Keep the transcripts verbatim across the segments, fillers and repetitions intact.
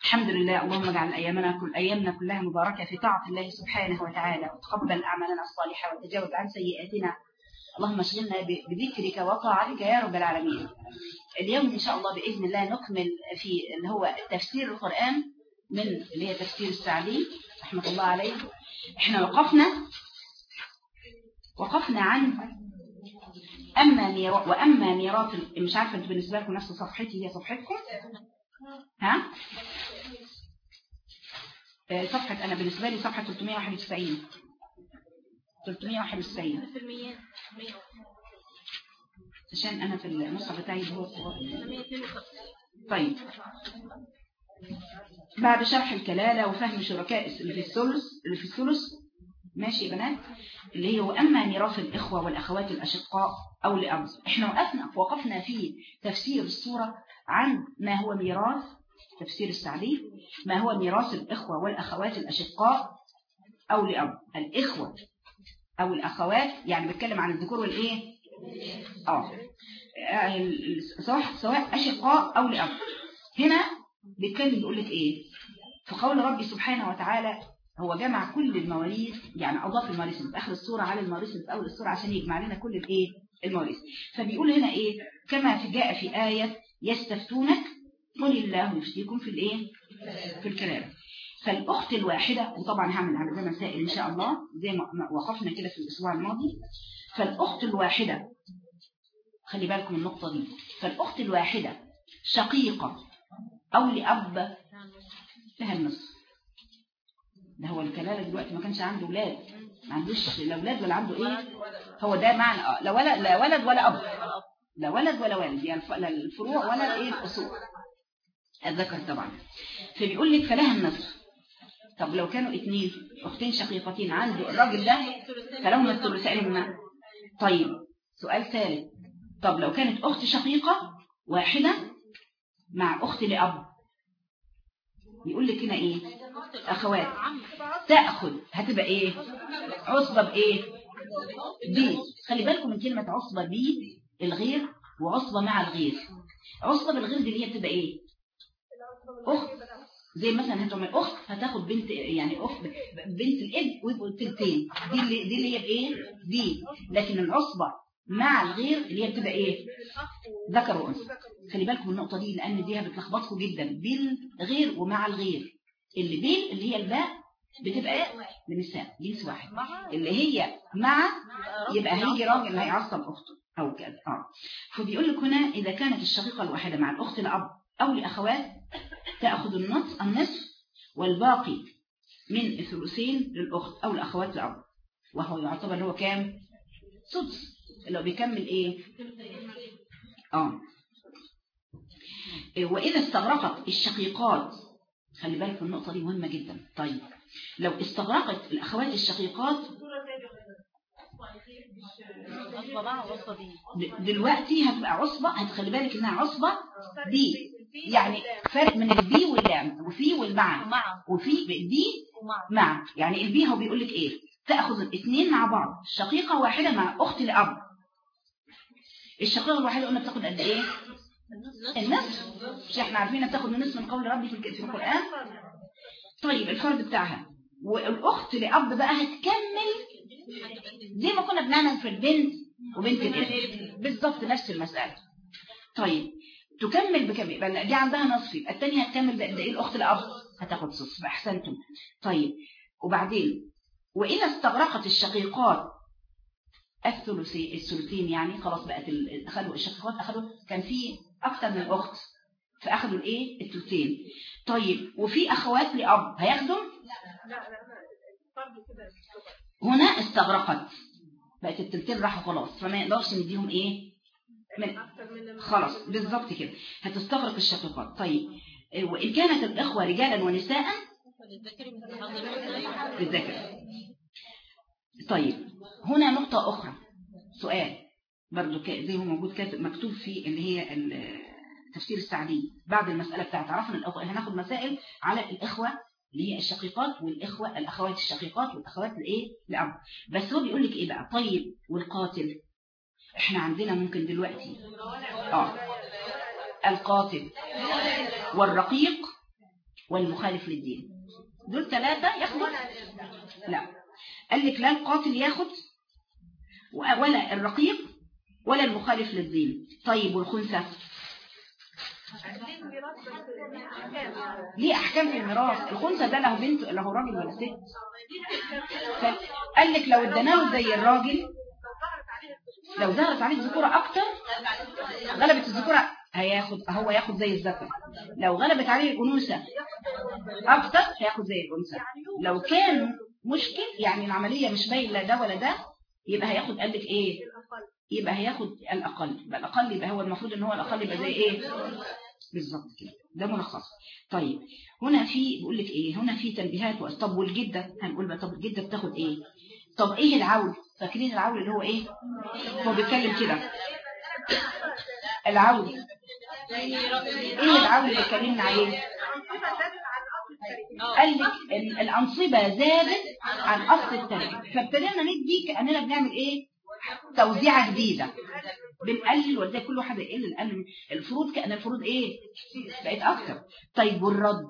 الحمد لله. اللهم اجعل ايامنا كل ايامنا كلها مباركه في طاعه الله سبحانه وتعالى، وتقبل اعمالنا الصالحه وتجاوز عن سيئاتنا. اللهم اشغلنا بذكرك وطاعتك يا رب العالمين. اليوم ان شاء الله باذن الله نكمل في اللي هو تفسير القران من اللي هي تفسير السعدي رحمه الله عليه. احنا وقفنا وقفنا عن اما ميراث واما ميراث. مش عارفه انتوا بالنسبه لكم نفس صفحتي هي صفحتكم؟ ها صفحة أنا بالنسبة لي صفحة ثلاثمائة وواحد وتسعين ثلاثمائة وواحد وتسعين عشان أنا في المصحف بتاعي هو طيب. بعد شرح الكلالة وفهم شركاء اللي في الثلث اللي في الثلث ماشي يا بنات، اللي هي وأما ميراث الإخوة والأخوات الأشقاء أو لأب. إحنا وقفنا وقفنا في تفسير السورة عن ما هو ميراث تفسير السعدي، ما هو ميراث الإخوة والأخوات الأشقاء أو لأب. الإخوة أو الأخوات يعني بتكلم عن الذكور والإيه آه صح، سواء أشقاء أو لأب. هنا بيتكلم يقول لك إيه في قول ربي سبحانه وتعالى. هو جمع كل المواريث، يعني أضاف المواريث في آخر السورة على المواريث في أول السورة عشان يجمع لنا كل الإيه المواريث. فبيقول هنا إيه كما في جاء في آية يستفتونك قل الله يفتيكم في الايه في الكلام. فالاخت الواحده، وطبعا هعمل على ده مسائل ان شاء الله زي ما وقفنا كده في الاسبوع الماضي. فالاخت الواحده خلي بالكم النقطه دي. فالاخت الواحده شقيقه او لاب لها النصف. ده هو الكلاله دلوقتي ما كانش عنده اولاد، ما عندوش لا اولاد ولا عنده ايه. هو ده معنى اه لا ولد لا ولد ولا اب، لا ولد ولا والد، يعني لا الفروع ولا ايه الاصول الذكر طبعا. فبيقول لك فلها النصف. طب لو كانوا اثنين اختين شقيقتين عنده الراجل ده فلهم الثلثين. طيب سؤال ثالث، طب لو كانت اخت شقيقه واحده مع اخت لاب، يقول لك هنا ايه اخوات تاخذ هتبقى ايه عصبه بايه بي. خلي بالكم من كلمه عصبه بي الغير وعصبه مع الغير. عصبه بالغير دي اللي هي بتبقى ايه اخت، زي مثلا هتعمل اخت هتاخد بنت يعني اخت بنت الاب ويبقوا تلتين، دي اللي دي اللي هي بايه دي. لكن العصبه مع الغير اللي هي بتبقى ايه ذكر وانثى. خلي بالكم من النقطه دي لان دي بتلخبطكم جدا. بالغير ومع الغير. اللي بين اللي هي الباء بتبقى ايه لنساء جنس واحد، اللي هي مع يبقى هيجي راجل هيعصب اخته او كده اه. فبيقول لك هنا اذا كانت الشقيقه الواحده مع الاخت الاب او لاخوات تأخذ النصف النصف والباقي من الثلثين للأخت أو الأخوات لأب، وهو يعتبر اللي هو كام سدس اللي هو بيكمل إيه آه. وإذا استغرقت الشقيقات، خلي بالك النقطة دي مهمة جدا. طيب لو استغرقت الأخوات الشقيقات دلوقتي هتبقى عصبة، هتخلي بالك إنها عصبة دي، يعني فرق من البي واللام وفي والمع وفي دي مع. يعني البي هو بيقول لك ايه تاخذ الاثنين مع بعض شقيقه واحده مع اخت لاب. الشقيقه الواحده قلنا بتاخد قد ايه النصف، مش احنا عارفين بتاخد النصف من قول ربي في القران. طيب الفرد بتاعها والاخت لاب بقى هتكمل زي ما كنا بنعمل في البنت وبنت الابن بالظبط نفس المساله. طيب تكمل بكم يبقى دي عندها نصف، يبقى الثانيه هتكمل بقد ايه الاخت الاب هتاخد صفر. احسنتم. طيب وبعدين واذا استغرقت الشقيقات الثلثين الثلثين يعني خلاص بقت اخذوا الشقيقات اخذوا كان في اكثر من اخت فاخذوا الايه الثلثين. طيب وفي اخوات لاب هياخدوا لا لا لا هنا استغرقت بقت الثلثين راحوا خلاص فما يقدرش نديهم ايه من خلاص بالظبط كده هتستغرق الشقيقات. طيب وإن كانت الإخوة رجالا ونساء للذكر. طيب هنا نقطة أخرى سؤال برضو زي ما موجود كاتب مكتوب في اللي هي تفسير السعدي بعد المسألة بتاعت عرفنا الأخوة. هناخد مسائل على الإخوة اللي هي الشقيقات والإخوة الأخوات الشقيقات والأخوات الإيه لأب. بس هو بيقول لك إيه بقى طيب والقاتل. احنا عندنا ممكن دلوقتي اه القاتل والرقيق والمخالف للدين. دول ثلاثة ياخدوا. لا، قال لك لا القاتل ياخد ولا الرقيق ولا المخالف للدين. طيب والخنثى ليه احكام في الميراث. الخنثى ده له بنت له راجل ولا ست. قال لك لو اديناه زي الراجل، لو ظهرت عليه الذكوره اكتر، غلبت الذكوره هياخد، هو ياخد زي الذكر. لو غلبت عليه الانوثه اكتر هياخد زي الانثى. لو كان مشكل يعني العمليه مش باين لا ده ولا ده، يبقى هياخد. قال لك ايه؟ يبقى هياخد الاقل. يبقى الاقل يبقى هو المفروض ان هو الاقل يبقى زي ايه بالظبط كده. ده ملخص. طيب هنا في بيقول لك ايه، هنا في تنبيهات. طب والجده هنقول بقى، طب الجده بتاخد ايه؟ طب ايه العول؟ فاكرين العول اللي هو ايه؟ هو بيتكلم كده العول. ايه العول اللي اتكلمنا عليه؟ قال لك الانصبه زادت عن اصل التركه، فابتدينا ندي كاننا بنعمل ايه؟ توزيعه جديده، بنقلل وزي كل واحد يقل. لان الفروض كأن الفروض ايه بقت اكتر. طيب والرد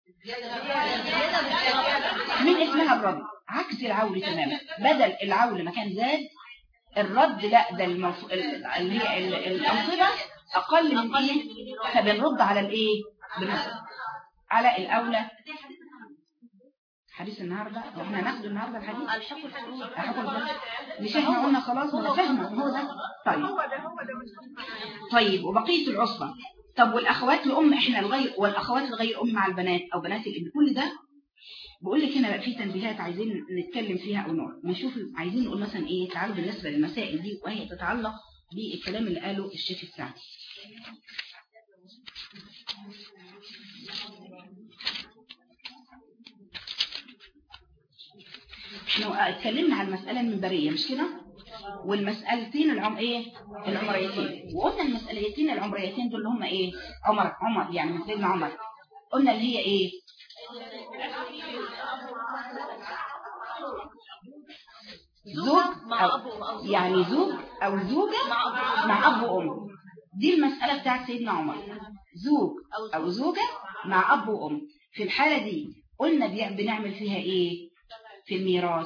من اسمها الرد عكس العول تماما. بدل العول ما كان زاد، الرد لا، ده المف... اللي هي الانصبه اقل من ايه، فبنرد على الايه، بنرد على الاولى. حديث النهارده احنا هناخد النهارده الحديث الحق الفروض. مش احنا قلنا خلاص ما فهمه هو ده. طيب طيب وبقيه العصبه. طب والاخوات الام احنا الغير، والاخوات الغير ام مع البنات او بنات الابن، كل ده بقول لك هنا في تنبيهات عايزين نتكلم فيها او نوع نشوف. عايزين نقول مثلا ايه تعالوا بالنسبه للمسائل دي، وهي تتعلق بالكلام اللي قاله الشيخ السعدي. احنا اتكلمنا على المسألة المنبرية مش كده، والمسألتين العم ايه العمريتين. وقلنا المسألتين العمريتين دول اللي هم ايه، عمر عمر يعني من سيدنا عمر. قلنا اللي هي ايه، زوج أو يعني زوج او زوجة مع اب وام. دي المسألة بتاعت سيدنا عمر، زوج او زوجة مع اب وام. في الحالة دي قلنا بنعمل فيها ايه في الميراث؟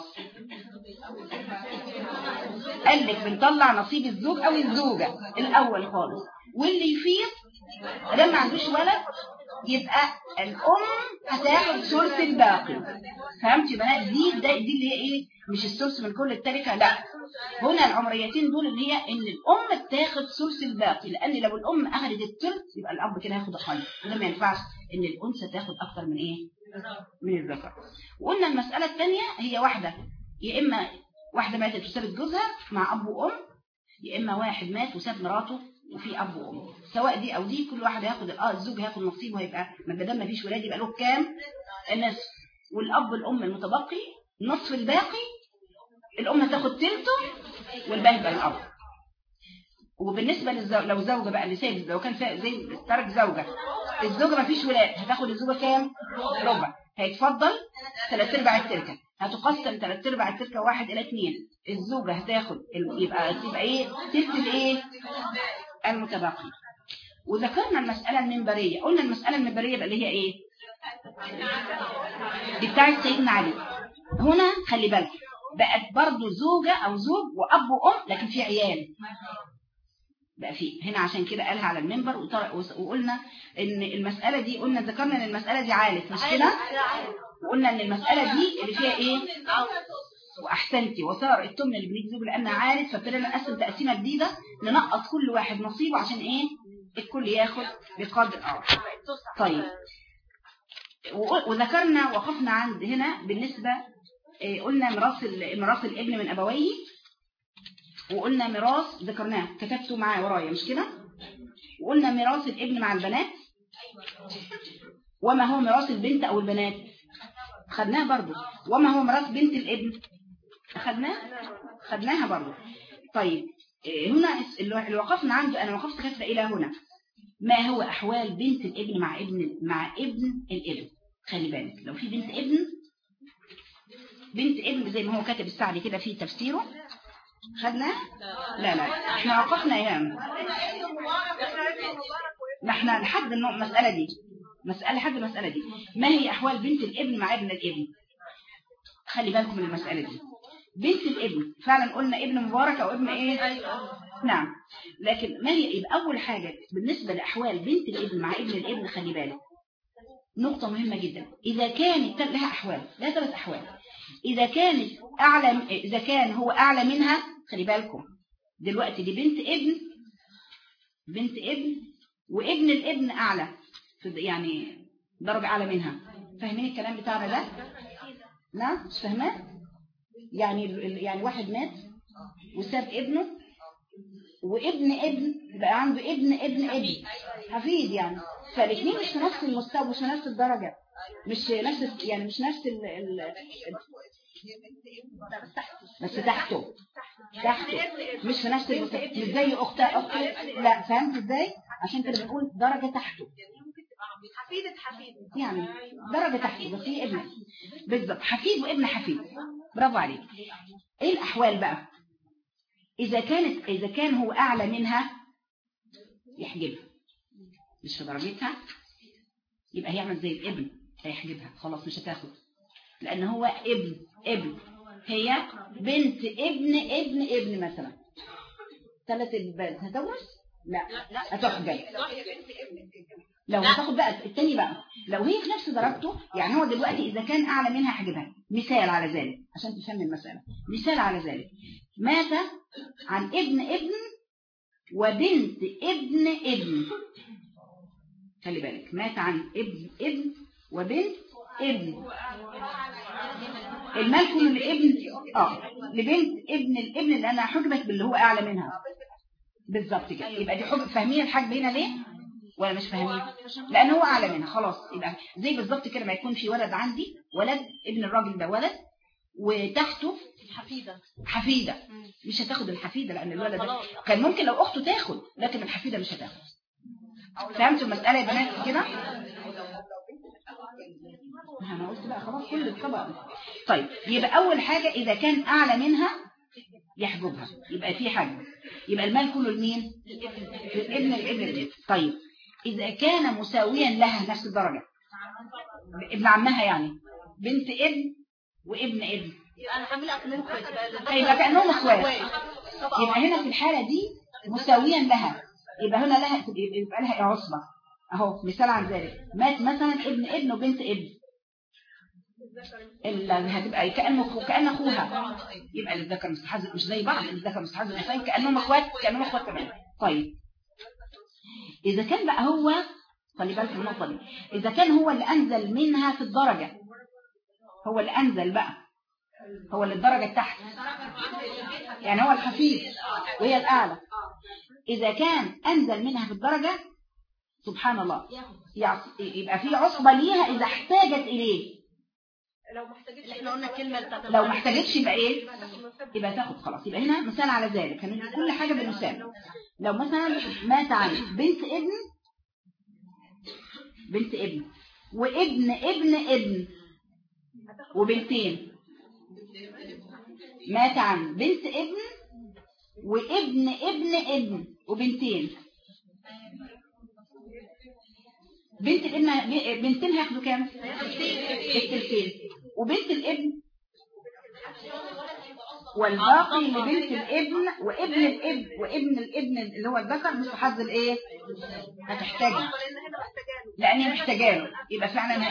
قال لك بنطلع نصيب الزوج او الزوجة الاول خالص، واللي يفيض ده ما عندوش ولد يبقى الام هتاخد ثلث الباقي. فهمتي يا بنات؟ دي ده دي اللي هي ايه، مش الثلث من كل التركه، لا. هنا العمريتين دول اللي هي ان الام بتاخد ثلث الباقي، لان لو الام اخذت الثلث يبقى الاب كده هياخد اقل، وده ما ينفعش ان الانثى تاخد اكتر من ايه من الذكر. وقلنا المساله الثانيه هي واحده، يا اما واحده ماتت وسابت جوزها مع اب وام، يا اما واحد مات وساب مراته وفي اب وام. سواء دي او دي كل واحد هياخد اه الزوج هياخد نصيبه، هيبقى ما دام ما فيش ولاد يبقى له كام؟ النصف. والاب الام المتبقي نصف الباقي، الام هتاخد ثلثه والباقي يبقى الاب. وبالنسبه للزوج لو زوجه بقى اللي ساب، لو كان زي ترك زوجه، الزوجه ما فيش ولاد هتاخد الزوجه كام؟ ربع. هيتفضل ثلاث ارباع التركه، هتقسم ثلاث ارباع التركه واحد الى اثنين. الزوجه هتاخد يبقى تبقى ايه ثلث الايه المتبقي. وذكرنا المساله المنبريه، قلنا المساله المنبريه بقى اللي هي ايه دي بتاعت سيدنا علي. هنا خلي بالك بقت برضو زوجه او زوج واب وام، لكن في عيال بقى فيه هنا، عشان كده قالها على المنبر. وقلنا ان المساله دي، قلنا ذكرنا ان المساله دي عالت مش كده، وقلنا ان المساله دي اللي فيها ايه واحسنتي وصار التمن اللي بنيجي زوج لانها عالت، فابتدينا نقسم تقسيمه جديده ننقص كل واحد نصيبه عشان ايه الكل ياخد بقدر اه. طيب وذكرنا وقفنا عند هنا بالنسبه إيه، قلنا ميراث ميراث الابن من ابويه، وقلنا ميراث ذكرناه كتبته معايا ورايا مش كده، وقلنا ميراث الابن مع البنات، وما هو ميراث البنت او البنات خدناها برضو، وما هو ميراث بنت الابن خدناه خدناها برضو. طيب هنا اللي وقفنا عنده، انا وقفت كاتبه الى هنا ما هو احوال بنت الابن مع ابن مع ابن الابن. خلي بالك لو في بنت ابن بنت ابن زي ما هو كاتب السعدي كده في تفسيره خدنا، لا لا احنا وقفنا ايام، ما احنا لحد المساله دي مسألة حد المسألة دي، ما هي أحوال بنت الابن مع ابن الابن؟ خلي بالكم من المسألة دي. بنت الابن فعلا قلنا ابن مبارك أو ابن إيه؟ نعم. لكن ما هي يبقى أول حاجة بالنسبة لأحوال بنت الابن مع ابن الابن، خلي بالك نقطة مهمة جدا. إذا كانت لها أحوال، لها ثلاث أحوال. إذا كانت أعلى، إذا كان هو أعلى منها، خلي بالكم دلوقتي دي بنت ابن، بنت ابن وابن الابن أعلى، يعني درجة أعلى منها. فاهمين الكلام بتاعنا ده؟ لا مش فاهماه؟ يعني يعني واحد مات وساب ابنه، وابن ابن بقى عنده ابن ابن ابن حفيد، يعني فالاثنين مش في نفس المستوى، مش في نفس الدرجة، مش نفس يعني مش نفس ال ال بس تحته تحته مش في نفس المستوى، مش زي اختها اخته. لا فهمت ازاي؟ عشان كده بنقول درجة تحته، حفيدة حفيدة يعني درجة تحته بس هي ابن بالظبط، حفيد وابن حفيد. برافو عليك. ايه الاحوال بقى؟ اذا كانت اذا كان هو اعلى منها يحجبها، مش في درجتها، يبقى هيعمل زي الابن هيحجبها، خلاص مش هتاخد، لان هو ابن ابن، هي بنت ابن ابن ابن مثلا، ثلاث البنات هتورث؟ لا هتحجب. لو هتاخد بقى التاني بقى، لو هي في نفس درجته، يعني هو دلوقتي اذا كان اعلى منها هحجبها. مثال على ذلك عشان تفهم المسألة، مثال على ذلك، مات عن ابن ابن وبنت ابن ابن، خلي بالك، مات عن ابن ابن وبنت ابن، المال كله لابن اه لبنت ابن الابن اللي انا حجبت باللي هو اعلى منها بالظبط كده. يبقى دي حجب. فاهمين الحجب هنا ليه ولا مش فاهمين؟ لان هو اعلى منها خلاص. يبقى زي بالظبط كده ما يكون في ولد عندي، ولد ابن الراجل ده ولد، وتحته حفيدة حفيدة، مش هتاخد الحفيدة لان الولد ده كان ممكن لو اخته تاخد، لكن الحفيدة مش هتاخد. فهمتوا المسألة يا بنات كده؟ انا قلت بقى خلاص كل الطبق. طيب يبقى اول حاجة اذا كان اعلى منها يحجبها، يبقى في حجب، يبقى المال كله لمين؟ الابن الابن الابن. طيب اذا كان مساويا لها نفس الدرجة، ابن عمها يعني، بنت ابن وابن ابن، يبقى انا هعمل اكنهم اخوات، يبقى كانهم اخوات. يبقى هنا في الحالة دي مساويا لها، يبقى هنا لها يبقى لها عصبة. اهو مثال عن ذلك، مات مثلا ابن ابن وبنت ابن، اللي هتبقى كأنه كأن اخوها، يبقى الذكر مستحز مش زي بعض، الذكر مستحز الانثيين كأنهم اخوات، كأنهم اخوات كمان. طيب اذا كان بقى هو، خلي بالك من النقطة دي، اذا كان هو اللي انزل منها في الدرجة، هو اللي انزل بقى، هو اللي الدرجة تحت، يعني هو الحفيد وهي الاعلى، اذا كان انزل منها في الدرجة سبحان الله يبقى في عصبة ليها اذا احتاجت اليه. لو ما احتاجتش، احنا قلنا الكلمه بتاعت لو ما احتاجتش يبقى ايه؟ يبقى تاخد خلاص. يبقى هنا مثال على ذلك، هندي كل حاجه بالمثال. لو مثلا مات عن بنت ابن، بنت ابن وابن ابن ابن وبنتين، مات عن بنت ابن وابن ابن ابن وبنتين، بنت الابن بنتين هياخدوا كام؟ التلتين. وبنت الابن والباقي لبنت الابن وابن الابن وابن الابن اللي هو الذكر مش حظ الايه؟ هتحتاجه لان هي محتاجاه. يبقى فعلا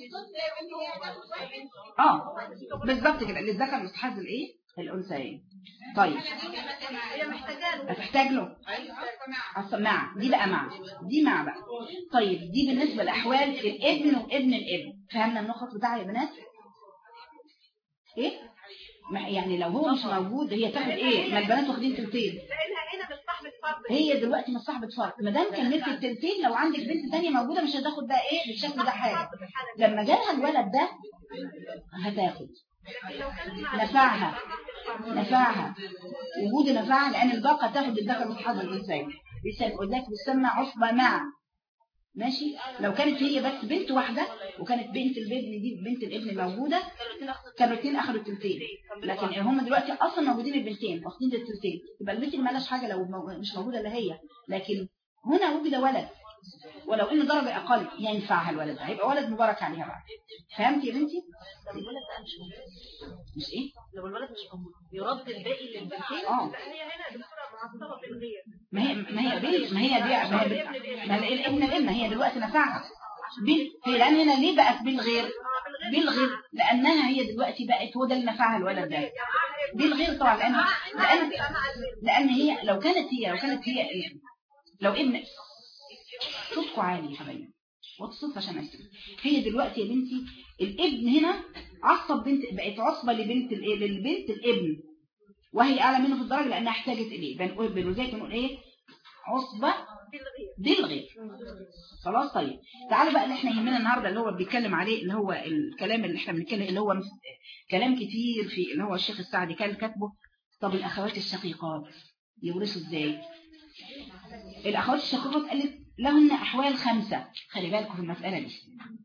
اه بالظبط كده، للذكر مش حظ الايه؟ الانثيين. طيب هتحتاج له مع دي بقى، مع دي مع بقى. طيب دي بالنسبه لاحوال الابن وابن الابن. فهمنا النقط بتاعها يا بنات؟ ايه يعني لو هو مش موجود هي تاخد ايه؟ ما البنات واخدين تلتين، هي دلوقتي مش صاحبة فرق. ما دام كملت التلتين، لو عندك بنت ثانيه موجوده مش هتاخد بقى ايه بالشكل ده حاجه. لما جالها الولد ده هتاخد، نفعها نفعها وجود نفعها، لان الباقه تاخد الذكر من حظ الانثيين. ولذلك بتسمى عصبه مع. ماشي. لو كانت هي بس بنت واحدة وكانت بنت الابن دي بنت الابن موجودة، كانوا الاثنين اخذوا التلتين. لكن هم دلوقتي اصلا موجودين البنتين واخدين التلتين، يبقى البنت اللي مالهاش حاجة لو مش موجودة الا هي. لكن هنا وجد ولد ولو ان درجة اقل ينفعها الولد ده، هيبقى ولد مبارك عليها بعد. فهمتي يا بنتي؟ لو الولد بقى مش موجود، مش ايه؟ لو الولد مش موجود يرد الباقي للبنتين. اه لا هي هنا دكتوره معصبه في الغير. ما هي ما هي بنت، ما هي دي ما هي بنت. ما هي الابن الابن هي دلوقتي نفعها بال، هي لان هنا ليه بقت بالغير؟ بالغير لانها هي دلوقتي بقت هو ده اللي نفعها الولد ده. بالغير طبعا لان لان لان هي لو كانت هي لو كانت هي لو ابن صوتكم عالي يا حبايبي والصوت عشان اسمع. هي دلوقتي يا بنتي الابن هنا عصب بنت، بقت عصبه لبنت الايه للبنت الابن، وهي اعلى منه في الدرجه لانها احتاجت اليه. بنقول بنوزيك بنقول ايه؟ عصبه بالغير. خلاص طيب تعالوا بقى اللي احنا يهمنا النهارده اللي هو بيتكلم عليه، اللي هو الكلام اللي احنا بنتكلم اللي هو كلام كتير في اللي هو الشيخ السعدي كان كاتبه. طب الاخوات الشقيقات يورثوا ازاي؟ الاخوات الشقيقات قالت لهن احوال خمسه، خلي بالكم في المساله دي.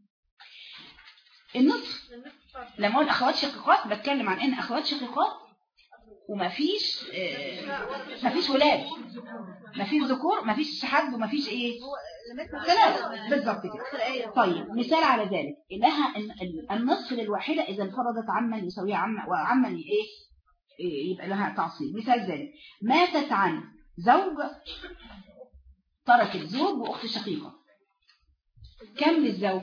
النصف لما اقول اخوات شقيقات بتكلم عن ان اخوات شقيقات ومفيش اه مفيش ولاد، مفيش ذكور، مفيش حد، ومفيش ايه ثلاثة بالظبط كده. طيب مثال على ذلك لها النصف للواحدة اذا انفردت عمن يساويها عم وعمن ايه يبقى لها تعصيب. مثال ذلك ماتت عن زوج تركت زوج واخت شقيقة، كم للزوج؟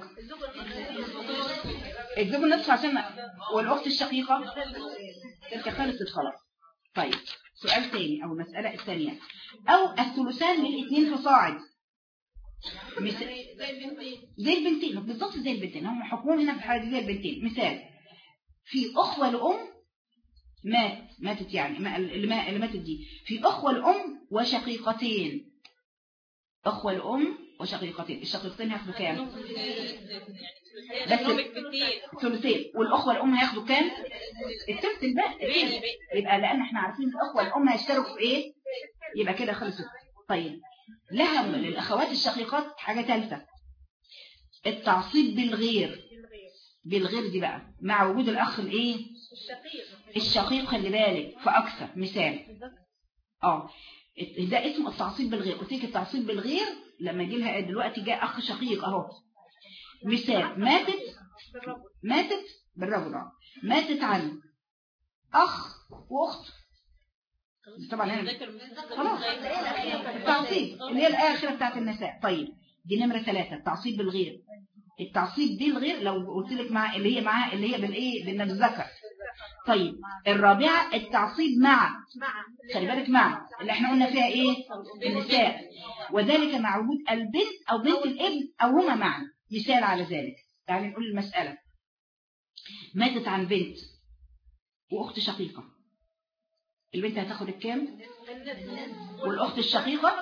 الزوج النصف عشان والاخت الشقيقة تلك خلصت خلاص. طيب سؤال تاني او المسألة الثانية او الثلثان للاثنين فصاعد. مثال زي البنتين بالضبط، زي البنتين هم حكمهم هنا في الحالة زي البنتين. مثال في اخوة لأم مات ماتت يعني اللي, اللي ماتت دي في اخوة لأم وشقيقتين، اخوة لأم وشقيقتين، الشقيقتين هياخدوا كام؟ بس ثلثين. والاخوة الام هياخدوا كام؟ الثلث الباقي. يبقى لان احنا عارفين الاخوة الام هيشتركوا في ايه، يبقى كده خلصت. طيب لها للاخوات الشقيقات حاجة ثالثة، التعصيب بالغير. بالغير دي بقى مع وجود الاخ الايه الشقيق، خلي بالك فاكثر. مثال اه ده اسمه التعصيب بالغير. قلت لك التعصيب بالغير لما يجي لها دلوقتي جاء اخ شقيق اهو. مثال ماتت ماتت بالرجل ماتت عن اخ واخت، طبعا هنا خلاص التعصيب اللي هي الاخره بتاعت النساء. طيب دي نمره ثلاثة التعصيب بالغير. التعصيب بالغير لو قلت لك مع اللي هي معاه اللي هي بالايه بالذكر. طيب الرابعه التعصيب مع، خلي بالك مع اللي احنا قلنا فيها ايه النساء، وذلك مع وجود البنت او بنت الابن او هما معا. مثال على ذلك تعالي نقول المسألة ماتت عن بنت واخت شقيقة، البنت هتاخد الكام والاخت الشقيقة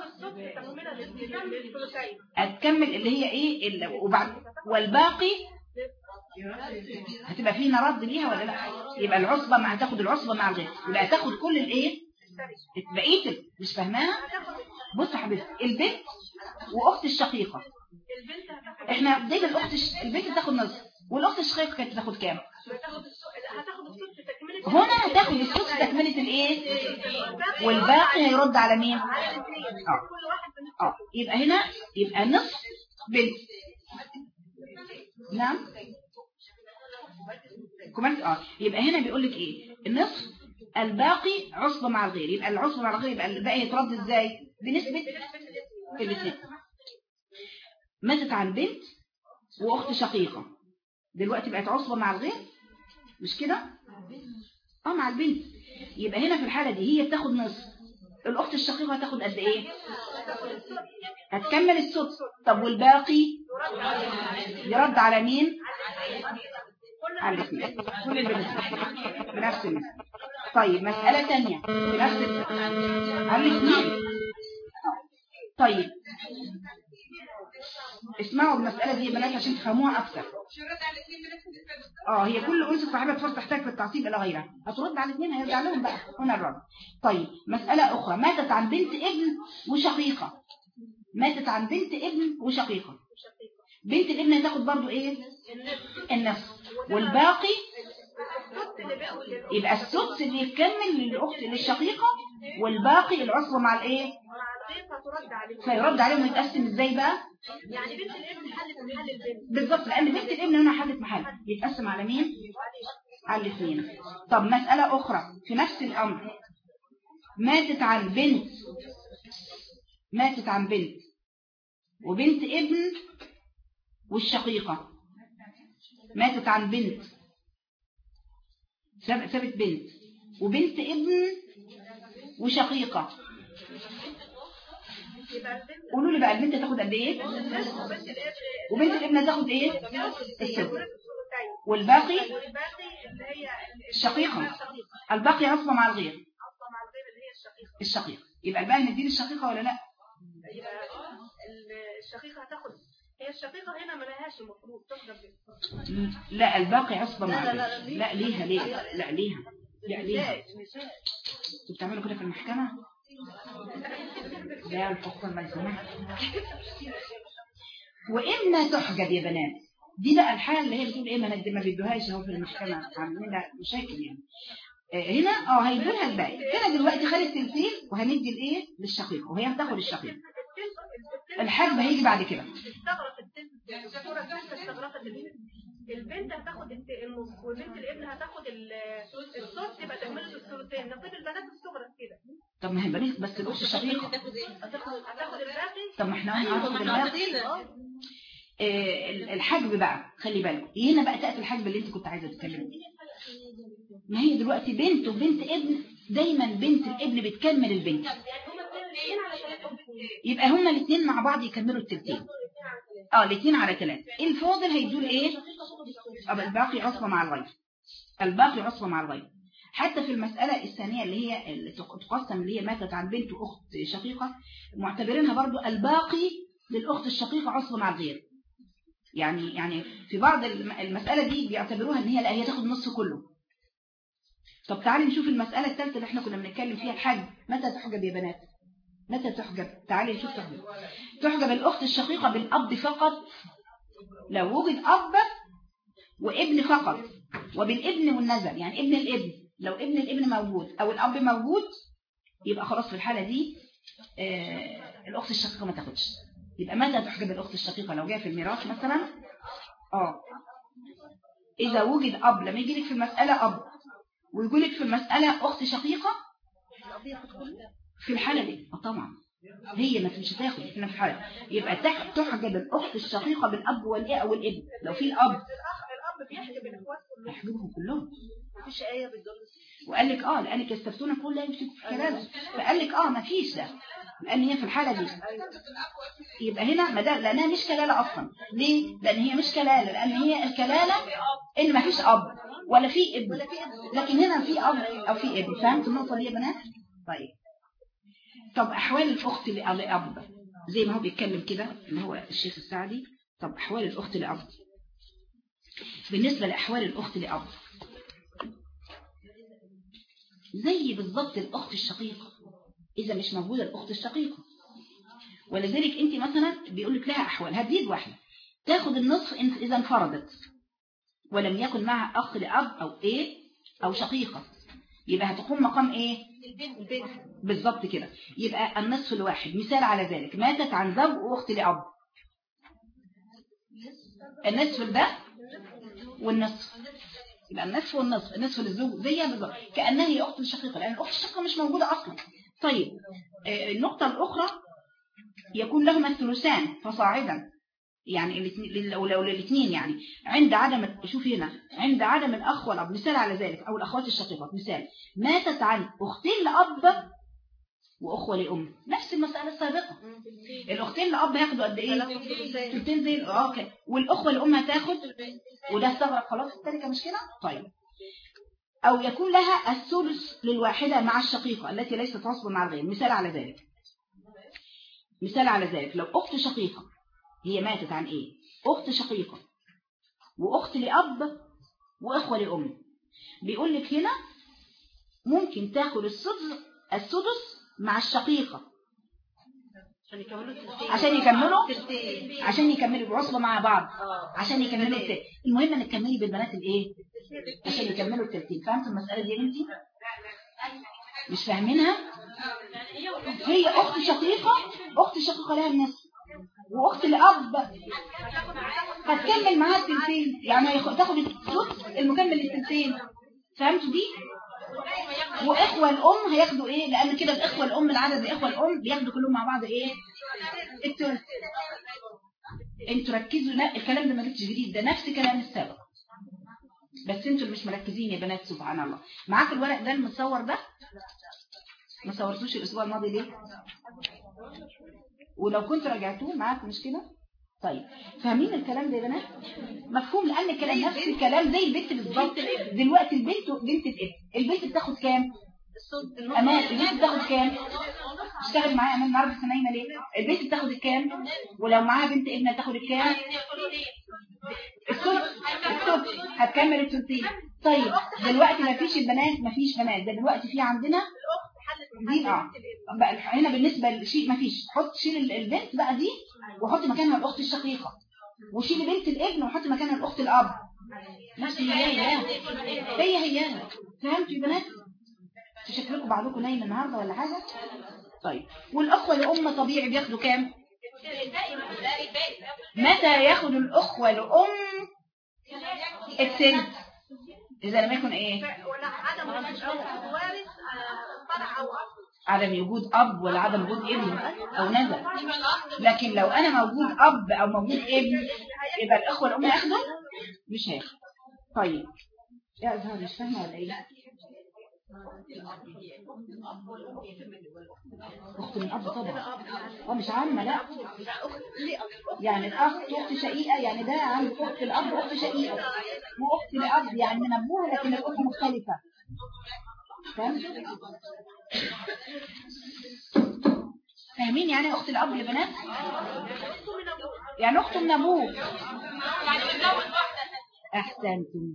هتكمل اللي هي ايه اللي وبعد والباقي هتبقى فينا رد ليها ولا لا؟ يبقى العصبة ما هتاخد العصبة مع الغير، يبقى هتاخد كل الايه بقيت مش فاهماها. بص يا حبيبتي البنت واخت الشقيقة احنا دايما الاخت البنت تاخد نص والاخت الشقيقة كانت تاخد كام؟ هنا هتاخد السدس تكملة الايه والباقي هيرد على مين؟ اه اه يبقى هنا يبقى نصف بنت. نعم كمان اه يبقى هنا بيقول لك ايه النصف الباقي عصبة مع الغير. يبقى العصبة مع الغير يبقى الباقي يترد ازاي؟ بنسبة الاثنين. ماتت عن بنت واخت شقيقة دلوقتي بقت عصبة مع الغير مش كده؟ اه مع البنت. يبقى هنا في الحالة دي هي بتاخد نصف، الاخت الشقيقة هتاخد قد ايه؟ هتكمل السدس. طب والباقي يرد على مين؟ على الاثنين كل البنات بنفس المثل. طيب مسألة تانية بنفس على الاثنين. طيب اسمعوا المسألة دي يا بنات عشان تفهموها أكثر. اه هي كل أنثى صاحبة فرص تحتاج في التعصيب إلى غيرها، هترد على الاثنين هيرجع لهم بقى هنا الرد. طيب مسألة أخرى ماتت عن بنت ابن وشقيقة، ماتت عن بنت ابن وشقيقة، بنت الابن هتاخد برضو ايه النصف والباقي يبقى السدس اللي يكمل للأخت للشقيقة والباقي العصبة مع الايه يرد عليه فيرد عليهم ويتقسم ازاي بقى؟ يعني بنت الابن حلت محل البنت بالظبط، لان بنت الابن هنا حلت محل، يتقسم على مين؟ على الاثنين. طب مسألة أخرى في نفس الأمر، ماتت عن بنت ماتت عن بنت وبنت ابن والشقيقة، ماتت عن بنت سابت بنت وبنت ابن وشقيقة، قولوا لي بقى البنت تاخد قد ايه؟ وبنت الابن تاخد ايه؟ السبع، والباقي الشقيقة، الباقي عصبة مع الغير، الشقيقة. يبقى الباقي ندين الشقيقة ولا لا؟ الشقيقة هتاخد، هي الشقيقة هنا ما لهاش المفروض تقدر. لا الباقي عصبة مع الغير. لا, لا, لا ليها ليه؟ لا ليها لا ليها. انتوا بتعملوا كده في المحكمة؟ لا الحكم ما يسمح. وإما تحجب يا بنات، دي بقى الحالة اللي هي بتقول ايه ما بيدوهاش اهو في المحكمة، عاملين لها مشاكل يعني. هنا اه هيدولها الباقي. هنا دلوقتي خدت تلتين وهندي الايه للشقيقة وهي هتاخد الشقيقة. الحجب هيجي بعد كده. استغرقت التلت الصورة الثالثة استغرقت التلت. البنت هتاخد النص وبنت الابن هتاخد الصوت، تبقى تكملة الصورتين. نصيب البنات الصغرى كده. طب ما هي بنات بس الأخت الشقيقة هتاخد الباقي. طب ما احنا هناخد الباقي. آه الحجب بقى خلي بالك، هنا بقى تأتي الحجب اللي انت كنت عايزة تتكلمي. ما هي دلوقتي بنت وبنت ابن، دايما بنت الابن بتكمل البنت، يبقى هما الاثنين مع بعض يكملوا التلتين. اه الاثنين على ثلاثة. الفاضل هيدول ايه؟ اب الباقي عصبة مع الغير، الباقي عصبة مع الغير. حتى في المسألة الثانية اللي هي اللي تقسم اللي هي ماتت عن بنت واخت شقيقة، معتبرينها برضو الباقي للاخت الشقيقة عصبة مع الغير. يعني يعني في بعض المسألة دي بيعتبروها ان هي لا هي تاخد النصف كله. طب تعالي نشوف المسألة الثالثة اللي احنا كنا بنتكلم فيها، الحج. متى تحجب يا بنات؟ متى تحجب؟ تعالي نشوف تحجب. تحجب الأخت الشقيقة بالأب فقط لو وجد أب وابن فقط، وبالابن والنزل، يعني ابن الابن لو ابن الابن موجود أو الأب موجود يبقى خلاص في الحالة دي آه الأخت الشقيقة ما تاخدش. يبقى متى تحجب الأخت الشقيقة؟ لو جاء في الميراث مثلا اه إذا وجد أب، لما يجي لك في المسألة أب ويقول لك في المسألة أخت شقيقة في الحالة دي طبعا هي ما مش هتاخد في الحالة. يبقى تحجب الأخت الشقيقة بالأب والإيه أو الابن. لو في الأب الأب بيحجب الأخوات كلهم، يحجبهم كلهم. مفيش آية بتدل. وقال لك اه لأنك يستفتون كل لا يمسكوا في كلامه، فقال لك اه ما فيش ده، لأن هي في الحالة دي يبقى هنا ما ده لأنها مش كلالة أصلا. ليه؟ لأن هي مش كلالة، لأن هي الكلالة إن ما فيش أب ولا في ابن، لكن هنا في أب أو في ابن. فهمت النقطة دي يا بنات؟ طيب طب أحوال الأخت لأب زي ما هو بيتكلم كده اللي هو الشيخ السعدي. طب أحوال الأخت لأب، بالنسبة لأحوال الأخت لأب زي بالضبط الأخت الشقيقة إذا مش موجودة الأخت الشقيقة. ولذلك أنت مثلا بيقولك لها أحوال، هتزيد واحدة تاخد النصف إذا انفردت ولم يكن معها أخ لأب أو إيه أو شقيقة، يبقى هتقوم مقام إيه؟ بالضبط كده. يبقى النصف الواحد. مثال على ذلك ماتت عن زوج وأخت لأب، النصف ده والنصف، يبقى النصف والنصف، النصف للزوج زيها بالظبط كأنها هي أخت الشقيقة، لأن الأخت الشقيقة مش موجودة أصلا. طيب النقطة الأخرى يكون لهما الثلثان فصاعدا، يعني لو الاثنين يعني عند عدم، شوف هنا عند عدم الأخ والأب. مثال على ذلك أو الأخوات الشقيقات، مثال ماتت عن أختين لأب وأخوة لأم، نفس المسألة السابقة. الأختين لأب هياخدوا قد إيه؟ ثلثين زي اه كده، والأخوة لأم هتاخد، وده استغرق خلاص التركة مش كده؟ طيب أو يكون لها الثلث للواحدة مع الشقيقة التي ليست عصبة مع الغير. مثال على ذلك مثال على ذلك لو أخت شقيقة هي ماتت عن إيه؟ أخت شقيقة وأخت لأب وأخوة لأم، بيقول لك هنا ممكن تاخد السدس السدس مع الشقيقة عشان يكملوا عشان يكملوا العصبة مع بعض، عشان يكملوا التلتين. المهم انك تكملي بالبنات الايه عشان يكملوا التلتين. فهمت المسألة دي انت مش فاهمينها؟ هي اخت شقيقه، اخت شقيقه لها النصف، واخت الاب هتكمل معاها الثلثين، يعني تاخد الثلث المكمل للثلثين. فهمتوا دي؟ واخوه الام هياخدوا ايه؟ لان كده الاخوه الام العدد الاخوه الام بياخدوا كلهم مع بعض ايه؟ الثلث. انتوا ركزوا، لا الكلام ده ما جبتش جديد، ده نفس كلام السابق، بس انتوا اللي مش مركزين يا بنات. سبحان الله. معاك الورق ده المتصور ده؟ ما صورتوش الاسبوع الماضي ليه؟ ولو كنت راجعتوه معاك مش كده؟ طيب فاهمين الكلام ده يا بنات؟ مفهوم، لان الكلام نفس الكلام زي البنت بالظبط. دلوقتي البنت بنت الابن، البنت بتاخد كام؟ امان البنت بتاخد كام؟ اشتغل معايا امان النهارده نايمه ليه؟ البنت بتاخد الكام؟ ولو معاها بنت ابنها هتاخد الكام؟ الثلث. الثلث هتكمل الثلثين. طيب دلوقتي ما فيش البنات، ما فيش بنات، ده دلوقتي في عندنا دي اه بقى هنا بالنسبه لشيء ما فيش. حط شيل البنت بقى دي وحط مكانها الاخت الشقيقه، وشيل بنت الابن وحط مكانها الاخت الاب. نفس هي هي هي هي فهمتوا يا بنات؟ شكلكم بعضكم نايم النهارده ولا حاجه؟ طيب والاخوه الام طبيعي بياخدوا كام؟ متى ياخد الاخوه الام الثلث؟ اذا لم يكن ايه؟ ولا عدم وارث فرع او عدم وجود اب ولا عدم وجود ابن او نزل. لكن لو انا موجود اب او موجود ابن يبقى الاخوه الام ياخدوا مش هياخدوا. طيب يا ازهر مش فاهمه ولا ايه؟ اخت من اب طبعا اه مش عامه لا، يعني الاخ اخت شقيقه، يعني ده عند اخت الاب اخت شقيقه، واخت الاب يعني من ابوها لكن الاخت مختلفه. فاهمين يعني اخت الاب يا بنات؟ يعني اخت من ابوه. احسنتم.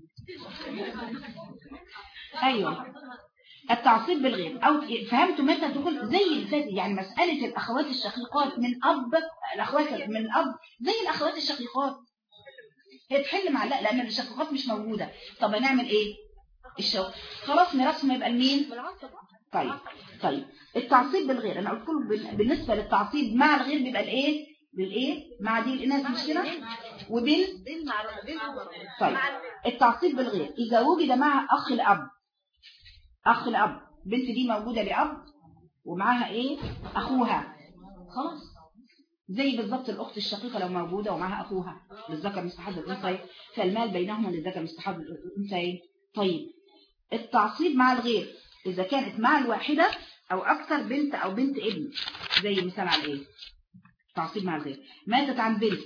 ايوه التعصيب بالغير. او فهمتوا متى تقول زي يعني مساله الاخوات الشقيقات من اب، الاخوات من اب زي الاخوات الشقيقات هي تحل مع لا، لان الشقيقات مش موجوده. طب هنعمل ايه؟ الشوق خلاص ميراثهم يبقى لمين؟ طيب طيب التعصيب بالغير انا قلت لكم بالنسبه للتعصيب مع الغير بيبقى الايه؟ بالايه؟ مع دي الاناث مش كده؟ وبال طيب التعصيب بالغير اذا وجد مع اخ الاب، اخ الاب بنت دي موجوده لاب ومعاها ايه؟ اخوها، خلاص زي بالظبط الاخت الشقيقه لو موجوده ومعاها اخوها للذكر مثل حظ الانثيين، فالمال بينهما للذكر مثل حظ الانثيين. طيب التعصيب مع الغير اذا كانت مع الواحده او اكثر بنت او بنت ابن، زي مثال على ايه؟ تعصيب مع الغير ماتت عن بنت،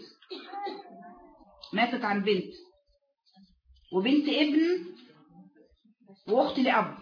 ماتت عن بنت وبنت ابن واخت لاب،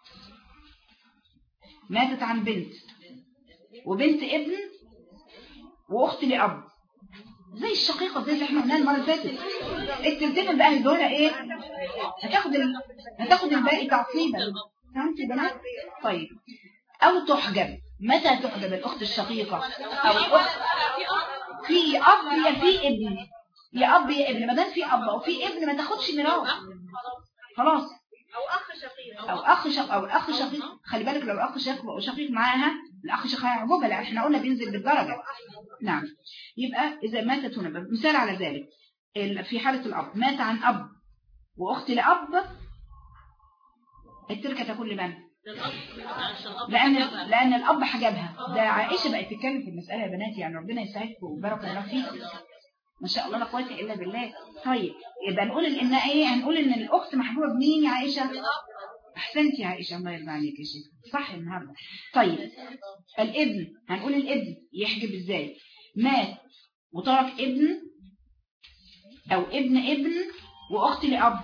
ماتت عن بنت وبنت ابن واخت لاب، زي الشقيقه زي اللي احنا قلناها المره اللي فاتت. التلتين بقى دول ايه؟ هتاخد ال... هتاخد الباقي تعصيبا. فهمتوا يا بنات؟ طيب او تحجب. متى تحجب الاخت الشقيقه او الاخت؟ في اب يا في ابن، يا اب يا ابن. ما دام في اب او في ابن ما تاخدش ميراث خلاص. او اخ شقيق او اخ شقيق او الاخ شقيق. خلي بالك لو الاخ شقيق او شقيق معاها الاخ شقيق هيعجبها، لان احنا قلنا بينزل بالدرجه. نعم. يبقى اذا ماتت هنا مثال على ذلك في حاله الاب مات عن اب واخت لاب، التركه تكون لمن؟ لان لان الاب حجبها. ده عائشه بقت تتكلم في المساله يا بنات، يعني ربنا يسعدكم وبارك الله فيكم ما شاء الله لا قوه الا بالله. طيب يبقى نقول ان ايه؟ هنقول ان الاخت محبوبه بمين يا عائشه؟ احسنتي يا عائشه الله يرضى عليك يا شيخ صح النهارده. طيب الابن هنقول الابن يحجب ازاي؟ مات وترك ابن او ابن ابن واخت لاب،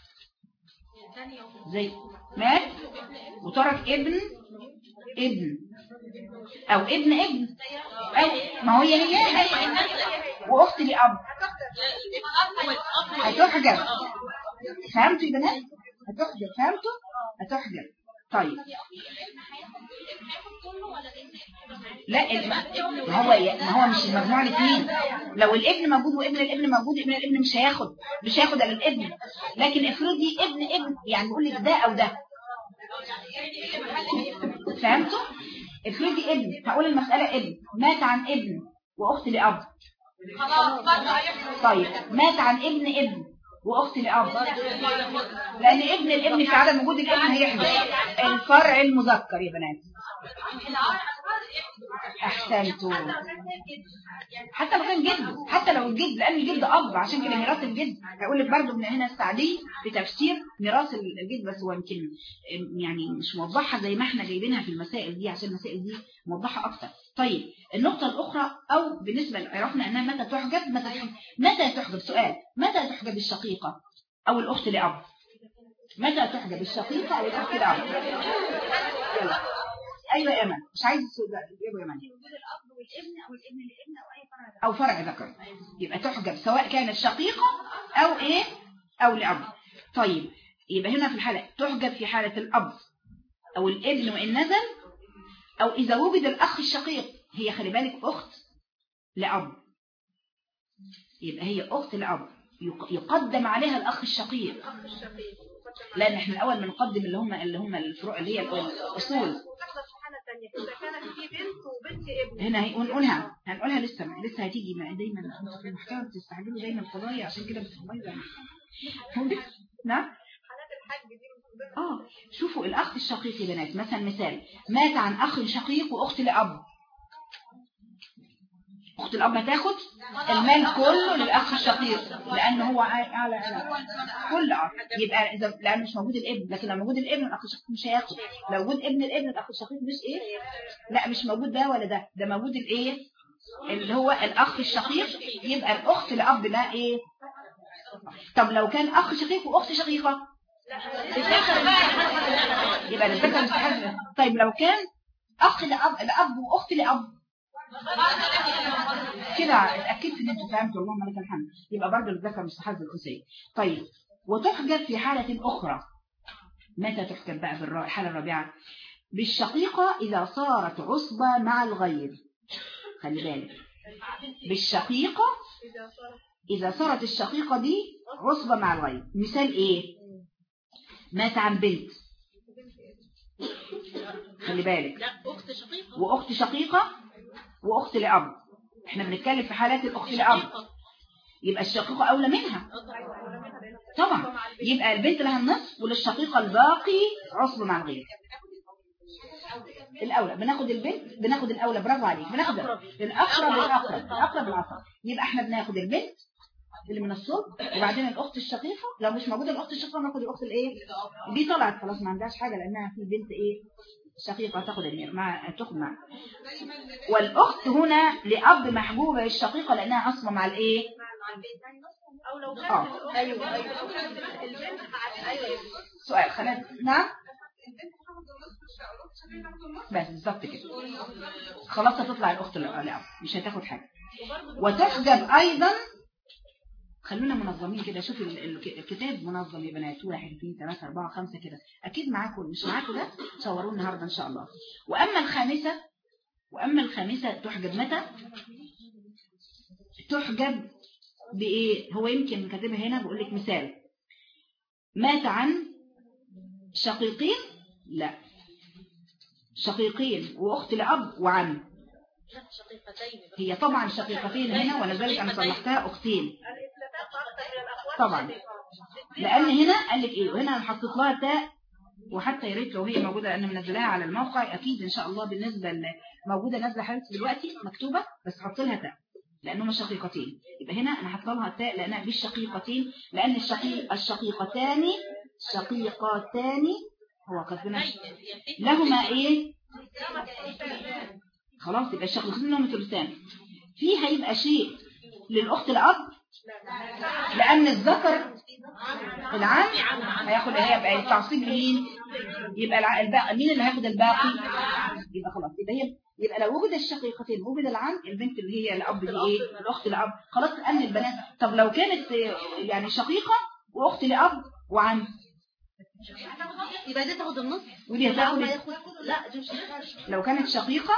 زي مات وترك ابن ابن او ابن ابن او ما هي هي واخت لاب هتحجب. فهمتوا يا بنات؟ هتحجب. فهمتوا؟ هتحجب. طيب لا ما هو ما هو مش المجموع الاثنين. لو الابن موجود وابن الابن موجود ابن الابن مش هياخد مش هياخد على الابن. لكن افرضي ابن ابن يعني نقول لك ده او ده. فهمتوا؟ افرضي ابن، هقول المسألة ابن مات عن ابن واخت لاب، خلاص برضه هيحصل. طيب مات عن ابن ابن واخت لاب، لان ابن الابن في عدم وجود الابن هيحدث الفرع المذكر يا بنات. احسنتوا. حتى لو كان جد، حتى لو الجد، لان الجد اب، عشان كده ميراث الجد هيقول لك برضه من هنا السعدي في تفسير ميراث الجد، بس هو يمكن يعني مش موضحها زي ما احنا جايبينها في المسائل دي، عشان المسائل دي موضحه اكتر. طيب النقطه الاخرى، او بالنسبه عرفنا انها متى تحجب، متى تحجب متى تحجب سؤال متى تحجب الشقيقه او الاخت لاب؟ متى تحجب الشقيقه او الاخت لاب؟ يلا ايوه يا امان، مش عايز السؤال ده يا امان. وجود الاب والابن او الابن للابن او اي فرع او فرع ذكر، يبقى تحجب سواء كانت شقيقه او ايه او لاب. طيب يبقى هنا في الحاله تحجب في حاله الاب او الابن وان نزل، او اذا وجد الاخ الشقيق. هي خلي بالك اخت لاب، يبقى هي اخت لاب يقدم عليها الاخ الشقيق، لان احنا الاول بنقدم اللي هم اللي هم الفروع اللي هي الاصول. إذا كانت في بنت وبنت ابن هنا هنقولها هنقولها لسه لسه هتيجي دايما في المحكمة، بتستعجلوا دايما القضايا عشان كده بتتغير. نعم حالات الحج دي اه شوفوا الاخت الشقيق يا بنات، مثلا مثال مات عن اخ شقيق واخت لاب. اخت الاب هتاخد المال كله للاخ الشقيق لانه هو اعلى اعلى كل اب، يبقى اذا لانه مش موجود الابن، لكن لو موجود الابن الاخ الشقيق مش هياخد. لو وجود ابن الابن الاخ الشقيق مش ايه، لا مش موجود ده ولا ده، ده موجود الايه اللي هو الاخ الشقيق، يبقى الاخت الاب ده ايه. طب لو كان اخ شقيق واخت شقيقه يبقى الذكر مستحب. طيب لو كان اخ لاب الاب واخت لاب كده اتاكدت ان انتوا فهمتوا، اللهم لك الحمد، يبقى برضه الذكر مستحب الانثى. طيب وتحجب في حاله اخرى. متى تحجب بقى في الحاله الرابعه؟ بالشقيقه اذا صارت عصبه مع الغير. خلي بالك بالشقيقه اذا صارت الشقيقه دي عصبه مع الغير. مثال ايه؟ مات عن بنت، خلي بالك واخت شقيقه واخت لاب. احنا بنتكلم في حالات الاخت لاب، يبقى الشقيقه اولى منها طبعا، يبقى البنت لها النصف وللشقيقه الباقي عصبه مع الغير. الاولى بناخد البنت، بناخد الاولى، برافو عليك، بناخد الاقرب والاقرب الاقرب الاقرب. يبقى احنا بناخد البنت اللي من الصلب، وبعدين الاخت الشقيقه، لو مش موجوده الاخت الشقيقه ناخد الاخت الايه دي طلعت خلاص ما عندهاش حاجه لانها في بنت ايه شقيقه تاخد المير مع تاخد مع. والاخت هنا لاب محجوبه الشقيقه لانها عصمه مع الايه او لو كانت اه ايوه ايوه البنت ايوه سؤال خلاص. نعم بس بالظبط كده خلاص هتطلع الاخت الاب مش هتاخد حاجه. وتحجب ايضا، خلونا منظمين كده، شوفوا الكتاب منظم يا بنات، واحد اثنين ثلاثة أربعة خمسة كده، أكيد معاكم، مش معاكم ده صوروه النهاردة إن شاء الله. وأما الخامسة وأما الخامسة تحجب متى؟ تحجب بإيه؟ هو يمكن كاتبها هنا، بقول لك مثال مات عن شقيقين، لا شقيقين وأخت لأب وعم. هي طبعا شقيقتين هنا، ولذلك أنا صلحتها أختين طبعا، لان هنا قال لك ايه، وهنا انا حطيت لها تاء، وحتى يا ريت لو هي موجوده لان منزلاها على الموقع اكيد ان شاء الله، بالنسبه موجوده نازله حضرتك دلوقتي مكتوبه، بس حط لها تاء لانهم شقيقتين. يبقى هنا انا حاطه لها تاء لانها بالشقيقتين، لان الشقيق الشقيقتان شقيقتان هو كاتبنا لهما ايه خلاص، يبقى الشقيقتين لهم ثلثان. فيها يبقى شيء للاخت الاب لأن الذكر العام هياخد، هيبقى التعصيب لمين؟ يبقى الباقي مين اللي هياخد الباقي؟ يبقى خلاص، يبقى هي يبقى لو وجد الشقيقتين وجد العام، البنت اللي هي الأب دي ايه؟ الأخت لأب، خلاص لأن البنات. طب لو كانت يعني شقيقة وأخت لأب وعم، يبقى دي تاخد النص ودي هتاخد لا دي مش لو كانت شقيقة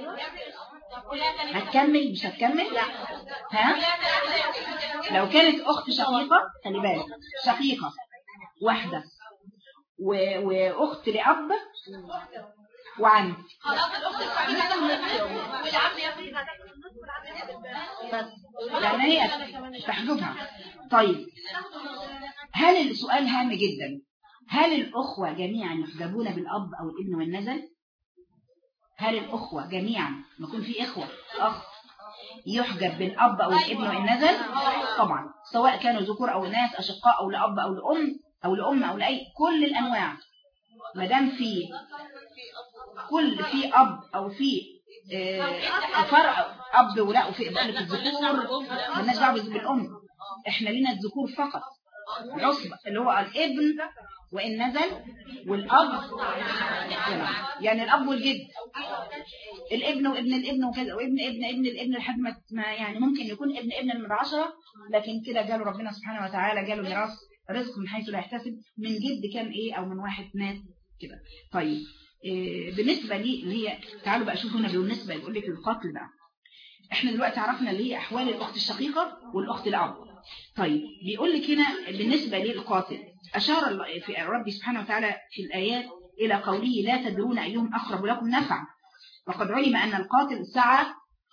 هتكمل مش هتكمل لا ها. لو كانت اخت شقيقه خلي بالك شقيقه واحده و... واخت لاب وعم. خلاص الاخت الكبيره تاخد والعم ياخد يعني هي تحجبها. طيب هل السؤال هام جدا، هل الأخوة جميعا يحجبون بالأب أو الابن والنزل؟ هل الأخوة جميعا ما يكون في إخوة أخ يحجب بالأب أو الابن والنزل؟ طبعا سواء كانوا ذكور أو ناس أشقاء أو لأب أو لأم أو لأم أو لأي كل الأنواع، ما دام في كل في أب أو في آه فرع أب ولا وفي بقولك الذكور مالناش دعوة بالأم، إحنا لينا الذكور فقط العصبة اللي هو الابن وإن نزل والأب، يعني الأب والجد، الابن وابن الابن وكذا وابن ابن ابن الابن لحد ما يعني ممكن يكون ابن ابن من العشرة، لكن كده جاله ربنا سبحانه وتعالى جاله ميراث رزق من حيث لا يحتسب من جد كان ايه او من واحد مات كده. طيب إيه بالنسبة لي اللي هي تعالوا بقى شوفوا هنا بالنسبة يقول لك القتل بقى، احنا دلوقتي عرفنا اللي هي احوال الاخت الشقيقة والاخت الاب. طيب بيقول لك هنا بالنسبة للقاتل اشار في ربي سبحانه وتعالى في الايات الى قوله لا تدرون ايهم اقرب لكم نفعا، وقد علم ان القاتل سعى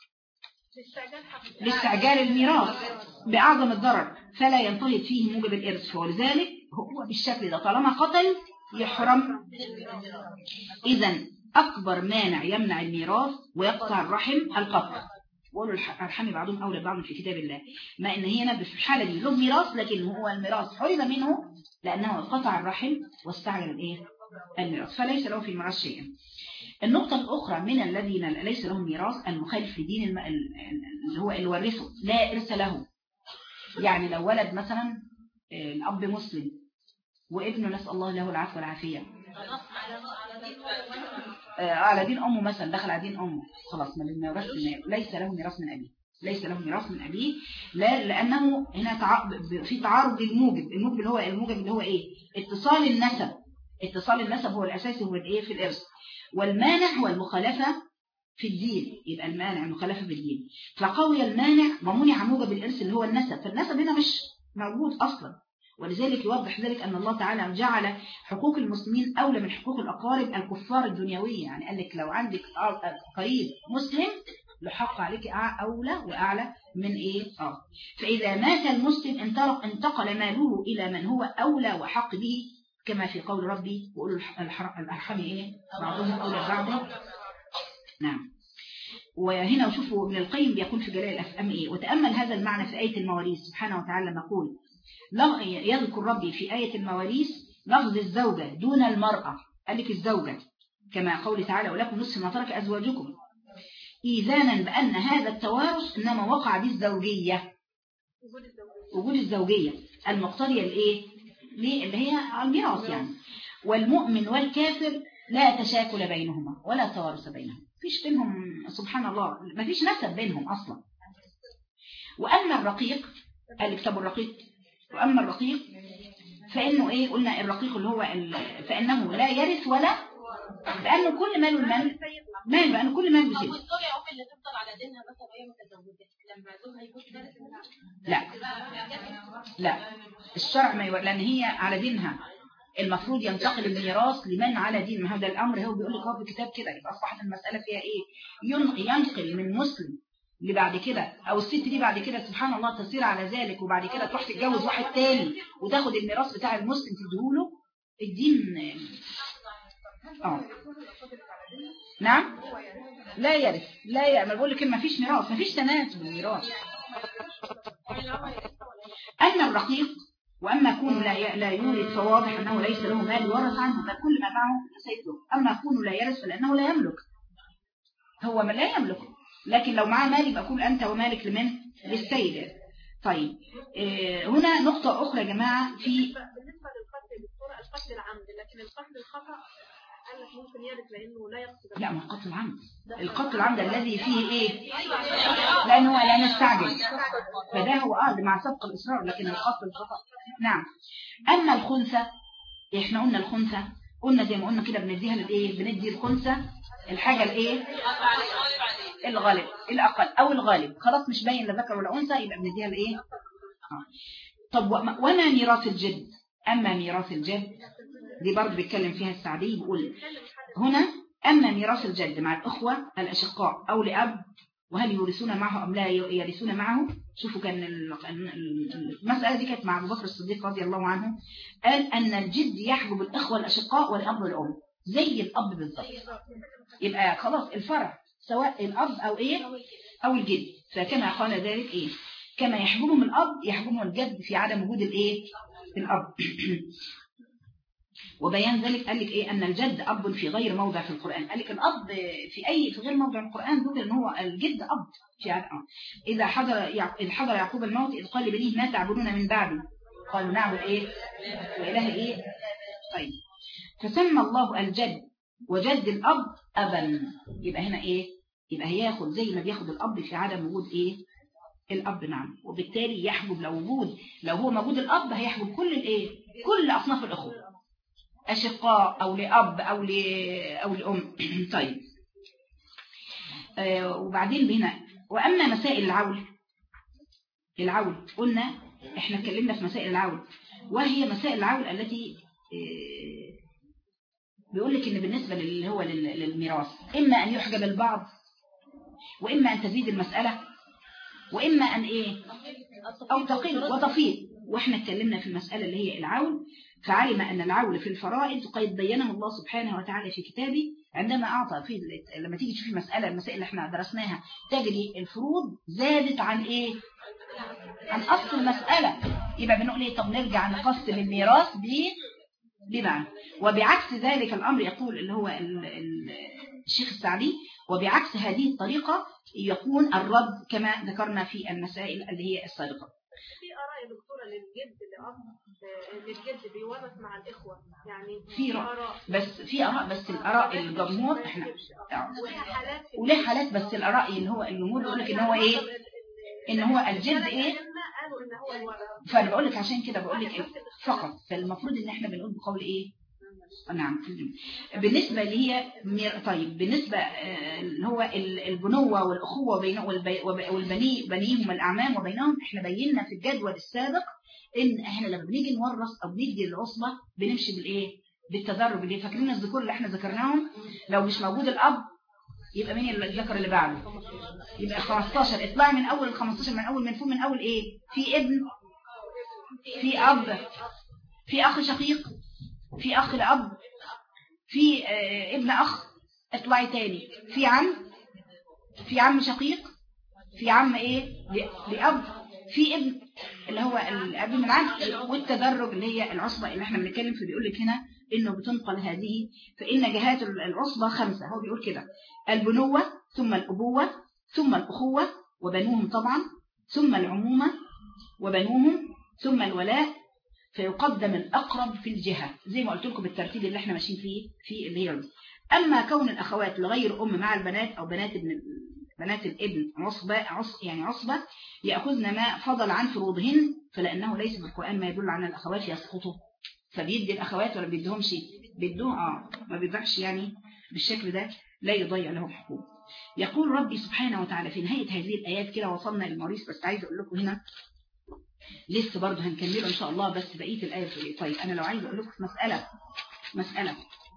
لاستعجال الميراث باعظم الضرر فلا ينتهض فيه موجب الارث، ولذلك هو بالشكل ده طالما قتل يحرم. اذا اكبر مانع يمنع الميراث ويقطع الرحم القتل، وقالوا الارحام بعضهم اولى ببعض في كتاب الله، ما ان هنا في الحاله دي له ميراث لكن هو الميراث حرم منه لانه قطع الرحم واستعجل الايه الميراث فليس له في الميراث شيئا. النقطة الأخرى من الذين ليس لهم ميراث المخالف لدين الم... اللي هو اللي ورثه لا إرث له، يعني لو ولد مثلا الأب مسلم وابنه نسأل الله له العفو والعافية على دين أمه مثلا دخل على دين أمه خلاص ما ليس له ميراث من أبيه، ليس له ميراث من أبيه لا لأنه هنا تع... في تعارض الموجب، الموجب اللي هو الموجب اللي هو إيه اتصال النسب، اتصال النسب هو الأساسي هو الإيه في الإرث، والمانع هو المخالفة في الدين، يبقى المانع المخالفة بالدين، فقوي المانع ومنع موجب الإرث اللي هو النسب، فالنسب هنا مش موجود أصلا، ولذلك يوضح ذلك أن الله تعالى جعل حقوق المسلمين أولى من حقوق الأقارب الكفار الدنيوية، يعني قال لك لو عندك قريب مسلم لحق عليك أولى وأعلى من إيه آه. فإذا مات المسلم انتقل ماله إلى من هو أولى وحق به كما في قول ربي وقولوا الأرحام إيه بعضهم أولى بعض. نعم. وهنا وشوفوا ابن القيم بيقول في جلاء الأفهام إيه وتأمل هذا المعنى في آية المواريث سبحانه وتعالى نقول يذكر ربي في آية المواريث لفظ الزوجة دون المرأة، قال لك الزوجة كما قول تعالى ولكم نصف ما ترك أزواجكم إيذانا بأن هذا التوارث إنما وقع بالزوجية، وجود الزوجية المقتضية لإيه ليه اللي هي الميراث يعني، والمؤمن والكافر لا تشاكل بينهما ولا توارث بينهم، فيش بينهم سبحان الله ما فيش نسب بينهم أصلا. وأما الرقيق قال كتاب الرقيق وأما الرقيق فإنه إيه قلنا الرقيق اللي هو فإنه لا يرث ولا لأنه كل مال المال مال بأنه كل مال بسيط. اللي تفضل على دينها مثلا وهي متزوجة لما زوجها يموت لا لا الشرع ما يقول لأن هي على دينها المفروض ينتقل الميراث لمن على دين، ما هذا الأمر هو بيقول لك هو في الكتاب كده، يبقى أصبحت المسألة فيها إيه ينقل من مسلم اللي بعد كده أو الست دي بعد كده سبحان الله تصير على ذلك وبعد كده تروح تتجوز واحد تاني وتاخد الميراث بتاع المسلم تديهوله الدين. اه نعم لا يرث لا يعمل بقول لك ما فيش ميراث ما فيش تناسب الميراث. أما الرقيق وأما كون لا لا يورث فواضح أنه ليس له مال يورث عنه بل كل ما معه سيده، أما كون لا يرث فلأنه لا يملك هو ما لا يملك، لكن لو معاه مال يبقى كل أنت ومالك لمن للسيد. طيب آه هنا نقطة أخرى يا جماعة في بالنسبة للقتل بالصورة القتل العمد، لكن القتل الخطأ قال لك ممكن يرث لأنه لا يقصد. لا ما القتل العمد القتل العمد الذي فيه إيه لأنه لا نستعجل فده هو أرض مع سبق الإصرار، لكن القتل الخطأ نعم. أما الخنثى إحنا قلنا الخنثى قلنا زي ما قلنا كده بنديها للإيه بندي الخنثى الحاجة الإيه الغالب الأقل أو الغالب خلاص مش باين لا ذكر ولا أنثى يبقى بنديها الإيه آه. طب وما ميراث الجد؟ أما ميراث الجد دي برضه بيتكلم فيها السعدي بيقول هنا أما ميراث الجد مع الأخوة الأشقاء أو لأب وهل يورثون معه أم لا يرثون معه. شوفوا كان المسألة دي كانت مع أبو بكر الصديق رضي الله عنه، قال أن الجد يحجب الأخوة الأشقاء والأب والأم زي الأب بالضبط. يبقى خلاص الفرع سواء الأب أو إيه أو الجد، فكما قال ذلك إيه كما يحجبهم الأب يحجبهم الجد في عدم وجود الإيه الأب. وبيان ذلك قال لك إيه أن الجد أب في غير موضع في القرآن. قال لك الأب في أي في غير موضع القرآن ذكر إن هو الجد أب في عدم. إذا حضر إذا حضر يعقوب الموت إذ قال لبنيه ما تعبدون من بعده قالوا نعبد إيه وإله إيه. طيب فسمى الله الجد وجد الأب أبا. يبقى هنا إيه يبقى هياخد زي ما بياخد الأب في عدم وجود إيه الأب. نعم. وبالتالي يحجب لو وجود لو هو موجود الأب هيحجب كل الإيه كل أصناف الأخوة أشقاء أو لأب أو ل أو لأم. طيب آه وبعدين هنا وأما مسائل العول العول قلنا إحنا اتكلمنا في مسائل العول، وهي مسائل العول التي آه بيقول لك إن بالنسبة اللي هو للميراث إما أن يحجب البعض وإما أن تزيد المسألة وإما أن إيه أو تقل وتفيض. وإحنا اتكلمنا في المسألة اللي هي العول، فعلم أن العول في الفرائض قد بينه الله سبحانه وتعالى في كتابه عندما أعطى في لما تيجي تشوفي مسألة المسائل اللي احنا درسناها تجري الفروض زادت عن إيه عن أصل المسألة. يبقى بنقول إيه طب نرجع نقسم الميراث ب بمعنى. وبعكس ذلك الأمر يقول اللي هو ال ال الشيخ السعدي وبعكس هذه الطريقة يكون الرد كما ذكرنا في المسائل اللي هي السابقة. في آراء دكتورة للجد لأب للجد بيورث مع الإخوة يعني في آراء بس في آراء بس الآراء الجمهور احنا وليه حالات بس الآراء اللي هو الجمهور يقول لك ان هو ايه ان هو الجد ايه. فانا بقول لك عشان كده بقول لك إيه؟ فقط فالمفروض ان احنا بنقول بقول ايه. نعم. بالنسبة اللي هي طيب بالنسبة اللي هو البنوة والأخوة والبني بنيهم والأعمام وبينهم احنا بينا في الجدول السابق ان احنا لما بنيجي نورث او بنيجي العصبة بنمشي بالايه بالتدرج. اللي فاكرين الذكور اللي احنا ذكرناهم لو مش موجود الأب يبقى مين الذكر اللي بعده يبقى خمستاشر. اطلعي من اول خمستاشر من اول من فوق من اول ايه في ابن في اب في اخ شقيق في اخ لاب في آه ابن اخ. اطلعي تاني في عم في عم شقيق في عم ايه لاب في ابن اللي هو الاب من العم. والتدرج اللي هي العصبة اللي احنا بنتكلم فيه بيقول لك هنا انه بتنقل هذه فان جهات العصبة خمسة. هو بيقول كده البنوة ثم الابوة ثم الاخوة وبنوهم طبعا ثم العمومة وبنوهم ثم الولاء فيقدم الأقرب في الجهة زي ما قلت لكم بالترتيب اللي احنا ماشيين فيه في اللي هي. أما كون الأخوات لغير أم مع البنات أو بنات ابن بنات الابن عصبة عص يعني عصبة يأخذن ما فضل عن فروضهن فلأنه ليس في القرآن ما يدل على الأخوات يسقطوا. فبيدي الأخوات ولا بيديهم شيء بيدوه اه ما بيضيعش يعني بالشكل ده لا يضيع لهم حقوق. يقول ربي سبحانه وتعالى في نهاية هذه الآيات كده وصلنا للمريض. بس عايز أقول لكم هنا لسه برضه هنكمله إن شاء الله بس بقية الآية في إيه. طيب أنا لو عايز أقول لكم مسألة مسألة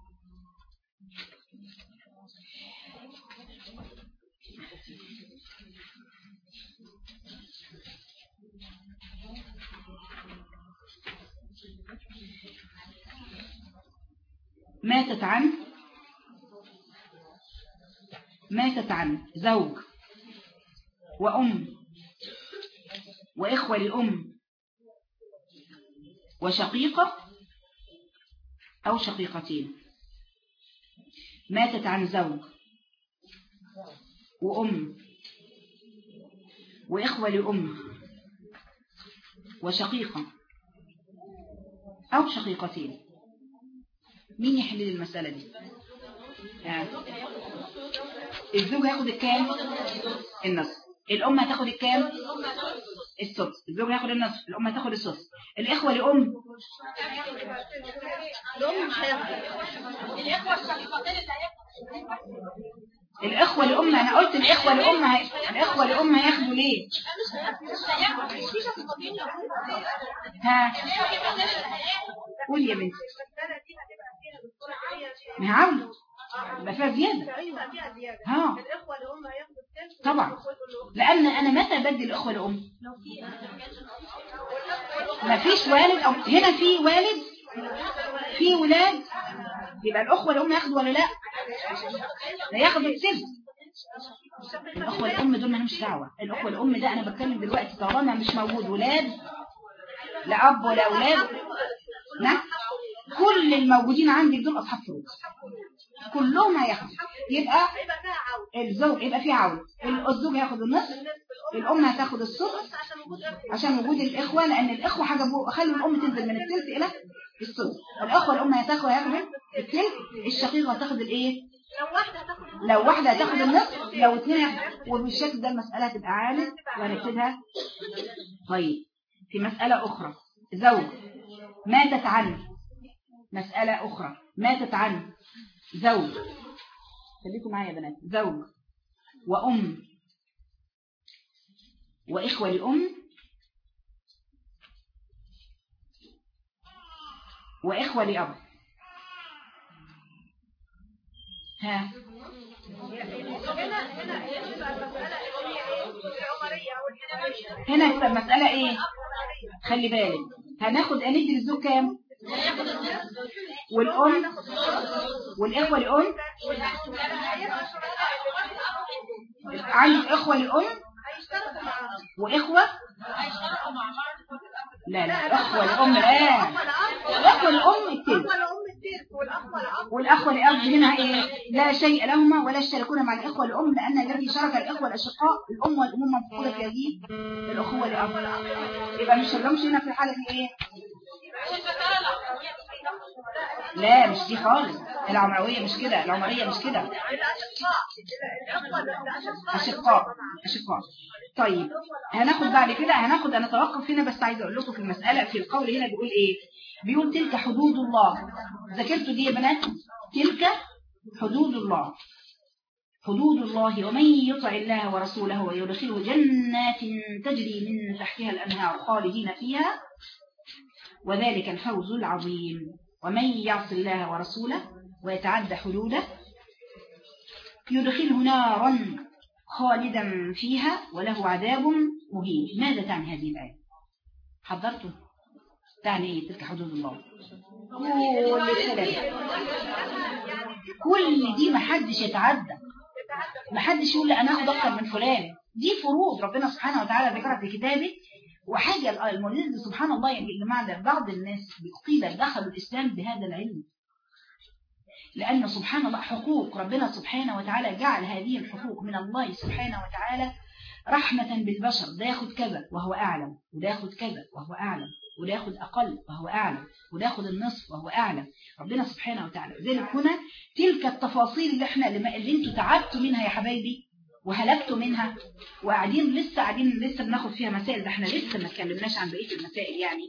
ماتت عن ماتت عن زوج وأم وإخوة لأم وشقيقة أو شقيقتين. ماتت عن زوج وأم وإخوة لأم وشقيقة أو شقيقتين. مين يحل لي المسألة دي؟ آه. الزوج هياخد الكام؟ النصف. الأم هتاخد الكام؟ السدس. الزوج هياخد النصف، الأم هتاخد السدس. الإخوة لأم الأم مش هياخد. الإخوة الشقيقتين اللي هياخدوا الإخوة لأم. أنا قلت الإخوة لأم هي... الإخوة لأم هياخدوا ليه؟ ها قول يا بنتي. ما عاود يبقى فيها زيادة. ايوه فيها زياده. ها الاخوه اللي هم هياخدوا الثلث طبعا، لان انا متى بدي الاخوه الام؟ ما فيش والد او هنا في والد في ولاد، يبقى الاخوه الام ياخدوا ولا لا؟ لا ياخدوا الثلث. الاخوه الام دول مالهمش دعوه. الاخوه الام ده انا بتكلم دلوقتي طالما مش موجود ولاد لا اب ولا اولاد، نعم كل الموجودين عندي دول اصحاب فروض كلهم هياخدوا. يبقى الزوج يبقى فيه عون، الزوج هياخد النصف، الام هتاخد الثلث عشان وجود الاخوه، لان الاخوه حجبوا خلوا الام تنزل من الثلث الى الثلث. الاخوه الام هتاخد هياخد الثلث، الشقيق هتاخد الايه؟ لو واحده هتاخد لو واحده هتاخد النصف، لو اثنين. وبالشكل ده المساله هتبقى عالم وهنكتبها. طيب في مساله اخرى، زوج ماتت عنه، مساله اخرى ماتت عنه زوج، خليكم معايا يا بنات، زوج وام واخوه لام واخوه لاب. ها هنا هتبقى المسألة ايه؟ خلي بالك هناخد هندي للزوج كام؟ والأم والإخوة لأم. عندك إخوة لأم وإخوة لا لا إخوة لأم لا إخوة لأم التلت، والأخوة لأب هنا إيه؟ لا شيء لهما ولا يشتركون مع الإخوة لأم، لأن الذي شارك الإخوة الأشقاء الأم والأم مفقودة في هذه الأخوة لأب، يبقى مش هنلومش هنا في الحالة دي إيه؟ لا مش دي خالص، العمرية مش كده، العمرية مش كده، أشقاء أشقاء. طيب هناخد بعد كده هناخد أنا توقف هنا بس عايز أقول لكم في المسألة في القول هنا بيقول إيه؟ بيقول تلك حدود الله. ذكرتوا دي يا بنات؟ تلك حدود الله، حدود الله ومن يطع الله ورسوله ويدخله جنات تجري من تحتها الأنهار خالدين فيها وذلك الفوز العظيم. ومن يعص الله ورسوله ويتعدى حدوده يدخله نارا خالدا فيها وله عذاب مهين. ماذا تعني هذه الآية؟ حضرتوا؟ تعني ايه تلك حدود الله؟ كل الكلام كل دي محدش يتعدى، محدش يقول انا اخد اكتر من فلان، دي فروض ربنا سبحانه وتعالى ذكرها في كتابه. وحاجه المولد سبحان الله يا جماعه، بعض الناس قيل دخلوا الاسلام بهذا العلم، لان سبحان الله حقوق ربنا سبحانه وتعالى جعل هذه الحقوق من الله سبحانه وتعالى رحمه بالبشر. ده ياخد كذا وهو اعلم، وده ياخد كذا وهو اعلم، وده ياخد أقل وهو أعلم، وده ياخد النصف وهو أعلم، ربنا سبحانه وتعالى. ذلك هنا تلك التفاصيل اللي احنا اللي انتوا تعبتوا منها يا حبايبي وهلكتوا منها وقاعدين لسه قاعدين لسه بناخد فيها مسائل، ده احنا لسه ما اتكلمناش عن بقية المسائل يعني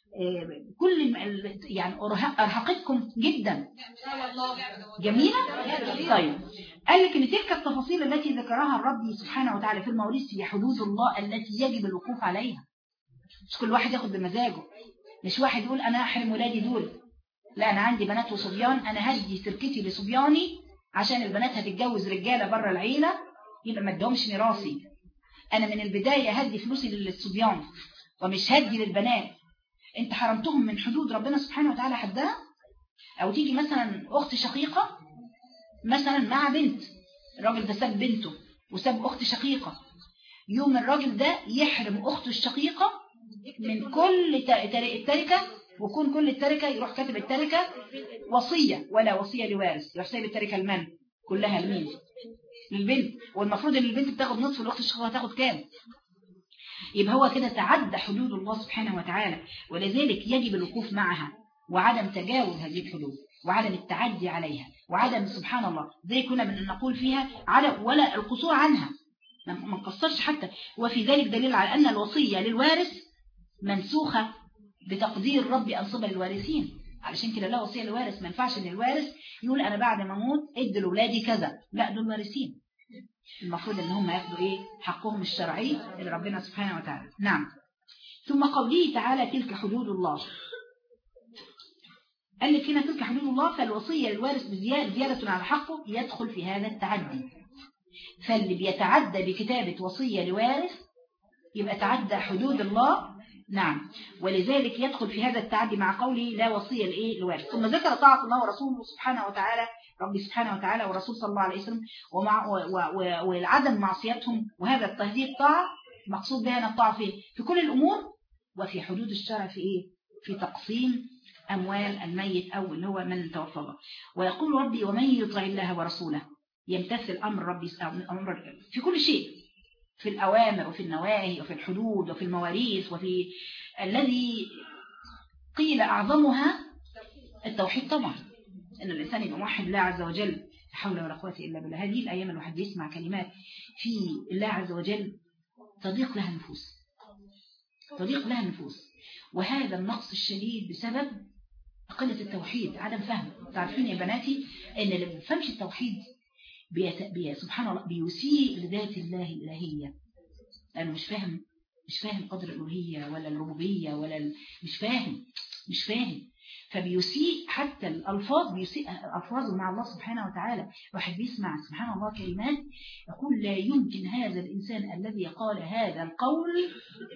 كل يعني أرهقتكم جدا. جميلة؟ طيب قال لك ان تلك التفاصيل التي ذكرها الرب سبحانه وتعالى في المواريث هي حدود الله التي يجب الوقوف عليها. مش كل واحد ياخد بمزاجه، مش واحد يقول انا احرم ولادي دول، لا انا عندي بنات وصبيان انا هدي سركتي لصبياني عشان البنات هتتجوز رجاله بره العيله يبقى ما ادهمش ميراثي. انا من البدايه هدي فلوسي للصبيان ومش هدي للبنات. انت حرمتهم من حدود ربنا سبحانه وتعالى حدها. او تيجي مثلا اخت شقيقه مثلا مع بنت، الراجل ده ساب بنته وساب اخت شقيقه، يوم الراجل ده يحرم اخته الشقيقه من كل التركة، وكون كل التركة يروح كاتب التركة وصية ولا وصية لوارث، يروح سايب التركة المن كلها لمين؟ للبنت. والمفروض ان البنت بتاخد نصف والاخت الشقيقة هتاخد كام؟ يبقى هو كده تعدى حدود الله سبحانه وتعالى، ولذلك يجب الوقوف معها وعدم تجاوز هذه الحدود وعدم التعدي عليها وعدم سبحان الله زي كنا من نقول فيها عدم ولا القصور عنها، ما نقصرش حتى. وفي ذلك دليل على أن الوصية للوارث منسوخة بتقدير ربي أنصبة للوارثين. علشان كده لا وصية للوارث، ما ينفعش ان الوارث يقول أنا بعد ما أموت ادي لأولادي كذا، لا دول وارثين، المفروض ان هم ياخدوا ايه حقهم الشرعي لربنا سبحانه وتعالى. نعم. ثم قوله تعالى تلك حدود الله، قال لك هنا تلك حدود الله، فالوصية للوارث بزيادة زيادة على حقه يدخل في هذا التعدي. فاللي بيتعدى بكتابة وصية لوارث يبقى تعدى حدود الله. نعم، ولذلك يدخل في هذا التعدي مع قوله لا وصية لإيه لوارث. ثم ذكر طاعة الله ورسوله سبحانه وتعالى، ربي سبحانه وتعالى ورسول صلى الله عليه وسلم، ومع والعدم معصيتهم. وهذا التهديد طاعة مقصود بها أن الطاعة في في كل الأمور وفي حدود الشرع، في إيه؟ في تقسيم أموال الميت أو اللي هو من توفى. ويقول ربي ومن يطع الله ورسوله يمتثل أمر ربي أمر في كل شيء، في الأوامر وفي النواهي وفي الحدود وفي المواريث، وفي الذي قيل أعظمها التوحيد طبعا، إن الإنسان يبقى موحد الله عز وجل. لا حول ولا قوة إلا بالله. هذه الأيام الواحد بيسمع كلمات في الله عز وجل تضيق لها النفوس، تضيق لها النفوس. وهذا النقص الشديد بسبب قلة التوحيد، عدم فهم. تعرفين يا بناتي إن اللي ما بيفهمش التوحيد بيت... بي... سبحان الله بيسيء لذات الله الإلهية، لأنه مش فاهم مش فاهم قدر الألوهية ولا الربوبية ولا ال... مش فاهم مش فاهم فبيسيء حتى الألفاظ، بيسيء ألفاظه مع الله سبحانه وتعالى. واحد بيسمع سبحان الله كلمات يقول لا يمكن هذا الإنسان الذي قال هذا القول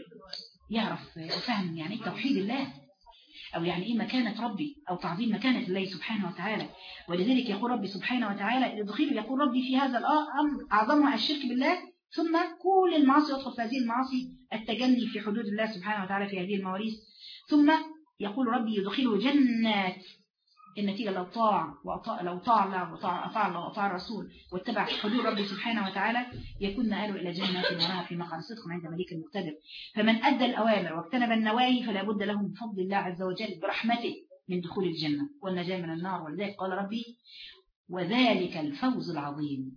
يعرف وفهم يعني ايه توحيد الله، أو يعني إيه مكانة ربي، أو تعظيم مكانة الله سبحانه وتعالى. ولذلك يقول ربي سبحانه وتعالى يدخل يقول ربي في هذا الأمر أعظمها الشرك بالله، ثم كل المعاصي يدخل في هذه المعاصي، التجني في حدود الله سبحانه وتعالى في هذه المواريث. ثم يقول ربي يدخله جنات، النتيجة لو طاع وأطاع، لو طاع الله وطاع أطاع الله وأطاع الرسول واتبع حدود ربي سبحانه وتعالى يكون مآله إلى جنات ونهر في مقعد صدق عند مليك مقتدر. فمن أدى الأوامر واجتنب النواهي فلا بد له من فضل الله عز وجل برحمته من دخول الجنة والنجاة من النار. ولذلك قال ربي وذلك الفوز العظيم.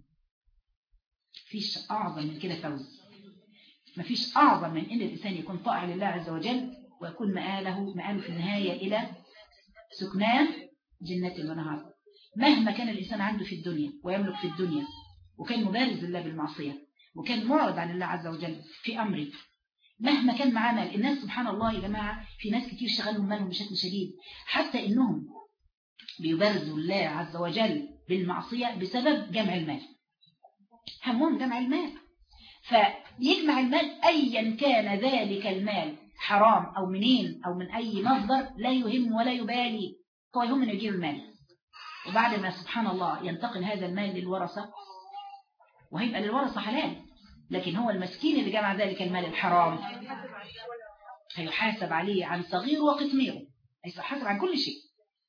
فيش أعظم من كده فوز، ما فيش أعظم من إن الإنسان يكون طائع لله عز وجل ويكون مآله مآله في النهاية إلى سكنان جنات ونهار. مهما كان الإنسان عنده في الدنيا ويملك في الدنيا وكان مبارز لله بالمعصية وكان معرض عن الله عز وجل في أمره، مهما كان معاه مال. الناس سبحان الله يا جماعة في ناس كتير شغلهم مالهم بشكل شديد، حتى إنهم بيبارزوا الله عز وجل بالمعصية بسبب جمع المال، همهم جمع المال. فيجمع المال أيا كان ذلك المال حرام أو منين أو من أي مصدر لا يهم ولا يبالي، هو يهم أنه يجيب المال. وبعد ما سبحان الله ينتقل هذا المال للورثة وهيبقى للورثة حلال، لكن هو المسكين اللي جمع ذلك المال الحرام هيحاسب عليه عن صغير وقطميره، هيحاسب عن كل شيء.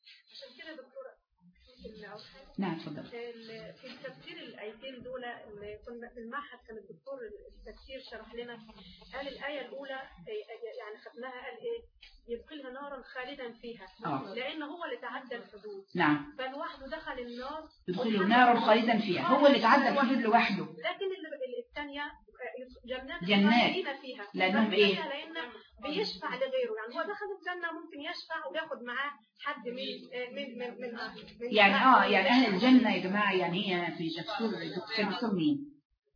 نعم تفضل. في تفسير الايتين دول اللي كنا في المعهد كان الدكتور التفسير شرح لنا، قال الايه الاولى يعني خدناها قال ايه يدخلها نارا خالدا فيها أوه. لان هو اللي تعدى الحدود. نعم. فلوحده دخل النار يدخله نارا خالدا فيها، هو اللي تعدى الحدود لوحده. لكن الثانيه جنات جنات فيها لانهم ايه لان بيشفع لغيره، يعني هو دخل الجنه ممكن يشفع وياخد معاه حد من من من, من, من يعني اه يعني اهل الجنه يا جماعه يعني هي في دكتور دكتور مين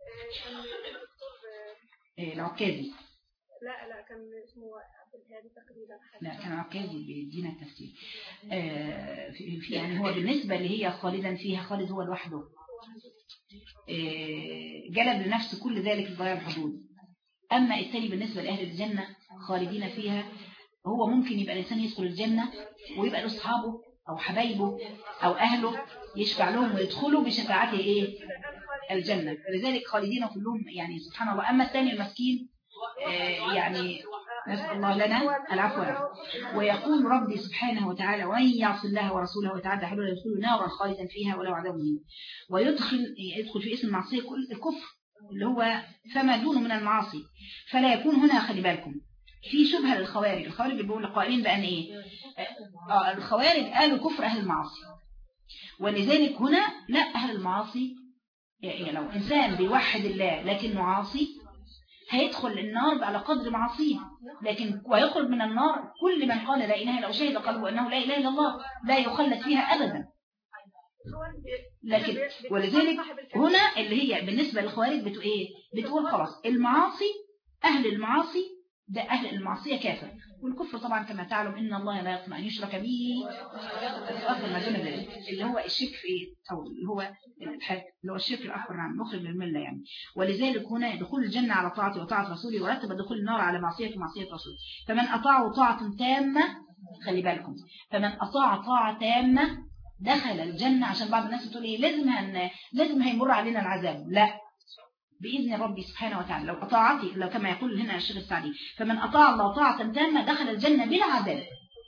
ايه العكازي؟ لا لا كان اسمه عبد الهادي تقريبا. لا كان عكازي بيدينا التفسير. آه في يعني هو بالنسبه اللي هي خالدا فيها، خالد هو لوحده جلب لنفسه كل ذلك ضياع الحدود. أما الثاني بالنسبة لأهل الجنة خالدين فيها، هو ممكن يبقى الإنسان يدخل الجنة ويبقى له أصحابه أو حبايبه أو أهله يشفع لهم ويدخلوا بشفاعته إيه الجنة، فلذلك خالدين كلهم يعني سبحان الله. أما الثاني المسكين يعني نسأل الله لنا العفو. ويقول ربي سبحانه وتعالى ومن يعص الله ورسوله ويتعدى حدوده يدخل نارا خالدا فيها ولو عذاب مهين. ويدخل يدخل في اسم المعصية كل الكفر اللي هو فما دونه من المعاصي. فلا يكون هنا خلي بالكم في شبهة للخوارج. الخوارج اللي بيقولوا قائلين بأن إيه آه الخوارج قالوا كفر أهل المعاصي، ولذلك هنا لا أهل المعاصي يعني لو إنسان بيوحد الله لكنه عاصي هيدخل النار على قدر معصيه، لكن ويخرج من النار كل من قال لا إله إلا الله شهد قلبه أنه لا إله إلا الله لا يخلد فيها أبدا. لكن ولذلك هنا اللي هي بالنسبة للخوارج بتقول إيه بتقول خلاص المعاصي أهل المعاصي ده أهل المعصية كافر. والكفر طبعا كما تعلم إن الله لا يغفر أن يشرك به ويغفر ما دون ذلك، اللي هو الشرك في إيه؟ أو اللي هو الحاج اللي هو الشرك الأكبر، نعم، مخرج من الملة يعني. ولذلك هنا دخول الجنة على طاعته وطاعة رسوله، ورتب دخول النار على معصية ومعصية رسوله. فمن أطاعه طاعة تامة، خلي بالكم، فمن أطاع طاعة تامة دخل الجنة. عشان بعض الناس بتقول إيه لازم هن... لازم هيمر علينا العذاب، لا، بإذن ربي سبحانه وتعالى. لو أطاعتي، لو كما يقول هنا الشيخ السعدي، فمن أطاع الله طاعة تامة دخل الجنة بلا عذاب،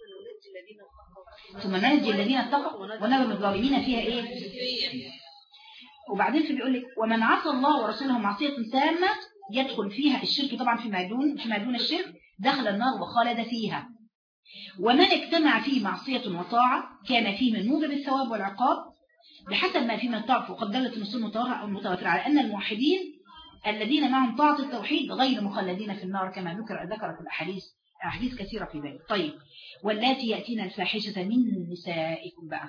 ثم ننجي الذين اتقوا ونذر الظالمين فيها إيه. وبعدين في بيقول لك ومن عصى الله ورسوله معصية تامة يدخل فيها الشرك، طبعا في ما دون في ما دون الشرك، دخل النار وخالد فيها. ومن اجتمع فيه معصية وطاعة كان فيه من موجب الثواب والعقاب بحسب ما فيما تعرف. وقد دلت النصوص المتواترة على أن الموحدين الذين معهم طاعة التوحيد غير مخلدين في النار، كما ذكر ذكرت الأحاديث أحاديث كثيرة في ذلك. طيب، واللاتي يأتين الفاحشة من نسائكم بقى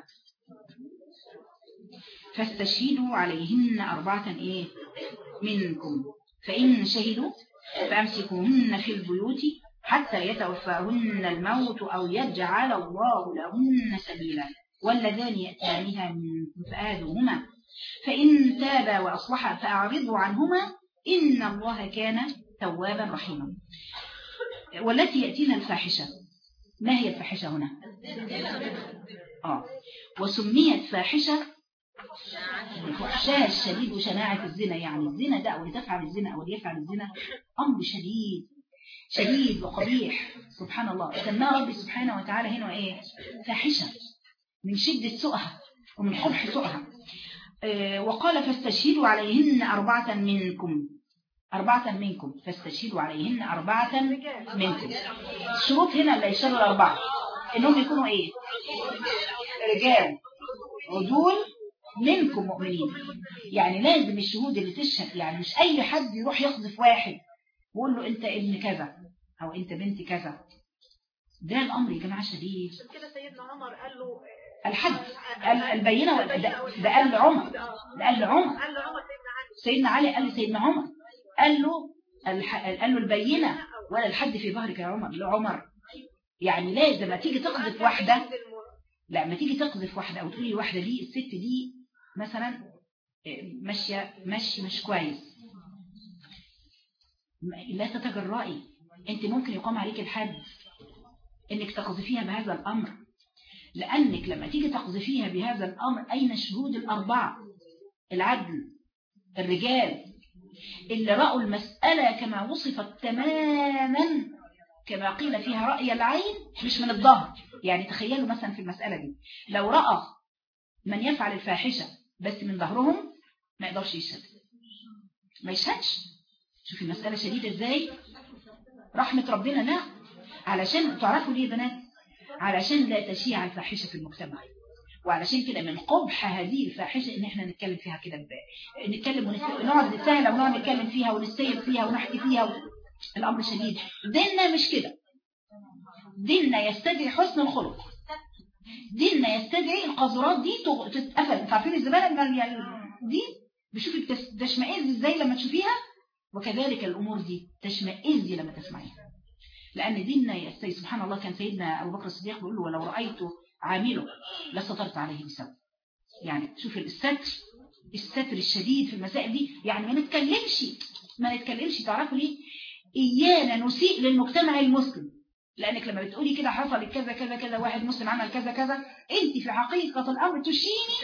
فاستشهدوا عليهن أربعة إيه منكم، فإن شهدوا فأمسكوهن في البيوت حتى يتوفاهن الموت أو يجعل الله لهن سبيلا، واللذان يأتانها منكم فآذوهما فإن تابا وأصلحا فأعرضوا عنهما إن الله كان توابا رحيما. والتي يأتينا الفاحشة، ما هي الفاحشة هنا؟ آه. وسميت فاحشة الفحشاء الشديد وشناعة الزنا، يعني الزنا ده أو لتفعل الزنا أو ليفعل الزنا أمر شديد شديد وقبيح. سبحان الله، سماه ربي سبحانه وتعالى هنا إيه؟ فاحشة، من شدة سوءها ومن قبح سوءها. وقال فاستشهدوا عليهن أربعة منكم، أربعة منكم فاستشهدوا عليهن أربعة منكم. الشروط هنا اللي يشتغلوا الأربعة إنهم يكونوا إيه؟ رجال عدول منكم مؤمنين. يعني لازم الشهود اللي تشهد، يعني مش أي حد يروح يقذف واحد ويقول له أنت ابن كذا أو أنت بنت كذا. ده الأمر يا جماعة شديد. كده سيدنا عمر قال له الحد البينة، ده, ده قال لعمر، ده قال لعمر سيدنا علي قال لسيدنا عمر، قال له قال له البينة ولا الحد في ظهرك يا عمر لعمر. يعني لازم ما تيجي تقذف واحدة، لا ما تيجي تقذف واحدة أو تقولي واحدة دي الست دي مثلا ماشية ماشي مش كويس، لا تتجرئي، انت ممكن يقام عليك الحد انك تقذفيها بهذا الأمر. لأنك لما تيجي تقذفيها بهذا الأمر أين الشهود الأربعة العدل الرجال اللي رأوا المسألة كما وصفت تماما، كما قيل فيها رأي العين مش من الظهر. يعني تخيلوا مثلا في المسألة دي لو رأى من يفعل الفاحشة بس من ظهرهم ما يقدرش يشهد، ما يشهدش. شوفي المسألة شديدة ازاي، رحمة ربنا. لا، علشان تعرفوا ليه بنات، علشان لا تشيع الفاحشة في المجتمع. وعلشان كده من قبح هذه الفاحشة ان احنا نتكلم فيها كده، نتكلم ونقعد نتساهل ونقعد نتكلم فيها ونستيب فيها ونحكي فيها و... الامر شديد. ديننا مش كده، ديننا يستدعي حسن الخلق، ديننا يستدعي القاذورات دي تتقفل. انتوا عارفين الزبالة دي بشوفي تشمئز ازاي لما تشوفيها، وكذلك الامور دي تشمئز لما تسمعيها، لان ديننا يستدعي. سبحان الله، كان سيدنا ابو بكر الصديق بيقول له ولو رايته عامله لسترت عليه بسبب. يعني شوف الستر، الستر الشديد في المسائل دي. يعني ما نتكلمش ما نتكلمش تعرفوا ليه؟ إيانا نسيء للمجتمع المسلم، لأنك لما بتقولي كده حصل كذا كذا كذا، واحد مسلم عمل كذا كذا، أنت في حقيقة الأمر تشيني.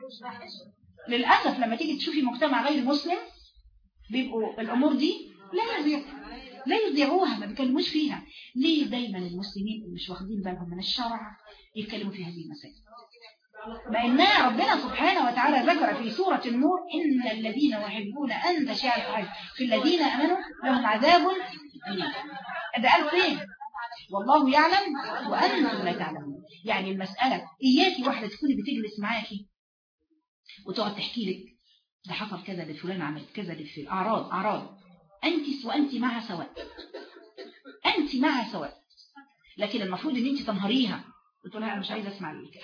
للأسف لما تيجي تشوفي مجتمع غير مسلم بيبقوا الأمور دي لا يذيع لا يذيعوها، ما بيكلموش فيها. ليه دايما المسلمين اللي مش واخدين بالهم من الشرع يتكلموا في هذه المسائل؟ ما إنها ربنا سبحانه وتعالى ذكر في سورة النور إن الذين يحبون أن تشيع الفاحشة في الذين آمنوا لهم عذاب أليم. ده قال فين؟ والله يعلم وأنتم لا تعلمون. يعني المسألة إياكي واحدة تكوني بتجلس معاكي وتقعد تحكي لك ده حصل كذا، ده فلان عمل كذا، ده في أعراض أعراض أنت وأنت معها سواء، أنت معها سواء. لكن المفروض إن أنت تنهريها وتقول لها أنا مش عايزة أسمع لك.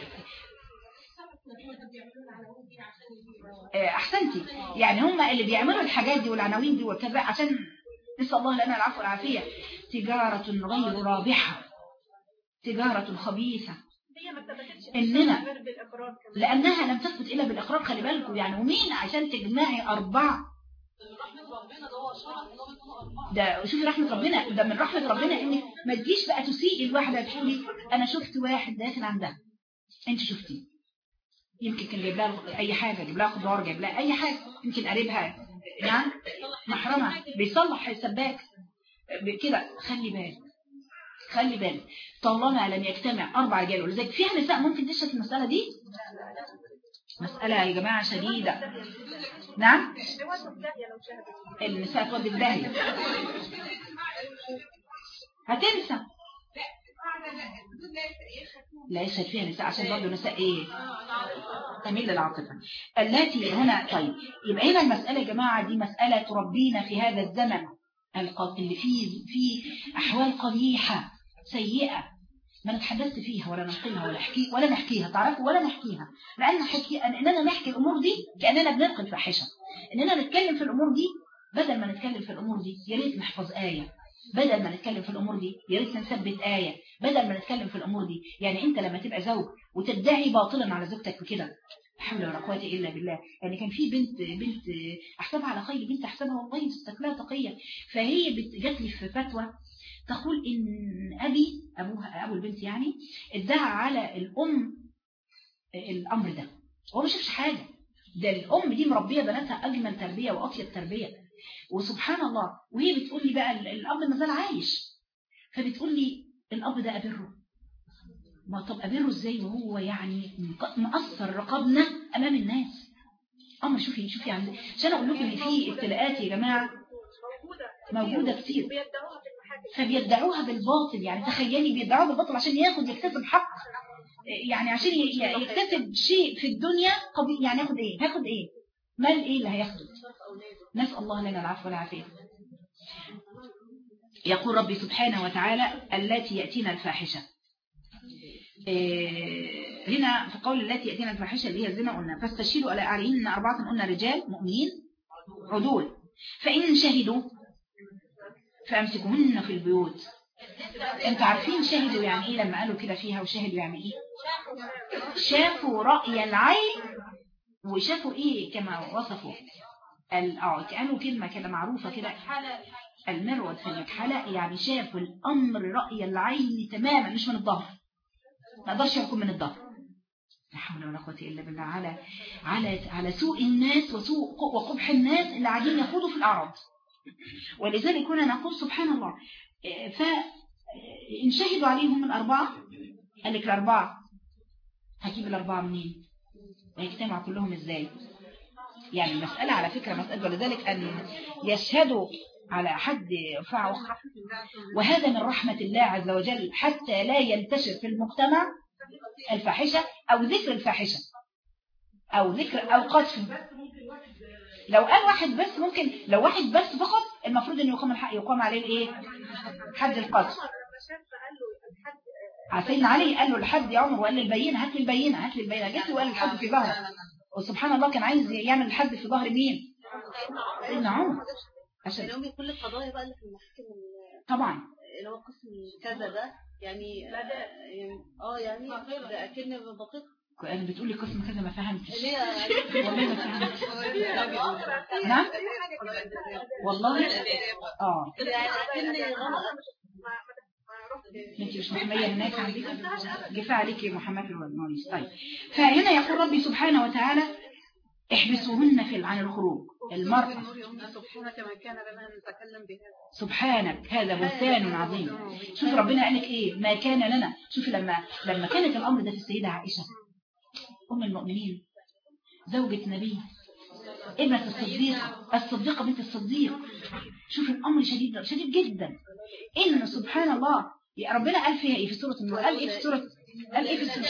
أحسنتي. يعني هم اللي بيعملوا الحاجات دي والعناوين دي وكذا عشان نسأل الله لنا العفو والعافية. تجارة غير رابحة، تجارة خبيثة، إننا لأنها لم تثبت إلا بالإقرار. خلي بالكم يعني، ومين عشان تجمعي أربعة؟ ده شوفي رحمة ربنا، ده من رحمة ربنا إنك ما تجيش بقى تسيئي الواحدة تقولي أنا شفت واحد داخل عندها، أنت شفتي يمكن كان جايب لها أي حاجة، جايب لها خضار، جايب لها أي حاجة، يمكن قريبها نعم محرمة بيصلح السباك كده. خلي بالك، خلي بالك، طالما لم يجتمع أربع رجال. ولذلك فيها نساء ممكن تشهد المسألة دي، مسألة يا جماعة شديدة. نعم النساء تودي الداهية، هتنسى. لا يشهد فيها نساء عشان برضه نساء ايه تميل للعاطفة التي هنا. طيب يبقى هنا المسألة يا جماعة دي مسألة تربينا في هذا الزمن اللي فيه في أحوال قبيحة سيئة ما نتحدث فيها ولا ننقلها ولا نحكي ولا نحكيها، تعرفوا، ولا نحكيها. لأن حكي أننا نحكي الأمور دي كأننا بننقل فاحشة. إننا نتكلم في الأمور دي، بدل ما نتكلم في الأمور دي يا ريت نحفظ آية، بدل ما نتكلم في الأمور دي يا ريت نثبت آية، بدل ما نتكلم في الأمور دي. يعني أنت لما تبقى زوج وتدعي باطلا على زوجتك بكده، لا حول ولا قوة إلا بالله. يعني كان في بنت بنت أحسبها على خير، بنت أحسبها والله مستقلة تقية، فهي جات لي في فتوى تقول إن أبي أبوها أبو البنت يعني ادعى على الأم الأمر ده، هو ما شافش حاجة. ده الأم دي مربية بناتها أجمل تربية وأطيب تربية، وسبحان الله. وهي بتقول لي بقى الأب ما زال عايش، فبتقول لي الأب ده أبره. ما طب أبره إزاي وهو يعني مقصر رقابنا أمام الناس؟ أمر شوفي شوفي عندي عشان أقول لكم إن في ابتلاءات يا جماعة موجودة كتير، فبيدعوها بالباطل. يعني تخيلي بيدعوها بالباطل عشان ياخد يكتسب حق، يعني عشان يكتسب شيء في الدنيا قبيل. يعني ياخد ايه؟ هياخد ايه؟ مال ايه اللي هياخده؟ نسأل الله لنا العفو والعافية. يقول ربي سبحانه وتعالى التي يأتينا الفاحشة. إيه هنا في قول التي يأتينا الفاحشة اللي هي الزنا، قلنا فاستشهدوا على أعينهن أربعة، قلنا رجال مؤمنين عدول، فإن شهدوا فأمسكوهن في البيوت. انتوا عارفين شهدوا يعني ايه لما قالوا كده فيها؟ وشهدوا يعني ايه؟ شافوا رأي العين، وشافوا ايه كما وصفوا اه كانوا كلمة كده معروفة كده، المرود في المكحلة، يعني شافوا الأمر رأي العين تماما، مش من الظهر، ما قدرش يكون من الظهر. لا حول ولا قوة إلا بالله. على على على سوء الناس وسوء وقبح الناس اللي قاعدين يخوضوا في الأعراض. ولذلك كنا نقول سبحان الله، فإن شهدوا عليهم الأربعة، قال لك الأربعة هجيب الأربعة منين؟ هيجتمعوا كلهم إزاي؟ يعني المسألة على فكرة مسألة، ولذلك أن يشهدوا على حد يرفعه، وهذا من رحمة الله عز وجل حتى لا ينتشر في المجتمع الفاحشة أو ذكر الفاحشة أو ذكر أو قذف. لو قال واحد بس ممكن، لو واحد بس فقط المفروض أن يقام الحق، يقام عليه الايه؟ حد القذف. سيدنا علي قال له الحد يا عمر، وقال لي البينة، هات لي البينة، هات لي البينة، جت له وقال الحد في ظهره. وسبحان الله كان عايز يعمل الحد في ظهر مين؟ سيدنا عمر. عشان يعني كل القضايا بقى اللي في المحاكم طبعا اللي هو قسم كذا ده يعني اه يعني ده اكن بدقيق. انا بتقول لي قسم كذا ما فهمتش ليه والله ما فهمتش. نعم والله اه يعني غلط. انت مش محمية هناك عندك، جفاء عليك يا محمد الموليس. طيب فهنا يقول ربي سبحانه وتعالى احبسوهن في عن الخروج. المرأة سبحانك هذا بهتان عظيم. شوف ربنا قال لك ايه؟ ما كان لنا. شوف لما لما كانت الامر ده في السيدة عائشة ام المؤمنين زوجة النبي ابنة الصديقة الصديقة بنت الصديق، شوف الامر شديد شديد جدا. ان سبحان الله يا ربنا قال فيها ايه في سورة النور؟ قال ايه في سورة قال ايه في سورة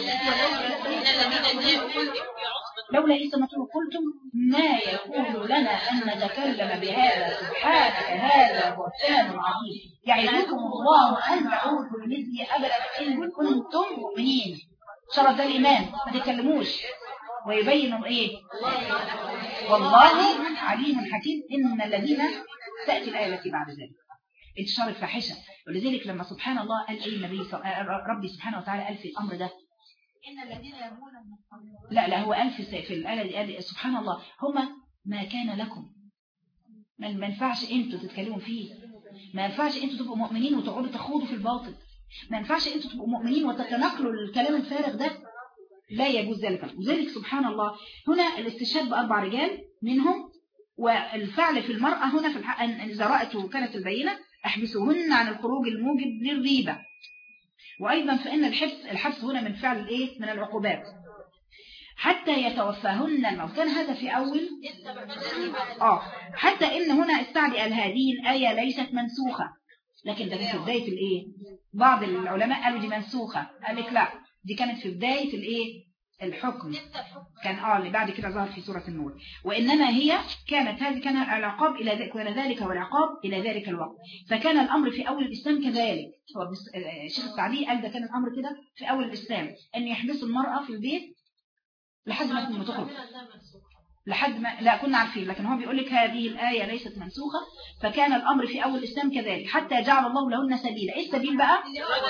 لولا إذ سمعتم قلتم ما يكون لنا أن نتكلم بهذا سبحانك هذا بهتان عظيم يعظكم الله أن تعودوا بمثله أبدا إن كنتم مؤمنين. شرط ده الإيمان، ما تتكلموش ويبينوا إيه؟ والله عليم حكيم. إن الذين تأتي الآية التي بعد ذلك انتشار الفاحشة. ولذلك لما سبحان الله قال ايه النبي ربي سبحانه وتعالى قال في الأمر ده إن الذين يبون لا لا هو قال في في الآية دي قال سبحان الله هما ما كان لكم، ما ينفعش انتوا تتكلموا فيه، ما ينفعش انتوا تبقوا مؤمنين وتقعدوا تخوضوا في الباطل، ما ينفعش انتوا تبقوا مؤمنين وتتنقلوا الكلام الفارغ ده، لا يجوز ذلك. وذلك سبحان الله هنا الاستشهاد بأربع رجال منهم، والفعل في المرأة هنا في الحق أن إذا رأت كانت البينة احبسوهن عن الخروج الموجب للريبة. وأيضا فإن الحبس الحبس هنا من فعل الايه من العقوبات حتى يتوفاهن الموت. كان هذا في أول آه حتى إن هنا استعدي قال هذه الآية ليست منسوخة، لكن ده في بداية الإيه بعض العلماء قالوا دي منسوخة، قال لك لا دي كانت في بداية الإيه الحكم، كان آه اللي بعد كده ظهر في سورة النور. وإنما هي كانت هذه كان العقاب إلى ذلك وإلى ذلك والعقاب إلى ذلك الوقت. فكان الأمر في أول الإسلام كذلك. هو الشيخ السعدي قال ده كان الأمر كده في أول الإسلام أن يحبسوا المرأة في البيت لحد ما تخرج، لحد ما لا كنا عارفين، لكن هو بيقول لك هذه الآية ليست منسوخة. فكان الأمر في أول الإسلام كذلك حتى جعل الله لهن سبيلا. إيه السبيل بقى؟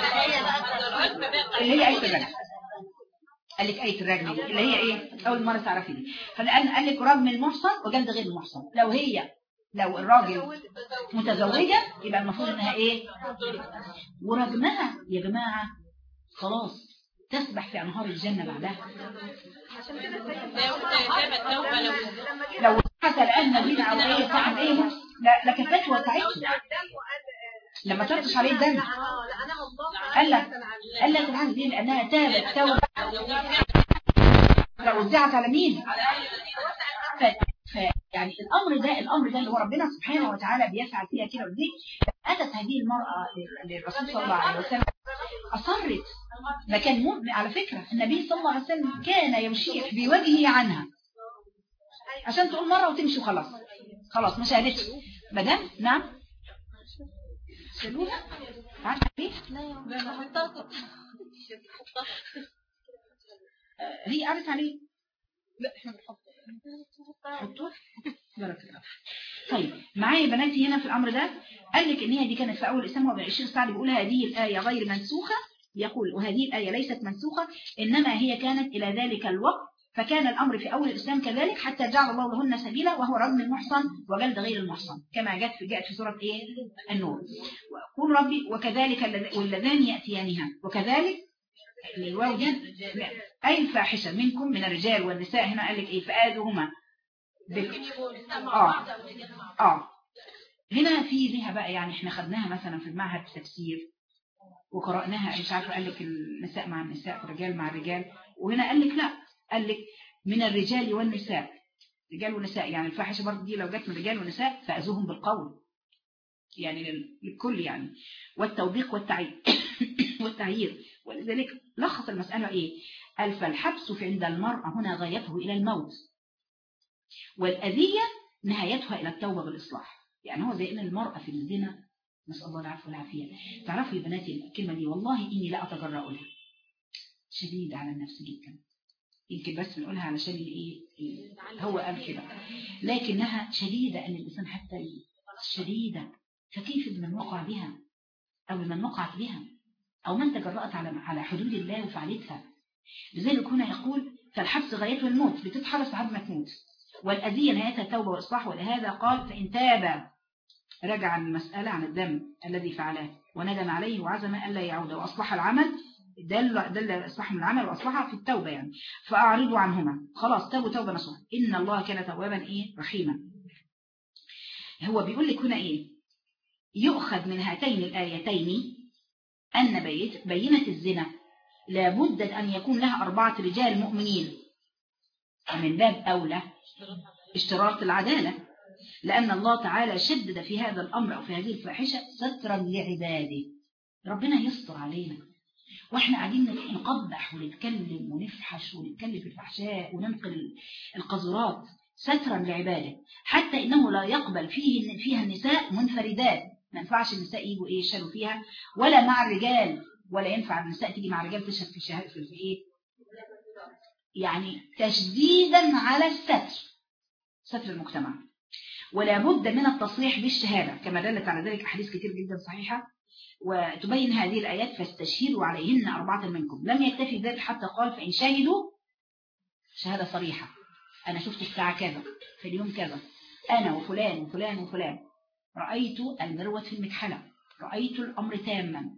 اللي هي آية الرجم. قال لك آية الرجم اللي هي إيه أول مرة تعرفي دي. فالآن قال لك رجم المحصن وجلد غير المحصن. لو هي لو الراجل متزوجة يبقى المفروض إنها إيه ورجمها يا جماعة خلاص تسبح في أنهار الجنة بعدها. لو حتى الآن مدينة أو أي صاحب أي لا لكن فتوى ساعتها لما ترتش عليه الدم قال لك قال لك العالم دي لأنها تابت توبة لو وزعت على مين ف... ف... يعني الأمر ده الأمر ده اللي هو ربنا سبحانه وتعالى بيفعل فيها كده. ودي أتت هذه المرأة للرسول صلى الله عليه وسلم أصرت. ما كان مؤمن على فكرة النبي صلى الله عليه وسلم كان يمشيح بوجهه عنها عشان تقول مرة وتمشي خلاص خلاص ما شاهدتش مدام. نعم شلوها عارفة ليه هي قالت عليه لا احنا بنحطه بارك الله. طيب معايا بناتي هنا في الامر ده قال لك ان هي دي كانت في اول الاسلام. وبعشرين سعد بيقول هذه الايه غير منسوخه، يقول وهذه الايه ليست منسوخه انما هي كانت الى ذلك الوقت. فكان الامر في اول الاسلام كذلك حتى جعل الله لهن سبيلا وهو رجم المحصن وجلد غير المحصن كما جاءت في جاءت في سوره ايه النور. وقول ربي وكذلك واللذان ياتيانها وكذلك الواو دي أي الفاحشة منكم من الرجال والنساء. هنا قال لك إيه فآذوهما بال... آه آه هنا في ليها بقى يعني إحنا خدناها مثلا في المعهد تفسير وقرأناها مش عارفة قال لك النساء مع النساء الرجال مع الرجال. وهنا قال لك لا قال لك من الرجال والنساء رجال ونساء يعني الفاحشة برضه دي لو جت من رجال ونساء فأذوهم بالقول يعني للكل يعني والتوبيق والتعيير والتعيير. ولذلك لخص المسألة إيه قال فالحبس في عند المرأة هنا غايته إلى الموت والأذية نهايتها إلى التوبة بالإصلاح. يعني هو زي إن المرأة في الزنا نسأل الله العفو والعافية. تعرفوا يا بناتي الكلمة دي والله إني لا أتجرأ لها شديدة على النفس جدا يمكن بس بنقولها علشان إيه هو قال كده لكنها شديدة أن الإنسان حتى شديدة. فكيف بمن وقع بها أو بمن وقعت بها أو من تجرأت على على حدود الله وفعلتها. لذلك هنا يقول فالحبس غايته الموت بتتحبس لحد ما تموت والأذية نهايتها التوبة والإصلاح. ولهذا قال فإن تاب رجع عن المسألة عن الذنب الذي فعله وندم عليه وعزم ألا يعود وأصلح العمل دل دل إصلاح من العمل وأصلحها في التوبة يعني فأعرضوا عنهما خلاص تابوا توبة نصوحا إن الله كان توابا إيه رحيما. هو بيقول لك هنا إيه يؤخذ من هاتين الآيتين أن بينة الزنا لابد أن يكون لها أربعة رجال مؤمنين ومن باب أولى اشتراط العدالة لأن الله تعالى شدد في هذا الأمر أو في هذه الفاحشة سترا لعباده. ربنا يستر علينا وإحنا قاعدين نقبح ونتكلم ونفحش ونتكلم في الفحشاء وننقل القذرات سترا لعباده حتى إنه لا يقبل فيه فيها النساء منفردات. ما ينفعش النساء يجوا إيه يشهدوا فيها ولا مع الرجال ولا ينفع النساء تيجي مع الرجال تشهد في شهادة في إيه يعني تشديدا على الستر ستر المجتمع. ولا بد من التصريح بالشهادة كما دلت على ذلك أحاديث كتير جدا صحيحة. وتبين هذه الآيات فاستشهدوا عليهن أربعة منكم. لم يكتفي ذلك حتى قال فإن شهدوا شهادة صريحة، أنا شفت الساعة كذا في اليوم كذا، أنا وفلان وفلان وفلان رأيت المروة في المكحلة، رأيت الأمر تاما،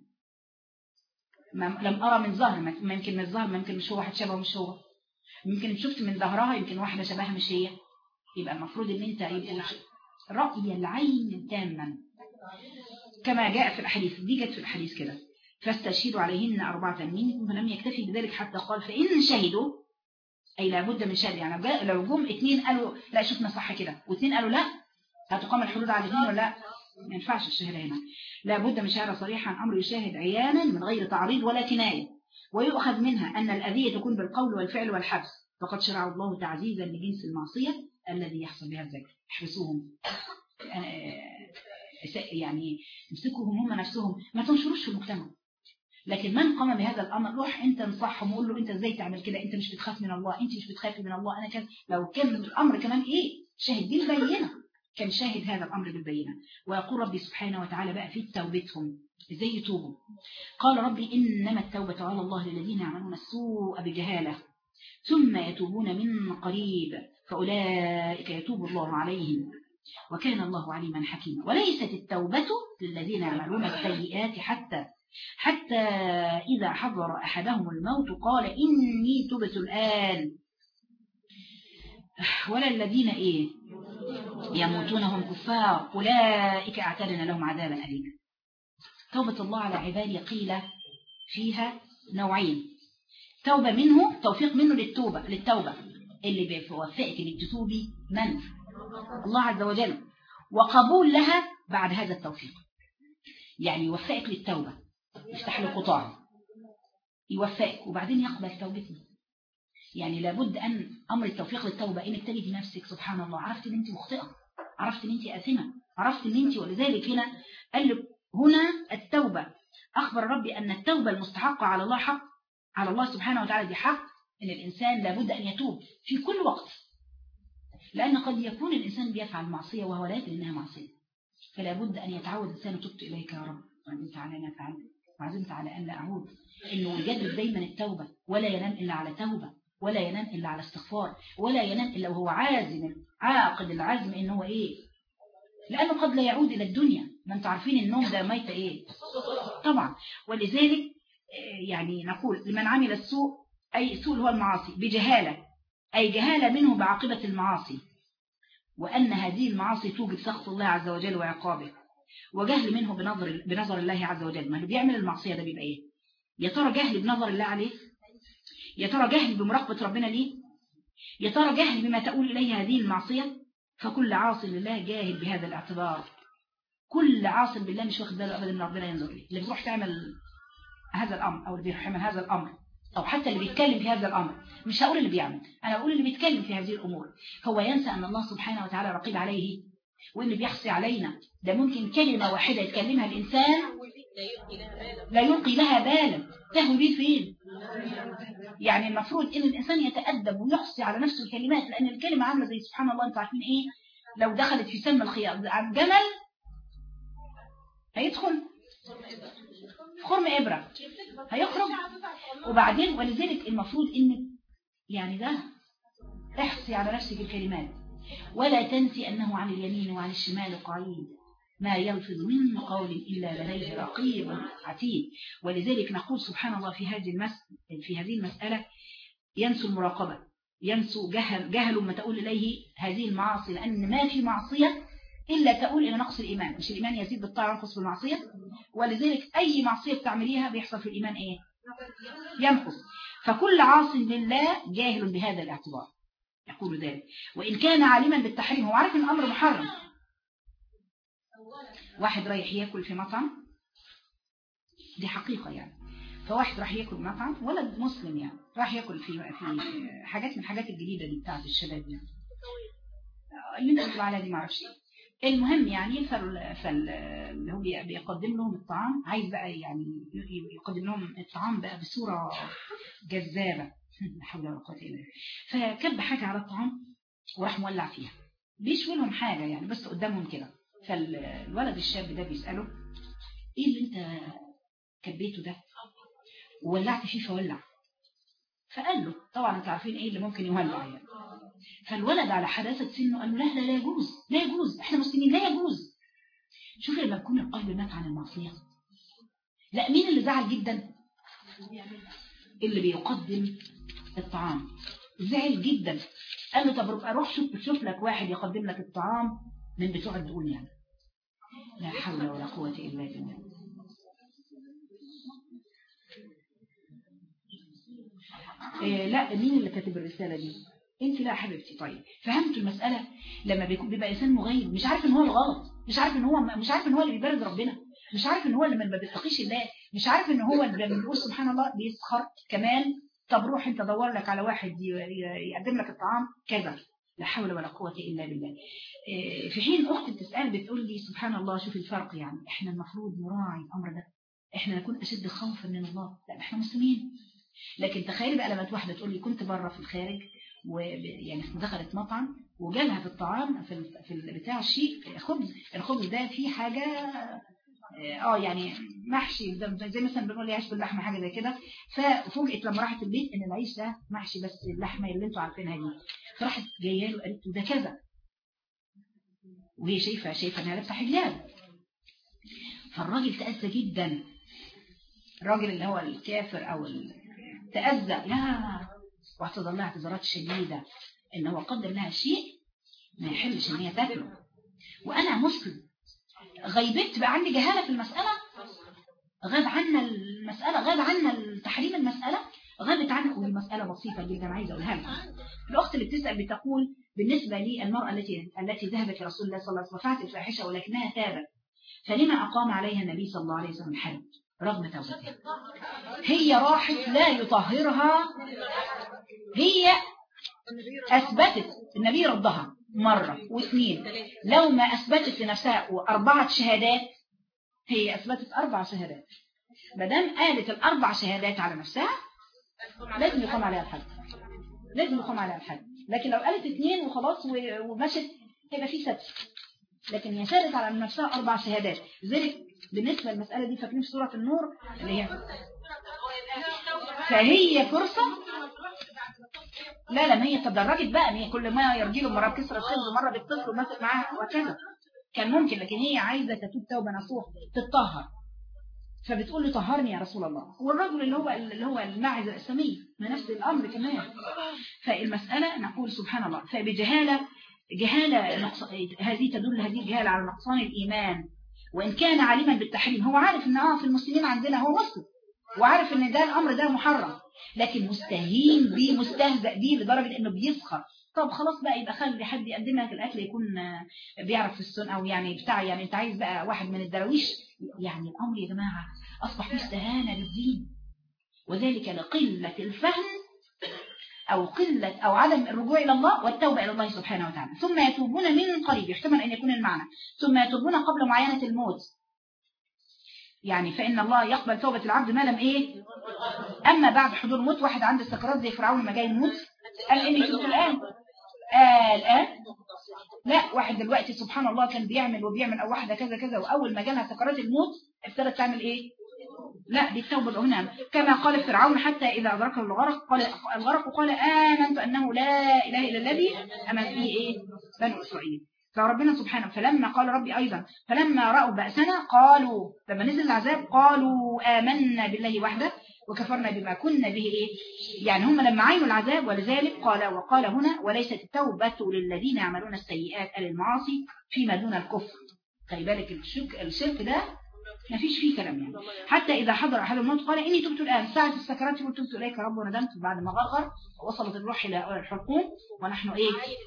لم أرى من ظهر، ممكن من الظهر ممكن مش هو واحد شبه مش هو، ممكن شفت من ظهرها يمكن واحدة شبهها مش هي. يبقى المفروض ان انت يبقى رأي العين تاما كما جاء في الحديث. دي جت في الحديث كده فاستشهدوا عليهن أربعة منكم. فلم يكتفي بذلك حتى قال فإن شهدوا، أي لابد من شهد. يعني لو جم اتنين قالوا لا شفنا صح كده واثنين قالوا لا، هتقام الحدود على الاثنين ولا لا؟ ما ينفعش الشهادة هنا، لابد من شهادة صريحة عن أمر يشاهد عيانا من غير تعريض ولا كناية. ويؤخذ منها أن الأذية تكون بالقول والفعل والحبس، فقد شرع الله تعزيزا لجنس المعصية الذي يحصل بها الذكر. احبسوهم يعني امسكوهم هم نفسهم، ما تنشروش في المجتمع. لكن من قام بهذا الأمر روح أنت انصحهم وقول له أنت ازاي تعمل كده، أنت مش بتخاف من الله، أنت مش بتخافي من الله. أنا كان لو كان الأمر كمان إيه شاهد بالبينة كان شاهد هذا الأمر بالبينة. ويقول ربي سبحانه وتعالى بقى في توبتهم ازاي يتوبوا. قال ربي إنما التوبة على الله للذين يعملون السوء بجهالة ثم يتوبون من قريب فأولئك يتوب الله عليهم وكان الله عليما حكيما. وليست التوبة للذين يعملون السيئات حتى حتى إذا حضر أحدهم الموت قال إني تبت الآن، ولا الذين إيه يموتون هم كفار أولئك أعتدنا لهم عذابا أليما. توبة الله على عبادي قيل فيها نوعين: توبة منه، توفيق منه للتوبة للتوبة اللي بيوفقك انك تتوبي من الله عز وجل، وقبول لها بعد هذا التوفيق. يعني يوفقك للتوبة، يفتح له قطاع يوفقك وبعدين يقبل توبتك. يعني لابد أن أمر التوفيق للتوبة إنك تجدي نفسك سبحان الله عرفت ان انت مخطئة، عرفت ان انت آثمة، عرفت ان انت. ولذلك هنا قال لك هنا التوبة أخبر ربي أن التوبة المستحقة على الله حق، على الله سبحانه وتعالى دي حق، إن الإنسان لابد أن يتوب في كل وقت. لأن قد يكون الإنسان بيفعل معصية وهو لا يدري إنها معصية، فلا بد أن يتعود الإنسان تبت إليك يا رب وعزمت على أن أفعل وعزمت على أن لا أعود. إنه يجدد دايما التوبة، ولا ينام إلا على توبة، ولا ينام إلا على استغفار، ولا ينام إلا وهو عازم عاقد العزم إنه إيه، لأنه قد لا يعود إلى الدنيا. ما أنتم عارفين النوم ده ميت إيه طبعا. ولذلك يعني نقول لمن عمل السوء، أي السوء هو المعاصي بجهالة، أي جهالة منه بعاقبة المعاصي، وأن هذه المعاصي توجب سخط الله عز وجل وعقابه، وجهل منه بنظر بنظر الله عز وجل. ما اللي بيعمل المعصية ده بيبقى إيه؟ يا ترى جهل بنظر الله عليه؟ يا ترى جهل بمراقبة ربنا ليه؟ يا ترى جهل بما تقول إليه هذه المعصية؟ فكل عاص لله جاهل بهذا الاعتبار. كل عاص بالله مش واخد باله أبدا من ربنا ينظر إليه. اللي بيروح تعمل هذا الأمر أو اللي بيحمل هذا الأمر أو حتى اللي بيتكلم في هذا الأمر، مش هقول اللي بيعمل، أنا أقول اللي بيتكلم في هذه الأمور، هو ينسى أن الله سبحانه وتعالى رقيب عليه وإن بيحصي علينا. ده ممكن كلمة واحدة يتكلمها الإنسان لا يلقي لها بالا، تهوي بيه فين؟ يعني المفروض إن الإنسان يتأدب ويحصي على نفسه الكلمات، لأن الكلمة عاملة زي سبحان الله أنتوا عارفين إيه، لو دخلت في سم الخياط عن جمل هيدخل في خرم إبرة هيخرج. وبعدين ولذلك المفروض إن يعني ده احصي على نفسك الكلمات، ولا تنسي أنه عن اليمين وعن الشمال قعيد ما يلفظ من قول إلا لديه رقيب عتيد. ولذلك نقول سبحان الله في هذه المس... في هذه المسألة ينسوا المراقبة، ينسوا جهل جهل ما تقول إليه هذه المعاصي، لأن ما في معصية إلا تقول إلى نقص الإيمان. مش الإيمان يزيد بالطاعة وينقص بالمعصية؟ ولذلك أي معصية بتعمليها بيحصل في الإيمان إيه؟ ينقص. فكل عاص لله جاهل بهذا الاعتبار يقول ذلك، وإن كان عالما بالتحريم هو عارف إن الأمر محرم. واحد رايح يأكل في مطعم، دي حقيقة يعني، فواحد راح يأكل مطعم ولد مسلم يعني راح يأكل في في حاجات من الحاجات الجديدة دي بتاعت الشباب يعني اللي انت بتقول عليها دي معرفش. المهم يعني فال فال اللي هو بيقدم لهم الطعام، عايز بقى يعني يقدم لهم الطعام بقى بصورة جذابة لا حول ولا قوة إلا بالله. فكب حاجة على الطعام وراح مولع فيها بيشوي لهم حاجة يعني بس قدامهم كده. فالولد الشاب ده بيسأله ايه اللي انت كبيته ده وولعت فيه فولع؟ فقال له طبعا انتوا عارفين ايه اللي ممكن يولع يعني. فالولد على حداثة سنه قال له لا لا لا يجوز لا يجوز احنا مسلمين لا يجوز. شوف لما يكون القلب مات عن المعصية. لا مين اللي زعل جدا؟ اللي بيقدم الطعام زعل جدا. قال له طب اروح شوف شوف لك واحد يقدم لك الطعام من بتوع الدقون يعني. لا حول ولا قوة إلا بالله. إيه لا مين اللي كاتب الرسالة دي؟ انت لا حبيبتي. طيب فهمت المسألة. لما بيكون بيبقى انسان مغيب مش عارف ان هو الغلط، مش عارف ان هو مش عارف ان هو اللي بيبارد ربنا، مش عارف ان هو اللي ما بيتقيش الله، مش عارف ان هو اللي لما بيقول سبحان الله بيسخر كمان. طب روح انت دور لك على واحد يقدم لك الطعام كذا. لا حول ولا قوة إلا بالله. في حين أخت بتسأل بتقول لي سبحان الله شوف الفرق يعني احنا المفروض نراعي الأمر ده، احنا نكون أشد خوفا من الله. لا احنا مسلمين. لكن تخيل بقى لما واحدة تقول لي كنت بره في الخارج ويعني دخلت مطعم وجالها في الطعام في في بتاع الشيء خبز. الخبز ده فيه حاجة اه يعني محشي زي مثلا بنقول عيش باللحمه حاجه زي كده. ففوجئت لما راحت البيت ان العيش ده محشي بس اللحمه اللي انتوا عارفينها دي. فراحت جايه له قالت له ده كذا وهي شايفه شايفه انها لابسه حجاب. فالراجل تأذى جدا. الراجل اللي هو الكافر او تأذى لا واعتذر لها اعتذارات شديده ان هو قدر لها شيء ما يحلش ان هي تاكله. وانا مسلم غيبت بقى عندي جهالة في المسألة، غاب عنا المسألة، غاب عنا تحريم المسألة، غابت عنا. والمسألة بسيطة جدا عايزة أقولها لك. الأخت اللي بتسأل بتقول بالنسبة لي المرأة التي التي ذهبت لرسول الله صلى الله عليه وسلم وفعلت الفاحشة ولكنها تابت فلما أقام عليها النبي صلى الله عليه وسلم الحد رغم توبتها؟ هي راحت لا يطهرها، هي أثبتت النبي ردها مرة واثنين. لو ما أثبتت لنفسها وأربعة شهادات، هي أثبتت أربع شهادات. مادام قالت الأربع شهادات على نفسها لازم يقام عليها الحد، لازم يقام عليها الحد. لكن لو قالت اثنين وخلاص ومشت هيبقى في سبت. لكن هي شهدت على نفسها أربع شهادات. لذلك بالنسبة للمسألة دي فاكرين في سورة النور اللي هي فهي فرصة. لا لا ما هي تدرجت بقى، ما هي كل ما يرجي له مرة بكسر الخبز مرة بالطفل وماسك معاها وكذا كان ممكن. لكن هي عايزة تتوب توبة نصوح تتطهر. فبتقول له طهرني يا رسول الله. والرجل اللي هو اللي هو الماعز الإسلامي ما نفس الأمر كمان. فالمسألة نقول سبحان الله. فبجهالة جهالة نقص... هذه تدل هذه الجهالة على نقصان الإيمان. وإن كان عالما بالتحريم هو عارف إن آه في المسلمين عندنا هو مسلم وعارف إن ده الأمر ده محرم، لكن مستهين بيه مستهزأ بيه لدرجة إنه بيسخر. طب خلاص بقى يبقى خلي حد يقدم لك الأكل يكون بيعرف في السنة أو يعني بتاع يعني أنت عايز بقى واحد من الدراويش. يعني الأمر يا جماعة أصبح مستهانة بالدين، وذلك لقلة الفهم أو قلة أو عدم الرجوع إلى الله والتوبة إلى الله سبحانه وتعالى. ثم يتوبون من قريب، يحتمل أن يكون المعنى ثم يتوبون قبل معاينة الموت. يعني فإن الله يقبل توبة العبد ما لم إيه. أما بعد حضور الموت، واحد عنده السكرات زي فرعون ما جاي يموت قال إني تبت الآن. آه الآن لا، واحد دلوقتي سبحان الله كان بيعمل وبيعمل أو واحدة كذا كذا وأول ما جالها سكرات الموت ابتدت تعمل إيه؟ لا دي التوبة هنا كما قال فرعون حتى إذا أدركه الغرق قال الغرق قال آمنت أنه لا إله إلا الذي آمن به إيه؟ بنو إسرائيل. فربنا سبحانه فلما قال ربي أيضا فلما رأوا بأسنا قالوا لما نزل العذاب قالوا آمنا بالله وحده وكفرنا بما كنا به إيه؟ يعني هم لما عينوا العذاب. ولذلك قال وقال هنا وليست التوبة للذين يعملون السيئات أو المعاصي فيما دون الكفر. خلي بالك الشرك, الشرك ده ما فيش فيه كلام يعني. حتى إذا حضر أحد الموت قال إني تبت الآن ساعة السكرات يقول تبت إليك رب وندمت بعد ما غرغر ووصلت الروح إلى الحلقوم ونحن إيه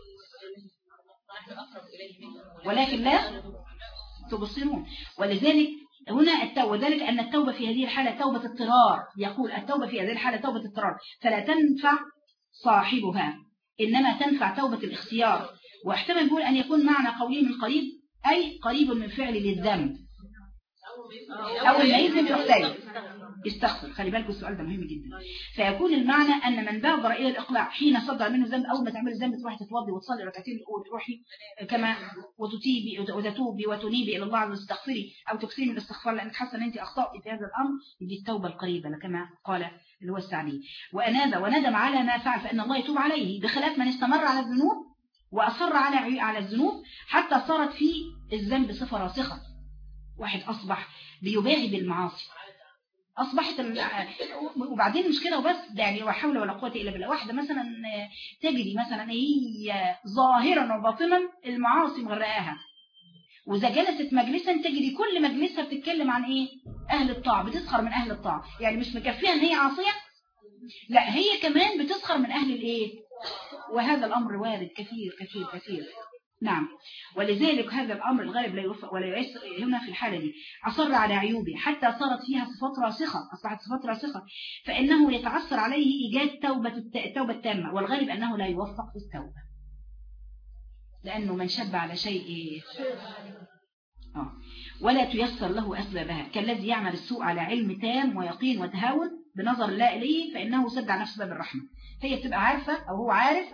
ولكن لا تبصرون. ولذلك هنا التوبة، وذلك أن التوبة في هذه الحالة توبة اضطرار. يقول التوبة في هذه الحالة توبة اضطرار فلا تنفع صاحبها إنما تنفع توبة الاختيار. واحتمل يقول أن يكون معنى قوله من قريب أي قريب من فعل للذنب أول ما يذنب يغتاب يستغفر. خلي بالكم السؤال ده مهم جدا. فيكون المعنى أن من بادر إلى الإقلاع حين صدر منه ذنب، أول ما تعمل ذنب تروحي تتوضي وتصلي ركعتين وتروحي كما وتتيبي وتتوبي وتنيبي إلى الله عز وجل وتستغفري أو تكثري من الاستغفار لأنك حاسة أن أنت أخطأتي في هذا الأمر، دي التوبة القريبة كما قال اللي هو السعدي. وأناب وندم على ما فعل فإن الله يتوب عليه، بخلاف من استمر على الذنوب وأصر على على الذنوب حتى صارت في الذنب صفة راسخة. واحد أصبح بيباهي بالمعاصي، أصبحت ال... وبعدين مش كده وبس، يعني ولا حول ولا قوة إلا بالله. واحدة مثلا تجري مثلا هي ظاهرا وباطنا المعاصي مغرقاها، وإذا جلست مجلسا تجري كل مجلسها بتتكلم عن إيه؟ أهل الطاعة، بتسخر من أهل الطاعة. يعني مش مكفيها إن هي عاصية، لا هي كمان بتسخر من أهل الإيه؟ وهذا الأمر وارد كثير كثير كثير. نعم. ولذلك هذا الأمر الغالب لا يوفق ولا يعس هنا في الحالة دي. أصر على عيوبه حتى صارت فيها صفات راسخة، أصبحت صفات راسخة، فإنه يتعثر عليه إيجاد توبة التوبة التامة، والغالب أنه لا يوفق في التوبة، لأنه من شب على شيء آه. ولا تيسر له أسبابها، كالذي يعمل السوء على علم تام ويقين وتهاون بنظر لا إليه فإنه سد على نفسه باب الرحمة. هي بتبقى عارفة أو هو عارف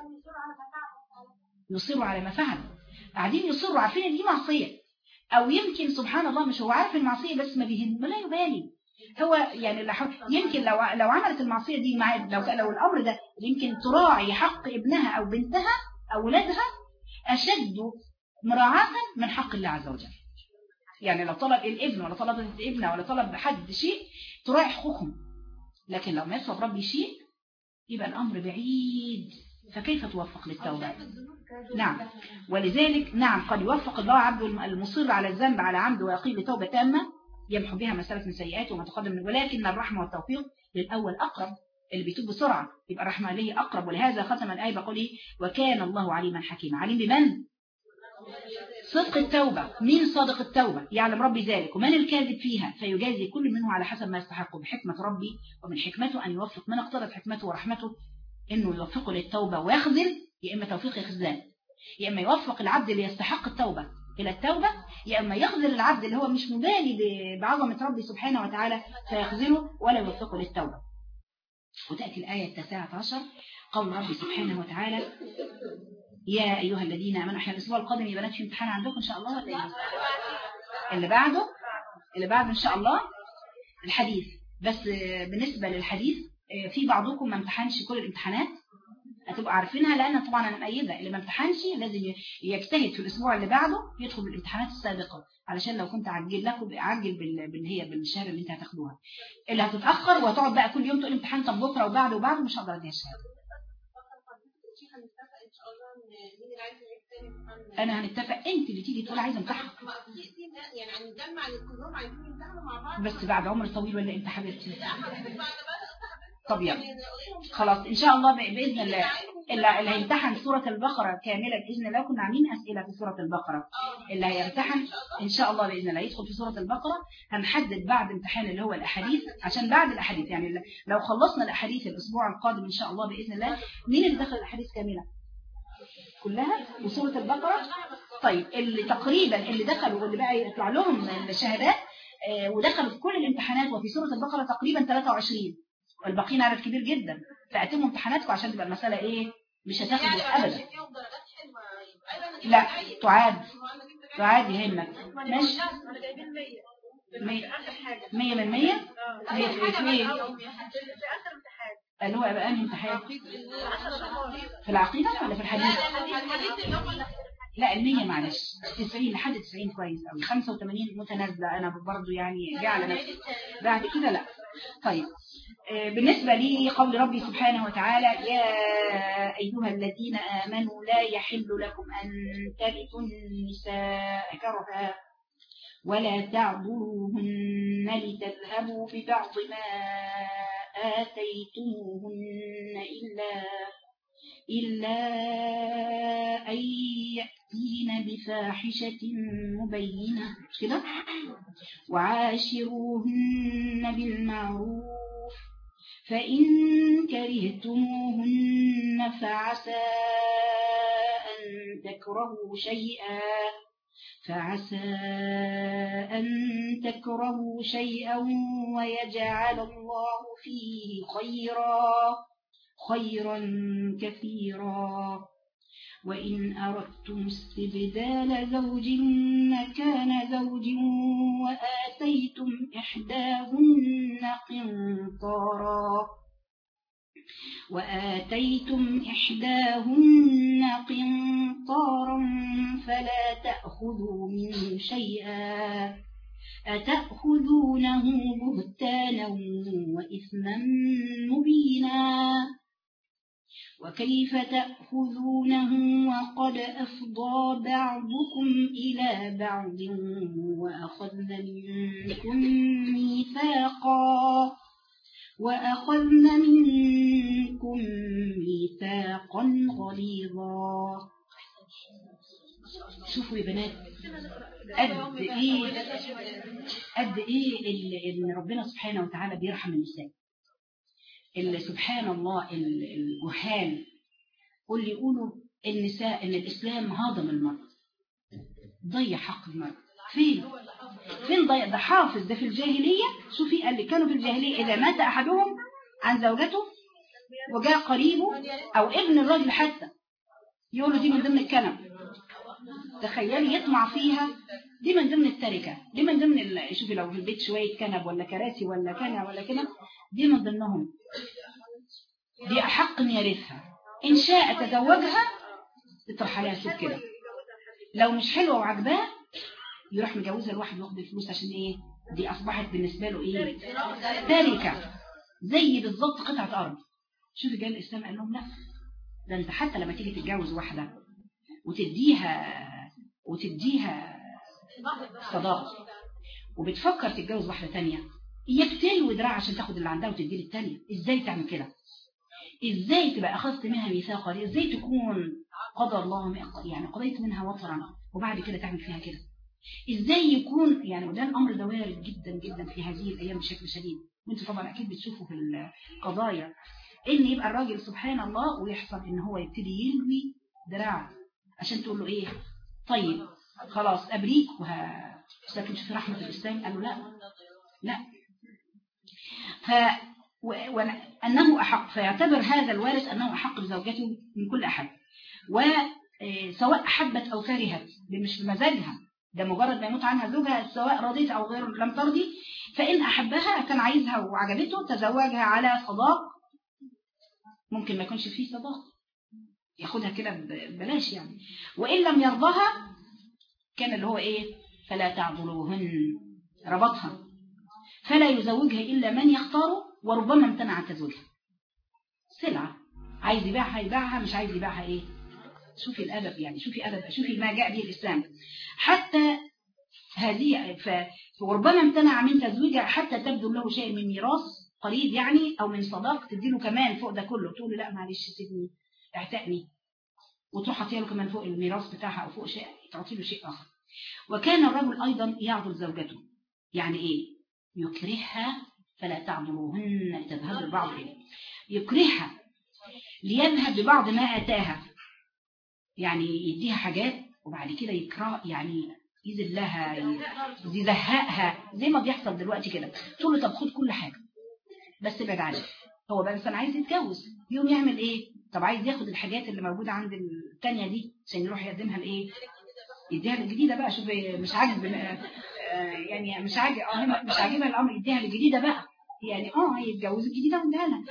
يصروا على ما فعل، قاعدين يصروا عارفين ان دي معصية، او يمكن سبحان الله مش هو عارف المعصية بس ما بيهم لا يبالي هو يعني يمكن لو لو عملت المعصية دي مع لو لو الامر ده يمكن تراعي حق ابنها او بنتها او ولادها اشد مراعاة من حق الله عز وجل. يعني لو طلب الابن ولا طلب الابنه ولا طلب حد شيء تراعي حقوقهم، لكن لو ما يطلب ربي شيء يبقى الامر بعيد، فكيف توفق للتوبة؟ نعم. ولذلك نعم قد يوفق الله عبد المصر على الذنب على عمد ويقيم بتوبة تامة يمحو بها مسألة من سيئاته وما تقدم منه، ولكن الرحمة والتوفيق للأول أقرب، اللي بيتوب بسرعة يبقى الرحمة ليه أقرب. ولهذا ختم الآية بقوله وكان الله عليما حكيما. عليم بمن؟ صدق التوبة. مين صادق التوبة؟ يعلم ربي ذلك، ومن الكاذب فيها فيجازي كل منه على حسب ما يستحقه بحكمة ربي، ومن حكمته أن يوفق من اقتضت حكمته ورحمته إنه يوفقه للتوبة ويخذل، يا إما توفيق يخذلان، يا إما يوفق العبد اللي يستحق التوبة إلى التوبة، يا إما يخذل العبد اللي هو مش مبالي بعظمة ربي سبحانه وتعالى فيخذله ولا يوفقه للتوبة. وتأتي الآية التاسعة عشر قول ربي سبحانه وتعالى يا أيها الذين آمنوا أحيانا الأسبوع القادم يا بنات في امتحان عندكم إن شاء الله ولا إيه؟ اللي بعده اللي بعده إن شاء الله الحديث. بس بالنسبة للحديث في بعضكم ما امتحنش كل الامتحانات هتبقى عارفينها، لأن طبعا أنا مأيدة اللي ما امتحنش لازم يجتهد في الأسبوع اللي بعده يدخل بالامتحانات السابقة، علشان لو كنت عجل لكم عجل باللي هي بالشهادة اللي انت هتاخدوها. اللي هتتأخر وتقعد بقى كل يوم تقول امتحان طب بكرة وبعده وبعده مش هقدر اديها شهادة. انا هنتفق انت اللي تيجي تقول عايزه امتحن يعني هنجمع كلهم عايزين يمتحنوا مع بعض بس بعد عمر طويل ولا انت حبيبتي؟ طب يلا خلاص ان شاء الله باذن الله اللي, اللي هيمتحن سوره البقره كامله باذن الله. كنا عاملين اسئله في سوره البقره، اللي هيمتحن ان شاء الله باذن الله يدخل في سوره البقره. هنحدد بعد امتحان اللي هو الاحاديث، عشان بعد الاحاديث يعني لو خلصنا الاحاديث الاسبوع القادم ان شاء الله باذن الله مين اللي دخل الاحاديث كامله كلها وسورة البقرة؟ طيب اللي تقريبا اللي دخلوا واللي بقى يطلع لهم الشهادات آه ودخلوا في كل الامتحانات وفي سورة البقرة تقريبا ثلاثة وعشرين، والباقيين عدد كبير جدا، فأتموا امتحاناتكم عشان تبقى المسألة ايه مش هتاخدوا أبدا. لا تعاد تعاد يهمك ماشي مية من مية اللي هو يبقى أنهي امتحان في العقيدة ولا في الحديث؟ لا المية معلش تسعين لحد تسعين كويس أوي، خمسة وثمانين متنازلة أنا برضو يعني جعل نفسي بعد كده لا. طيب بالنسبة لي قول ربي سبحانه وتعالى يا أيها الذين آمنوا لا يحل لكم أن ترثوا النساء كرها ولا تعضلوهن لتذهبوا ببعض ما آتيتموهن إلا إلا أن يأتين بفاحشة مبينة كده وعاشروهن بالمعروف فإن كرهتموهن فعسى أن تكرهوا شيئا فعسى أن تكرهوا شيئا ويجعل الله فيه خيرا خيرا كثيرا وإن أردتم استبدال زوج مكان زوج وآتيتم إحداهن قنطارا وآتيتم إحداهن قنطارا فلا تأخذوا منه شيئا أتأخذونه بهتانا وإثما مبينا وكيف تأخذونه وقد أفضى بعضكم إلى بعض وأخذن منكم ميثاقا وأخذن منكم ميثاقا غليظا. شوفوا يا بنات قد إيه قد إيه إن ربنا سبحانه وتعالى بيرحم النساء. اللي سبحان الله الجهال قل لي يقولوا النساء ان الاسلام هضم المرأة ضيع حق المرأة. فين فين ضيع؟ ده حافظ ده في الجاهلية. شوفي قال لي كانوا في الجاهلية اذا مات احدهم عن زوجته وجاء قريبه او ابن الرجل حتى يقولوا دي من ضمن الكنب. تخيلي يطمع فيها، دي من ضمن التركة، دي من ضمن شوفي لو في البيت شوية كنب ولا كراسي ولا كنب ولا كنب دي من ضمنهم، دي أحق من يرثها. إن شاء تزوجها تطرح عليها سوق كده، لو مش حلوة وعجباه يروح مجوزها الواحد وياخد الفلوس عشان إيه؟ دي أصبحت بالنسبة له إيه؟ تركة زي بالظبط قطعة أرض. شوفي جاء الإسلام قال لهم لا، ده أنت حتى لما تيجي تتجوز واحدة وتديها وتديها صداقة وبتفكر تتجوز واحدة تانية إياك تلوي دراع عشان تاخد اللي عندها وتدي للتانية. إزاي تعمل كده؟ إزاي تبقى أخذت منها ميثاقا؟ إزاي تكون قضى الله يعني قضيت منها وطرا وبعد كده تعمل فيها كده؟ إزاي يكون يعني؟ وده الأمر ده وارد جدا جدا في هذه الأيام بشكل شديد، وانتوا طبعا أكيد بتشوفوا في القضايا إن يبقى الراجل سبحان الله ويحصل إن هو يبتدي يلوي دراع عشان تقول له إيه؟ طيب خلاص أبريك وه... لكن شوف رحمة الإسلام قالوا لا لا ف وأنه أحق، فيعتبر هذا الوارث أنه أحق بزوجته من كل أحد، وسواء أحبت أو كرهت، مش بمزاجها، ده مجرد ما يموت عنها زوجها سواء رضيت أو غير لم ترضي، فإن أحبها كان عايزها وعجبته تزوجها على صداق، ممكن ما يكونش فيه صداق ياخدها كده ببلاش يعني، وإن لم يرضها كان اللي هو إيه؟ فلا تعضلوهن، ربطها، فلا يزوجها إلا من يختاره، وربما امتنع عن تزوجها. سلعة عايز يبيعها يبيعها، مش عايز يبيعها إيه؟ شوفي الأدب يعني، شوفي أدب، شوفي ما جاء به الإسلام. حتى هذه وربما امتنع من تزويجها حتى تبدو له شيء من ميراث قريب يعني، أو من صداق تديله كمان فوق ده كله، تقول له لا معلش سيبني اعتقني، وتروح تعطيها له كمان فوق الميراث بتاعها أو فوق شيء تعطي له شيء آخر. وكان الرجل أيضا يعضل زوجته، يعني إيه؟ يكرهها فلا تعضلوهن تذهبوا بعض إليه، يكرهها ليذهب ببعض ما أتاها، يعني يديها حاجات وبعد كده يكره يعني يذلها يزهقها زي ما بيحصل دلوقتي كده، تقول له طب خد كل حاجة بس ابعد عنها. هو بقى مثلا عايز يتجوز يوم يعمل ايه؟ طب عايز ياخد الحاجات اللي موجودة عند التانية دي عشان يروح يقدمها لايه؟ يديها الجديدة بقى. شوف مش عاجب يعني مش عاجب اه مش عاجبها الامر، يديها الجديدة بقى يعني اه يتجوز الجديدة ويديها لها.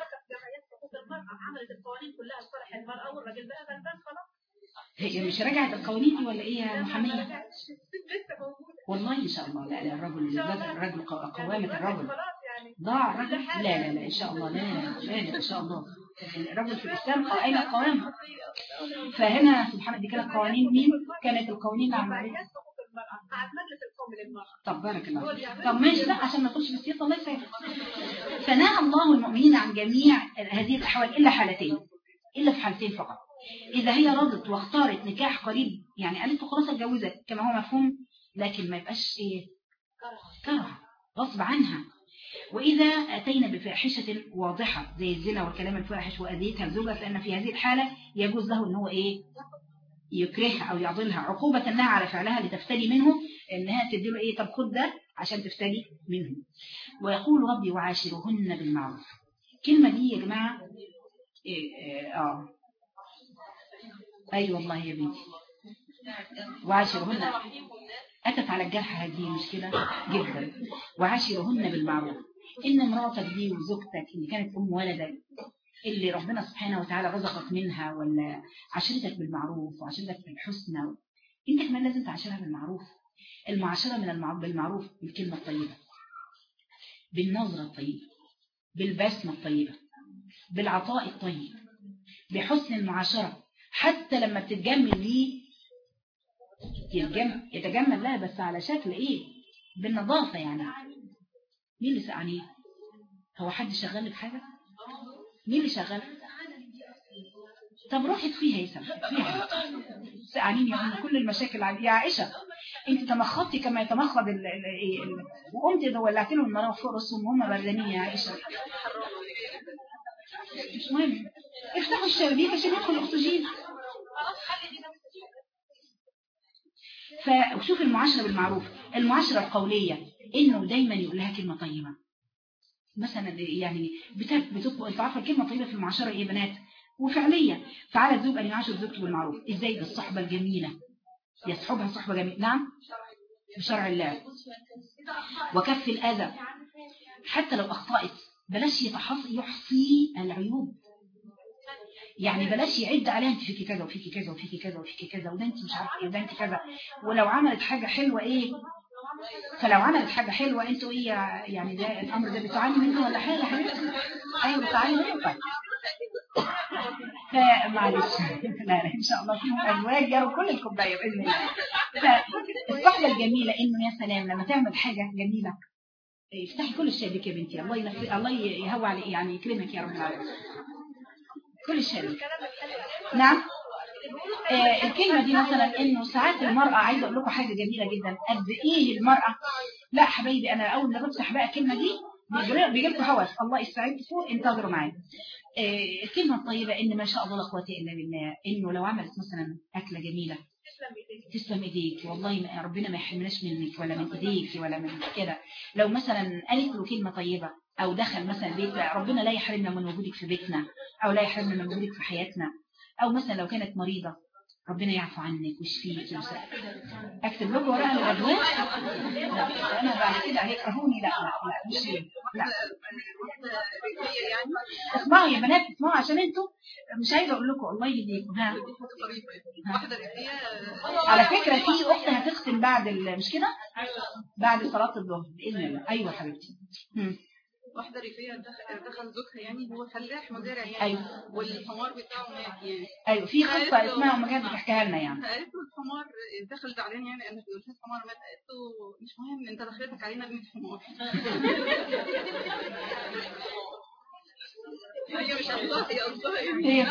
عملت القوانين كلها لصالح المرأة والراجل بقى غلبان خلاص. هي مش راجعت القوانين دي ولا ايه يا محمية؟ والله ان شاء الله. لا لا الرجل الرجل قوامة الرجل ضاع الرجل. لا لا لا ان شاء الله. لا لا ان شاء الله الرجل في الاسلام قائمة قوامة. فهنا سبحان الله دي كانت قوانين مين؟ كانت القوانين اللي عملتها طب بارك الله. طب ماشي لا عشان ما تقولش بالسياسة الله يسعدك. فنهى الله المؤمنين عن جميع هذه الأحوال إلا حالتين، إلا في حالتين فقط. إذا هي رضت واختارت نكاح قريب يعني قالت له خلاص اتجوزت كما هو مفهوم، لكن ما يبقاش إيه؟ كره غصب عنها. وإذا أتينا بفاحشة واضحة زي الزنا والكلام الفاحش وأذيتها الزوجة، فإن في هذه الحالة يجوز له إن هو إيه؟ يكرهها أو يعضلها عقوبة أنها على فعلها لتفتدي منه، أنها تديله إيه؟ طب خد ده عشان تفتدي منه. ويقول ربي وعاشرهن بالمعروف. كلمة دي يا جماعة إيه إيه آه أي والله يا بنتي، وعاشرهن أتت على الجرح هذه مشكلة جدا. وعاشرهن بالمعروف. إن امرأتك دي وزوجتك اللي كانت أم ولدك اللي ربنا سبحانه وتعالى رزقك منها، ولا عاشرتك بالمعروف وعاشرتك بالحسنى، انت كمان لازم تعاشرها بالمعروف. المعاشرة من المعروف بالمعروف، بالكلمة الطيبة، بالنظرة الطيبة، بالبسمة الطيبة، بالعطاء الطيب، بحسن المعاشرة. حتى لما بتتجمل ليه يتجمل يتجمل لها، بس على شكل ايه؟ بالنظافة يعني. مين اللي سأعني؟ هو حد شغال بحاجة؟ مين اللي شغال؟ طب روحي فيها يا سلام، فيها سأعنين يا أم كل المشاكل عندي يا عائشة. انت تمخضتي كما يتمخض ال ال ال وقمت ولعت لهم المراوح فوق راسهم وهم بردانين يا عائشة. مش مهم، افتحوا الشبابيك عشان يدخل الاكسجين. فشوف المعاشرة بالمعروف. المعاشرة القولية انه دايما يقول لها كلمة طيبة مثلا، يعني بتطبق. انت عارفه الكلمة الطيبة في المعاشرة ايه بنات؟ وفعليا. فعلى الزوج أن يعاشر زوجته بالمعروف. إزاي؟ بالصحبة الجميلة، يصحبها صحبة جميلة. نعم، بشرع الله. وكف الأذى، حتى لو أخطأت بلاش يحصي العيوب، يعني بلاش يعد عليها انت فيكي كذا وفيكي كذا وفيكي كذا وفيكي كذا وده انت مش عارفه ايه وده انت كذا. ولو عملت حاجة حلوة ايه، فلو عملت حاجة حلوة انتوا ايه يعني؟ ده الأمر ده بتعاني منه ولا حاجة حبيبتي؟ أيوة بتعاني منه. فمعلش لا لا ان شاء الله فيهم ازواج يروا كل الكوبايه باذن الله. فالصحبه الجميله انه يا سلام لما تعمل حاجه جميله افتحي كل الشبابيك يا بنتي. الله ينفي الله يهوى عليك يعني يكرمك يا رب العالمين. كل الشبابيك. نعم. آه الكلمه دي مثلا انه ساعات المراه، عايزه اقول لكم حاجه جميله جدا. قد ايه المراه، لا حبايبي انا اول ما بفتح بقى الكلمه دي بيجي لكم هوس. الله يستعينكم، انتظروا معايا. آه الكلمه الطيبه ان ما شاء الله لا قوه الا بالله، انه لو عملت مثلا اكله جميله تسلم ايديك والله ربنا ما يحرمناش منك ولا من ايديك ولا من كده. لو مثلا قالت له كلمه طيبه او دخل مثلا بيت، ربنا لا يحرمنا من وجودك في بيتنا او لا يحرمنا من وجودك في حياتنا. او مثلا لو كانت مريضه ربنا يعفو عنك ويشفيك. اكتب لكم ورقه الادويه؟ لا انا بعد كده هيكرهوني. لا لا لا مش لا. اسمعوا يا بنات، اسمعوا عشان انتوا مش عايزه اقول لكم الله يهديكم. ها على فكره في اخت هتختم بعد مش كده، بعد صلاه الظهر باذن الله. ايوه حبيبتي. واحدة ريفية دخل زوجها يعني هو فلاح مزارع يعني. أيوة. والحمار بتاعه مات يعني. ايوه في قصه اسمها ام كانت بتحكيها لنا يعني. قالت له الحمار دخل زعلان يعني انا بيقول لها الحمار مات. قالت له مش مهم انت دخلتك علينا بمية حمار. هي مش قصدها، هي قصدها هي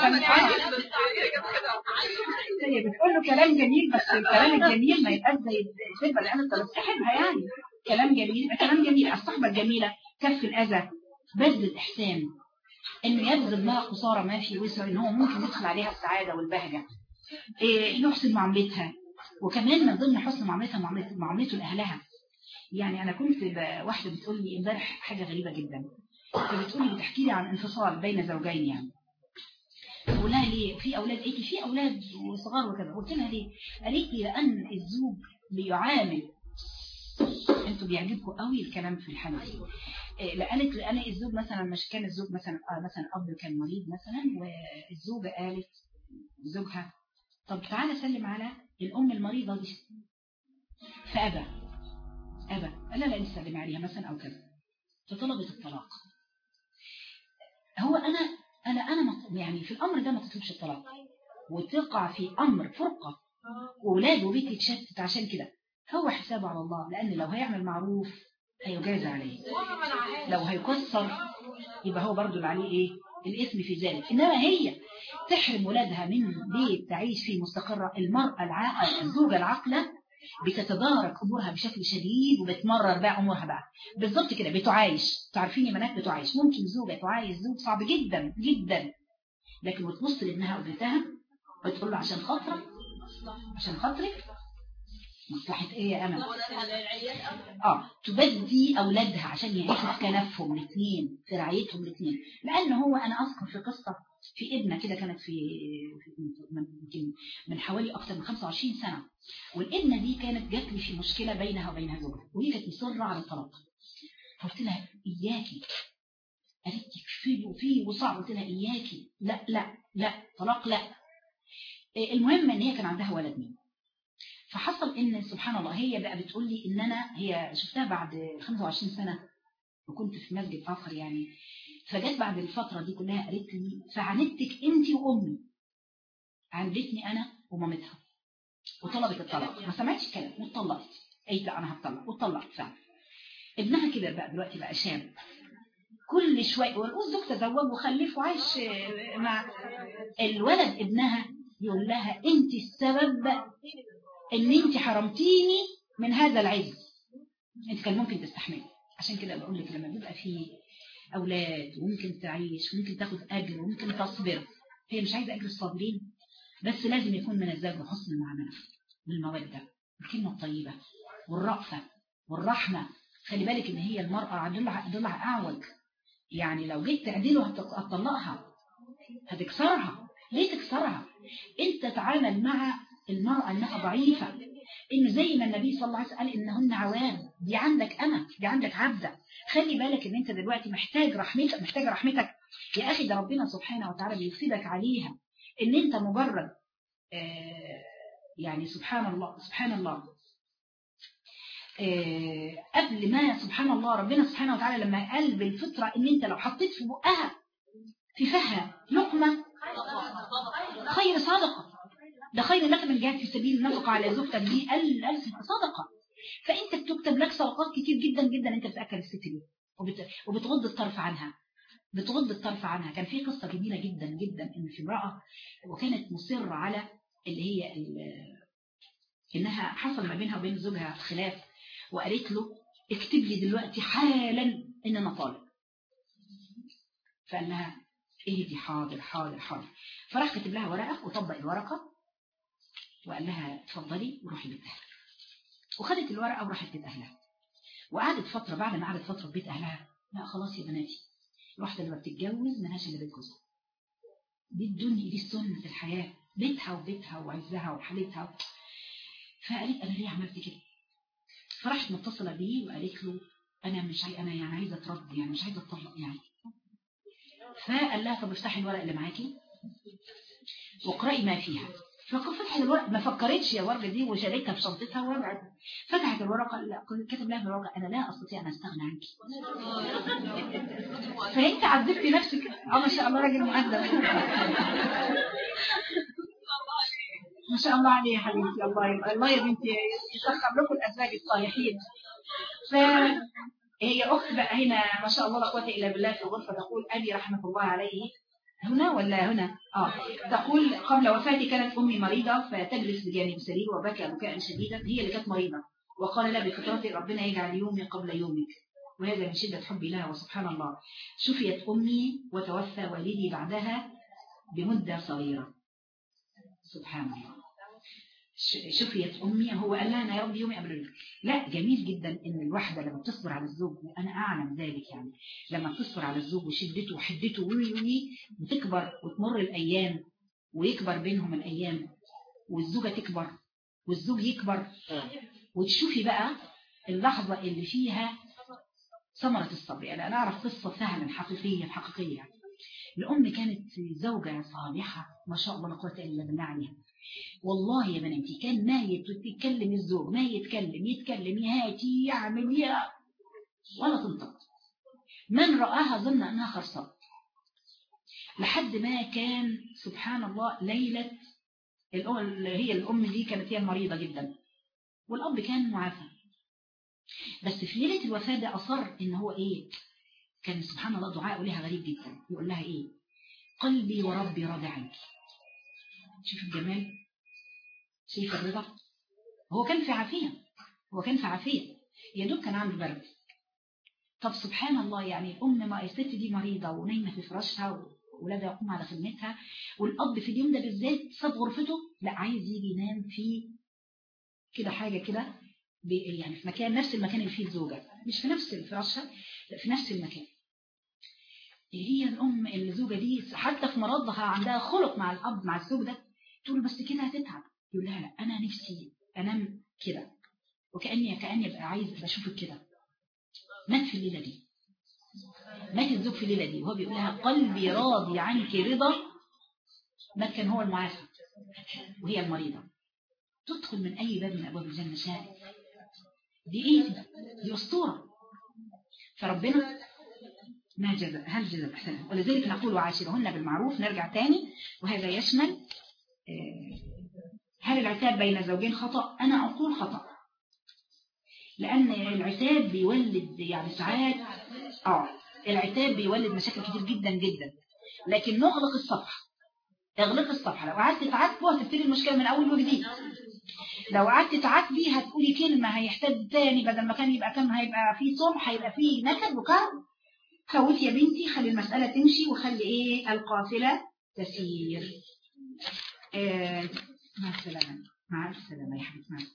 هي بتقول له كلام جميل، بس الكلام الجميل ما يبقاش زي الشربه اللي انا بتصاحبها يعني. كلام جميل كلام جميل. الصحبه الجميله كف الاذى، بذل الاحسان، انه يبذل لها قصارى ما في وسع، ان هو ممكن يدخل عليها السعاده والبهجه. إيه يحسن معاملتها. وكمان من ضمن حسن معاملتها معاملته معاملته لاهلها. يعني انا كنت واحده بتقول لي امبارح حاجه غريبه جدا، فبتقول لي بتحكي لي عن انفصال بين زوجين يعني. بقول لها ليه؟ في اولاد؟ قالت لي في اولاد وصغار وكذا. قلت لها ليه؟ قالت لي لان الزوج بيعامل، انتوا بيعجبكم قوي الكلام في الحاله دي. قالت لي انا الزوج مثلا مش كان الزوج مثلا آه مثلا اب كان مريض مثلا، والزوجه قالت زوجها طب تعالى سلم على الام المريضه دي، فابى ابى قال لا لسه سلم عليها مثلا او كذا، فطلبت الطلاق. هو انا انا انا يعني في الامر ده ما تطلبش الطلاق وتقع في امر فرقه واولاد وبيت يتشتت. عشان كده هو حسابه على الله، لان لو هيعمل معروف هيجازى عليه، لو هيكسر يبقى هو برضو اللي عليه ايه الاسم في ذلك. انما هي تحرم ولادها من بيت تعيش فيه مستقرة. المرأة العاقلة الزوجة العاقلة بتتدارك امورها بشكل شديد وبتمرر بقى امورها بقى بالظبط كده، بتعايش. تعرفين يا بنات بتعايش، ممكن زوجة تعايش زوج صعب جدا جدا، لكن وتبص لابنها وبنتها وتقول له عشان خاطرك عشان خاطرك مصلحة ايه يا امل؟ اه تبدي اولادها عشان يعيشوا في كنفهم الاثنين، في رعايتهم الاثنين. لان هو انا اذكر في قصة في ابنة كده كانت في يمكن من حوالي اكثر من خمسة وعشرين سنة، والابنة دي كانت جات لي في مشكلة بينها وبين زوجها، وهي كانت مصرة على الطلاق. قلت لها اياكي، قالت لي في وفي وصعب، قلت لها اياكي، لا لا لا طلاق لا. المهم ان هي كان عندها ولد مين، فحصل ان سبحان الله هي بقى بتقول لي ان انا هي شفتها بعد خمسة وعشرين سنة وكنت في مسجد اخر يعني، فجت بعد الفترة دي كلها قالت لي فعندتك انت وامي، عندتني انا ومامتها وطلبت الطلاق، ما سمعتش الكلام واتطلقت. قالت لا انا هتطلق واتطلقت فعلا. ابنها كبر بقى دلوقتي بقى شاب، كل شويه والزوج تزوج وخلف وعايش مع الولد. ابنها يقول لها انت السبب ان انت حرمتيني من هذا العز، انت كان ممكن تستحملي. عشان كده بقول لك لما بيبقى فيه اولاد وممكن تعيش وممكن تاخد اجر وممكن تصبر، هي مش عايزه اجر الصابرين، بس لازم يكون من الزوج حسن المعامله والموده والكلمه الطيبه والرأفه والرحمه. خلي بالك ان هي المراه ضلع اعوج، يعني لو جيت تعدله هتطلقها هتكسرها. ليه تكسرها؟ انت تعامل مع المرأة انها ضعيفة، ان زي ما النبي صلى الله عليه وسلم قال انهن عوام، دي عندك امة، دي عندك عبدة. خلي بالك ان انت دلوقتي محتاج رحمتك، محتاج رحمتك يا اخي. ده ربنا سبحانه وتعالى بيفيدك عليها، ان انت مجرد آه يعني سبحان الله سبحان الله آه قبل ما سبحان الله ربنا سبحانه وتعالى لما قال بالفطرة ان انت لو حطيت في بقها في فها لقمة خير صدقة، ده خير لك من جهاد في سبيل النفقة على زوجتك دي ألف صدقة. فأنت بتكتب لك صدقات كتير جدا جدا أنت بتأكل الست دي وبت... وبتغض الطرف عنها، بتغض الطرف عنها. كان في قصة جميلة جدا جدا إن في امرأة وكانت مصرة على اللي هي ال... إنها حصل ما بينها وبين زوجها خلاف، وقالت له اكتب لي دلوقتي حالا إن أنا طالق. فقال لها إيه دي؟ حاضر حاضر حاضر. فراح كتب لها ورقة وطبق الورقة وقال لها اتفضلي وروحي بيت أهلها. وخدت الورقة وراحت بيت أهلها، وقعدت فترة. بعد ما قعدت فترة في بيت أهلها، لا خلاص يا بناتي، الواحدة لما بتتجوز ملهاش إلا بيت جوزها، دي الدنيا، دي سنة الحياة، بيتها وبيتها وعزها وحالتها. فقالت أنا ليه عملت كده؟ فراحت متصلة بيه وقالت له أنا مش عاي... أنا يعني عايزة أترد، يعني مش عايزة أطلق يعني. فقال لها طب افتحي الورق اللي معاكي واقرأي ما فيها. ففتحت الورق، ما فكرتش يا ورقة دي وشالتها في شنطتها ورقت. فتحت الورقة، كتب لها في الورقة أنا لا أستطيع أن أستغنى عنك. فأنت عذبتي نفسك. اه ما شاء الله راجل مؤدب. ما شاء الله عليه يا حبيبتي. الله الله يا بنتي يسخر لكم الأزواج الصالحين. فهي أخت بقى هنا ما شاء الله لا قوة إلا بالله في الغرفة تقول أبي رحمة الله عليه هنا ولا هنا آه تقول قبل وفاتي كانت أمي مريضة فتجلس بجانب سرير وبكى بكاء شديدا. هي اللي كانت مريضة وقال لا بفطرتي ربنا يجعل يومي قبل يومك، وهذا من شدة حبي لها. وسبحان الله شفيت أمي وتوفى والدي بعدها بمدة صغيرة. سبحان الله شفيت أمي. هو قال لها أنا يا رب يومي قبل يومك. لا جميل جدا إن الواحدة لما بتصبر على الزوج، وأنا أعلم ذلك يعني، لما بتصبر على الزوج وشدته وحدته وي وتكبر وتمر الأيام ويكبر بينهم الأيام والزوجة تكبر والزوج يكبر، وتشوفي بقى اللحظة اللي فيها ثمرة الصبر. يعني أنا أعرف قصة فعلا حقيقية حقيقية يعني. الأم كانت زوجة صالحة ما شاء الله لا قوة إلا بالله عليها. والله يا بناتي كان ما يتكلم الزوج، ما يتكلم يتكلم يهاتي يعمل يا ولا تنطق. من رآها ظن أنها خرصة، لحد ما كان سبحان الله ليلة الأم اللي هي الأم دي كانت هي المريضة جدا والأب كان معافى. بس في ليلة الوفاة ده أصر إن هو إيه، كان سبحان الله دعاء لها غريب جدا. يقول لها إيه؟ قلبي وربي راضي عنك. شوف الجمال، شايف الرضا. هو كان في عافية، هو كان في عافية يا دوب كان عنده برد. طب سبحان الله يعني الأم ما الست دي مريضة ونايمة في فراشها وولادها يقوم على خدمتها، والاب في اليوم ده بالذات ساب غرفته، لا عايز يجي ينام في كده حاجه كده يعني في مكان نفس المكان اللي فيه الزوجه، مش في نفس الفراشة، لا في نفس المكان. هي الام الزوجه دي حتى في مرضها عندها خلق مع الاب مع الزوج ده، تقول بس كده هتتعب، يقول لها لا انا نفسي انام كده، وكاني كاني ابقى عايز بشوفك كده. مات في الليله دي، مات الزوج في الليله دي وهو بيقول لها قلبي راضي عنك رضا. مات كان هو المعافى وهي المريضه. تدخل من اي باب من ابواب الجنه شاء. دي ايه دي؟ دي اسطوره. فربنا ما جزاء هل جزاء احسن. ولذلك نقول وعاشرهن بالمعروف. نرجع تاني وهذا يشمل هل العتاب بين زوجين خطأ؟ انا اقول خطأ، لان العتاب بيولد يعني ساعات اه العتاب بيولد مشاكل كتير جدا جدا. لكن نغلق الصفحه، اغلق الصفحه. لو قعدت تعاتبه هتبتدي المشكله من اول وجديد. لو قعدت تعاتبي هتقولي كلمه هيحتد تاني، بدل ما كان يبقى كان هيبقى فيه صلح هيبقى فيه نكد وكرب. خوتي يا بنتي، خلي المساله تمشي وخلي ايه القافله تسير. آه مع السلامه. مع السلامه يا حبيبتي.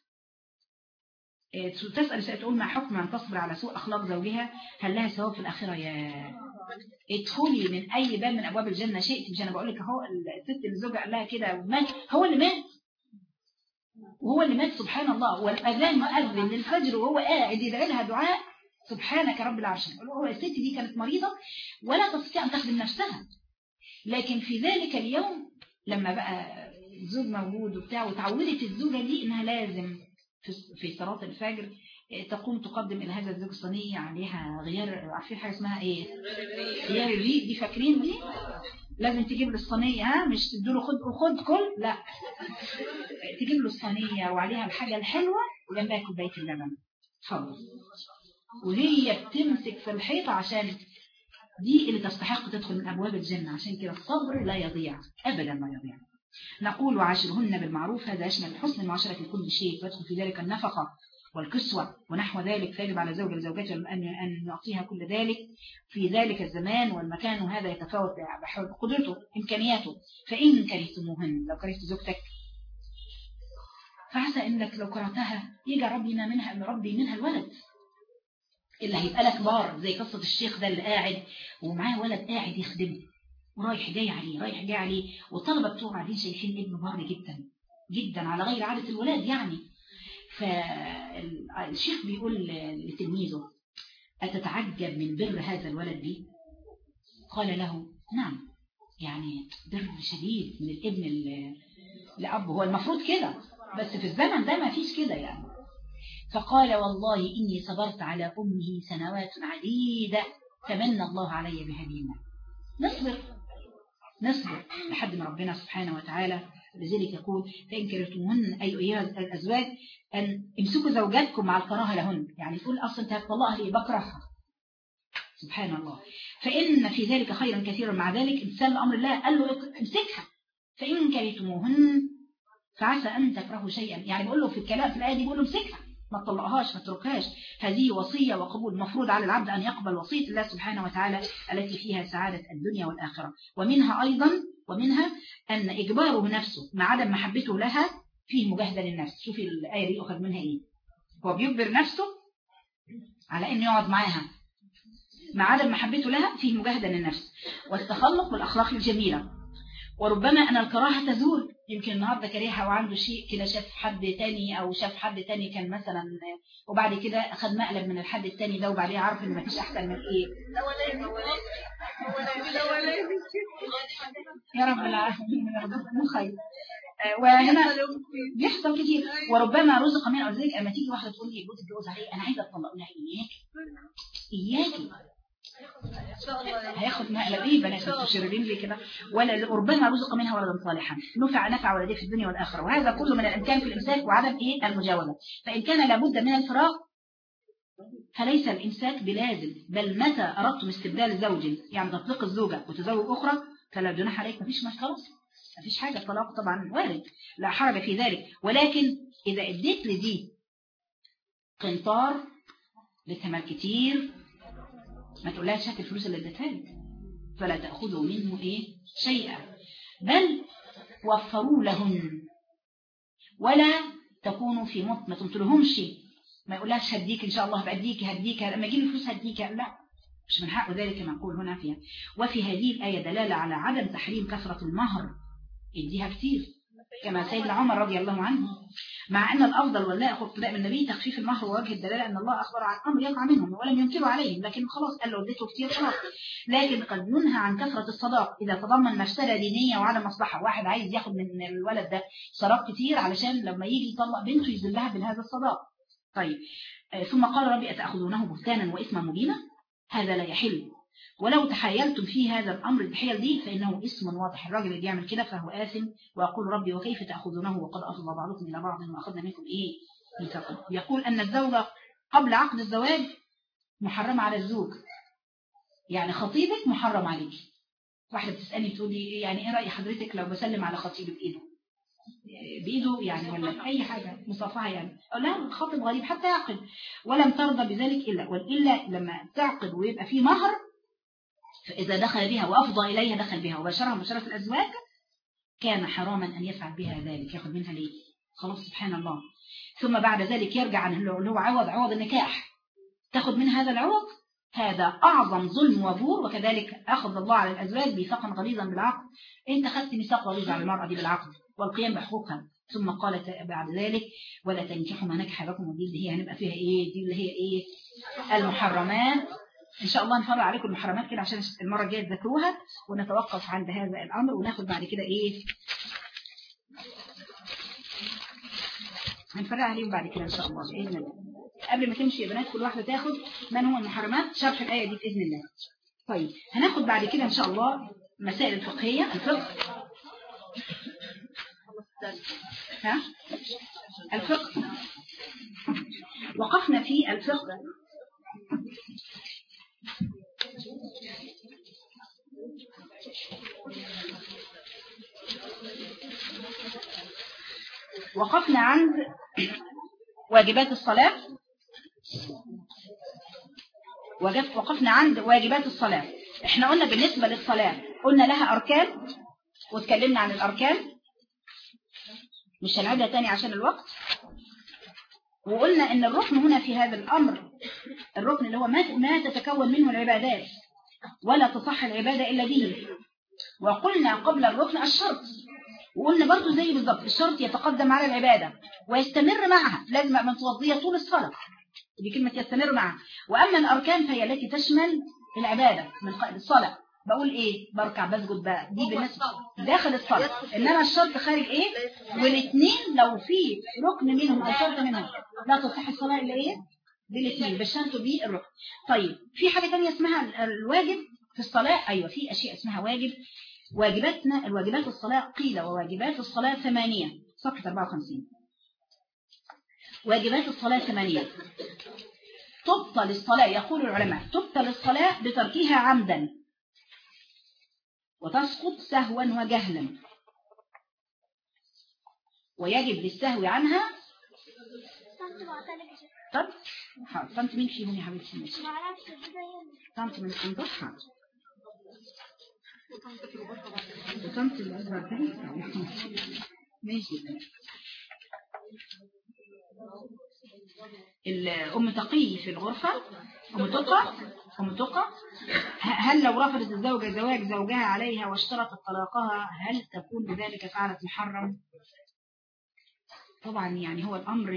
تسأل ستقول ما حكم من تصبر على سوء أخلاق زوجها، هل لها ثواب في الآخرة؟ يا ادخلي من أي باب من أبواب الجنة شئت. مش أنا بقول لك أهو الست الزوجة قال لها كده ومات، هو اللي مات وهو اللي مات سبحان الله. والأذان مؤذن للفجر وهو قاعد يدعي لها دعاء سبحانك رب العرش. هو الست دي كانت مريضة ولا تستطيع أن تخدم نفسها، لكن في ذلك اليوم لما بقى الزوج موجود وبتاع وتعودت الزوجة دي إنها لازم في صلاة الفجر تقوم تقدم إلى هذا الزوج صينية عليها غيار. عارفين حاجة اسمها إيه؟ غيار الريق دي، فاكرين دي؟ لازم تجيب له الصينية، ها مش تدوله خد وخد كل، لا تجيب له الصينية وعليها الحاجة الحلوة وجنبها كوباية اللبن خلص. وهي بتمسك في الحيطة عشان دي اللي تستحق تدخل من أبواب الجنة. عشان كده الصبر لا يضيع أبدا، لا يضيع. نقول وعاشرهن بالمعروف. هذا يشمل الحسن المعاشرة في كل شيء، ويدخل في ذلك النفقة والكسوة ونحو ذلك. فيجب على زوج لزوجته أن أن يعطيها كل ذلك في ذلك الزمان والمكان، وهذا يتفاوت بحسب قدرته إمكانياته. فإن كرهتموهن، لو كرهت زوجتك فعسى إنك لو كرهتها يجي ربي منها ربي منها الولد اللي هيبقى لك بار، زي قصة الشيخ ده اللي قاعد ومعاه ولد قاعد يخدمه ورايح جاي عليه رايح جاي عليه والطلبة بتوع قاعدين شايفين ابنه بار جدا جدا على غير عادة الولاد يعني. فالشيخ بيقول لتلميذه أتتعجب من بر هذا الولد بي؟ قال له نعم، يعني بر شديد من الابن لأب، هو المفروض كده بس في الزمن ده ما فيش كده يعني. فقال والله إني صبرت على أمه سنوات عديدة تمنى الله علي بهدينا. نصبر نصبر لحد ما ربنا سبحانه وتعالى. لذلك يقول فإن كرهتموهن أي أيها الأزواج أن امسكوا زوجاتكم مع الكراهة لهن، يعني تقول أصلا أنت هتطلقها ليه؟ بكرهها سبحان الله. فإن في ذلك خيرا كثيرا. مع ذلك امتثال لأمر الله قال له امسكها. فإن كرهتموهن فعسى أن تكرهوا شيئا، يعني بيقول له في الكلام في الآية دي بيقول له امسكها ما تطلقهاش ما تتركهاش. هذه وصية وقبول. مفروض على العبد أن يقبل وصية الله سبحانه وتعالى التي فيها سعادة الدنيا والآخرة. ومنها أيضا ومنها أن إجباره نفسه مع عدم محبته لها فيه مجاهدة للنفس. شوفي الآية دي أخذ منها إيه؟ هو بيجبر نفسه على أن يقعد معها مع عدم محبته لها فيه مجاهدة للنفس والتخلق بالأخلاق الجميلة. وربما أن الكراهة تزول، يمكن النهاردة كريهة وعنده شيء كده شاف حد تاني أو شاف حد تاني كان مثلا وبعد كده أخذ مقلب من الحد التاني ده وبعدين عارف إن مفيش أحسن من إيه. يا رب العالمين مو خير. وهنا بيحصل كتير. وربما رزق من أولئك. أما تيجي واحدة تقول لي جوزي اتجوز عليه أنا عايزة أطلق، لا إياكي إياكي هياخد مقلب ايه بنات متشردين ليه كده. ولا ربما رزق منها ولدا صالحا نفع نفع ولديه في الدنيا والاخره. وهذا كله من الامكان في الامساك وعدم ايه المجاوزه. فان كان لابد من الفراغ فليس الامساك بلازم، بل متى اردتم استبدال زوج يعني تطلق الزوجه وتزوج اخرى فلا جناح عليك. مفيش مش خلاص مفيش حاجه. الطلاق طبعا وارد لا حرج في ذلك، ولكن اذا اديت لدي قنطار لثمن كتير ما تقولهاش هات الفلوس اللي اديتها لك. فلا تأخذوا منه إيه شيئا بل وفروا لهن ولا تكونوا في مط ما تمطلهمش ما يقولهاش هديك إن شاء الله هديك هديك لما يجيني فلوس هديك لا مش من حقه ذلك كما نقول هنا فيها. وفي هذه الآية دلالة على عدم تحريم كثرة المهر اديها كتير كما سيدنا عمر رضي الله عنه مع أن الأفضل واللائق اقتداء من النبي تخفيف المهر ووجه الدلالة أن الله أخبر عن أمر يقع منهم ولم ينكروا عليهم لكن خلاص قال له اديته كتير خلاص. لكن قد ينهى عن كثرة الصداق إذا تضمن مفسدة دينية وعدم مصلحة. واحد عايز ياخد من الولد ده صداق كتير علشان لما يجي يطلق بنته يذلها بهذا الصداق. طيب ثم قال ربي أتأخذونه بهتانا وإثما مبينا هذا لا يحل ولو تحايلتم في هذا الأمر الحيل دي فإنه اسم واضح. الراجل اللي بيعمل كده فهو آثم ويقول ربي وكيف تأخذونه وقد أفضى بعضكم إلى بعض وأخذنا منكم إيه ميثاقا. يقول أن الزوجة قبل عقد الزواج محرمة على الزوج يعني خطيبك محرم عليك. واحدة بتسألني تقول لي يعني إيه رأي حضرتك لو بسلم على خطيبي بإيده بإيده يعني ولا أي حاجة مصافحة يعني أو لا خطيب غريب حتى يعقد ولم ترضى بذلك إلا وإلا لما تعقد ويبقى فيه مهر فإذا دخل بها وأفضى إليها دخل بها وبشرها بشرة الأزواج كان حراما أن يفعل بها ذلك يأخذ منها ليه خلاص سبحان الله. ثم بعد ذلك يرجع عن اللي هو عوض عوض النكاح تأخذ من هذا العوض هذا أعظم ظلم وبور. وكذلك أخذ الله على الأزواج ميثاقا غليظا بالعقد. أنت أخذت ميثاق غليظ على المرأة دي بالعقد والقيام بحقوقها. ثم قال بعد ذلك ولا تنكحوا ما نكح لكم ودي اللي هي هنبقى فيها إيه دي اللي هي إيه المحرمات. إن شاء الله نفرع عليكم المحرمات كده عشان المرة الجاية تذكروها ونتوقف عند هذا الأمر وناخد بعد كده إيه هنفرع عليهم بعد كده إن شاء الله بإذن الله. قبل ما تمشي يا بنات كل واحدة تاخد من هو المحرمات شرح الآية دي بإذن الله. طيب هناخد بعد كده إن شاء الله مسائل الفقهية الفقه ها الفقه وقفنا في الفقه وقفنا عند واجبات الصلاة وقفنا عند واجبات الصلاة. احنا قلنا بالنسبة للصلاة قلنا لها أركان واتكلمنا عن الأركان مش هنعيدها تاني عشان الوقت. وقلنا ان الركن هنا في هذا الأمر الركن اللي هو ما تتكون منه العبادات ولا تصح العبادة إلا به. وقلنا قبل الركن الشرط وقلنا برضو زي بالضبط الشرط يتقدم على العبادة ويستمر معها لازم من توضيه طول الصلاة دي كلمة يستمر معها. وأما الأركان فهي التي تشمل العبادة من الصلاة بقول إيه بركع بسجد بقى دي بالنسبة داخل الصلاة. إنما الشرط خارج إيه والاثنين لو في ركن منهم أو شرط منهم لا تصح الصلاة إلا إيه بالاثنين بالشرط بيه الركن. طيب في حاجة تانية اسمها الواجب في الصلاة. أيوة في أشياء اسمها واجب. واجباتنا الواجبات الصلاة قيل وواجبات الصلاة ثمانية صفحة أربعة وخمسين. واجبات الصلاة ثمانية. تبطل الصلاة يقول العلماء تبطل الصلاة بتركها عمدا وتسقط سهوا وجهلا ويجب للسهو عنها. طب حاضر طنط مين فيهم يا حبيبتي ماشي طنط من صندوقها وطنط الأزهر ماشي. الأم تقي في الغرفة أم تقى أم تقى هل لو رفضت الزوجة زواج زوجها عليها واشترطت طلاقها هل تكون بذلك فعلت محرم؟ طبعا يعني هو الأمر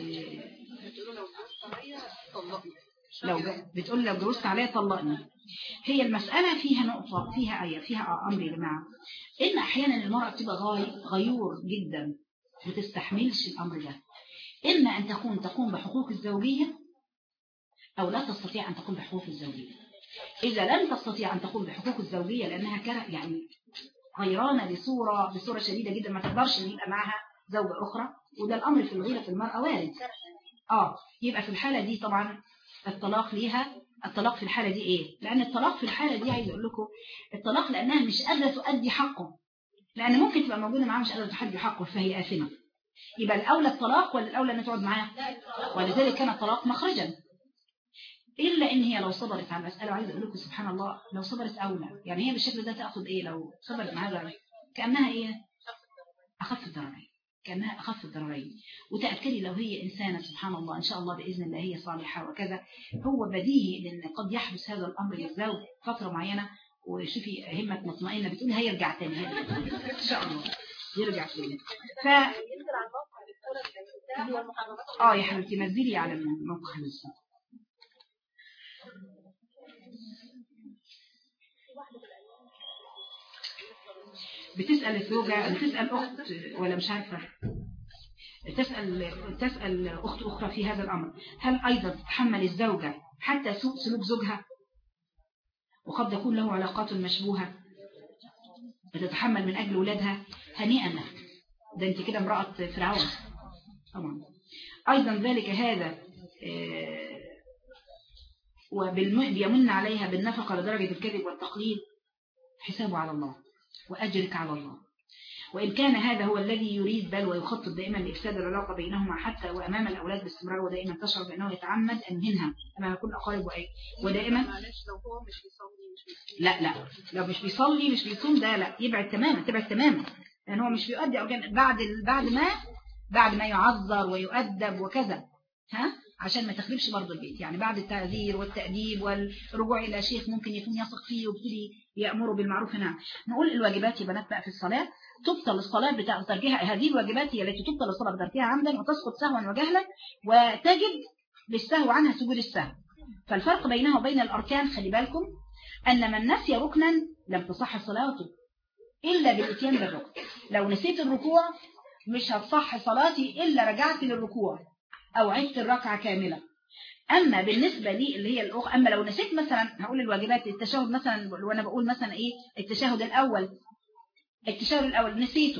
لو بتقول لو جوزت عليها طلقني. هي المسألة فيها نقطة فيها آية فيها أمر يا جماعة إن أحيانا المرأة بتبقى غيور جدا وتستحملش الأمر ده. إما أن تكون تقوم بحقوق الزوجية أو لا تستطيع أن تقوم بحقوق الزوجية. إذا لم تستطيع أن تقوم بحقوق الزوجية لأنها كره يعني غيرانة بصورة بصورة شديدة جدا ما تقدرش أن يبقى معها زوجة أخرى وده الأمر في الغيرة في المرأة وارد. آه يبقى في الحالة دي طبعا الطلاق ليها الطلاق في الحالة دي إيه؟ لأن الطلاق في الحالة دي عايز أقول لكم الطلاق لأنها مش قادرة تؤدي حقه لأن ممكن تبقى موجودة معاه مش قادرة تؤدي حقه فهي آثمة. يبقى الأولى الطلاق ولا الأولى أن تقعد معاه؟ ولذلك كان الطلاق مخرجا. إلا إن هي لو صبرت على المسألة، وعايزة أقول لكم سبحان الله لو صبرت أولى، يعني هي بالشكل ده تأخذ إيه لو صبرت مع هذا كأنها إيه أخف الضررين، كأنها أخف الضررين. وتأكدي لو هي إنسانة سبحان الله إن شاء الله بإذن الله هي صالحة وكذا، هو بديهي لأن قد يحدث هذا الأمر للزوج فترة معينة، وشوفي همة مطمئنة بتقول هيرجع تاني إن شاء الله يرجع تاني. ف اه يا حبيبتي نزلي على الموقع نفسه. بتسأل الزوجة، بتسأل أخت ولا مش عارفة، تسأل تسأل أخت أخرى في هذا الأمر، هل أيضا تتحمل الزوجة حتى سوء سلوك زوجها؟ وقد يكون له علاقات مشبوهة بتتحمل من أجل ولادها. هنيئا لها، ده أنت كده امرأة فرعون طبعا. أيضا ذلك هذا وبيمن عليها بالنفقة لدرجة الكذب والتقليد، حسابه على الله وأجرك على الله. وإن كان هذا هو الذي يريد بل ويخطط دائما لإفساد العلاقة بينهما حتى وأمام الأولاد باستمرار، ودائما تشعر بأنه يتعمد أن ينهى أمام كل أقارب وأي ودائما لا لا لو مش بيصلي مش بيصوم ده لا يبعد تماما، تبعد تماما، لأن هو مش بيؤدي أو بعد بعد ما بعد ما يعذر ويؤدب وكذا، ها عشان ما تخربش برضه البيت، يعني بعد التعذير والتأديب والرجوع إلى شيخ ممكن يكون يثق فيه ويبتدي يأمره بالمعروف. نعم. نقول الواجبات يا بنات بقى في الصلاة، تبطل الصلاة بتاع تركها، هذه الواجبات هي التي تبطل الصلاة بتركها عمدا وتسقط سهوا وجهلا، وتجد بالسهو عنها سجود السهو. فالفرق بينها وبين الأركان خلي بالكم أن من نسي ركنا لم تصح صلاته إلا بالإتيان بالركن. لو نسيت الركوع مش هتصح صلاتي إلا رجعت للركوع أو عدت الركعة كاملة. أما بالنسبة لي اللي هي الأخ، أما لو نسيت مثلا هقول الواجبات التشهد مثلا، وأنا بقول مثلا إيه التشهد الأول، التشهد الأول نسيته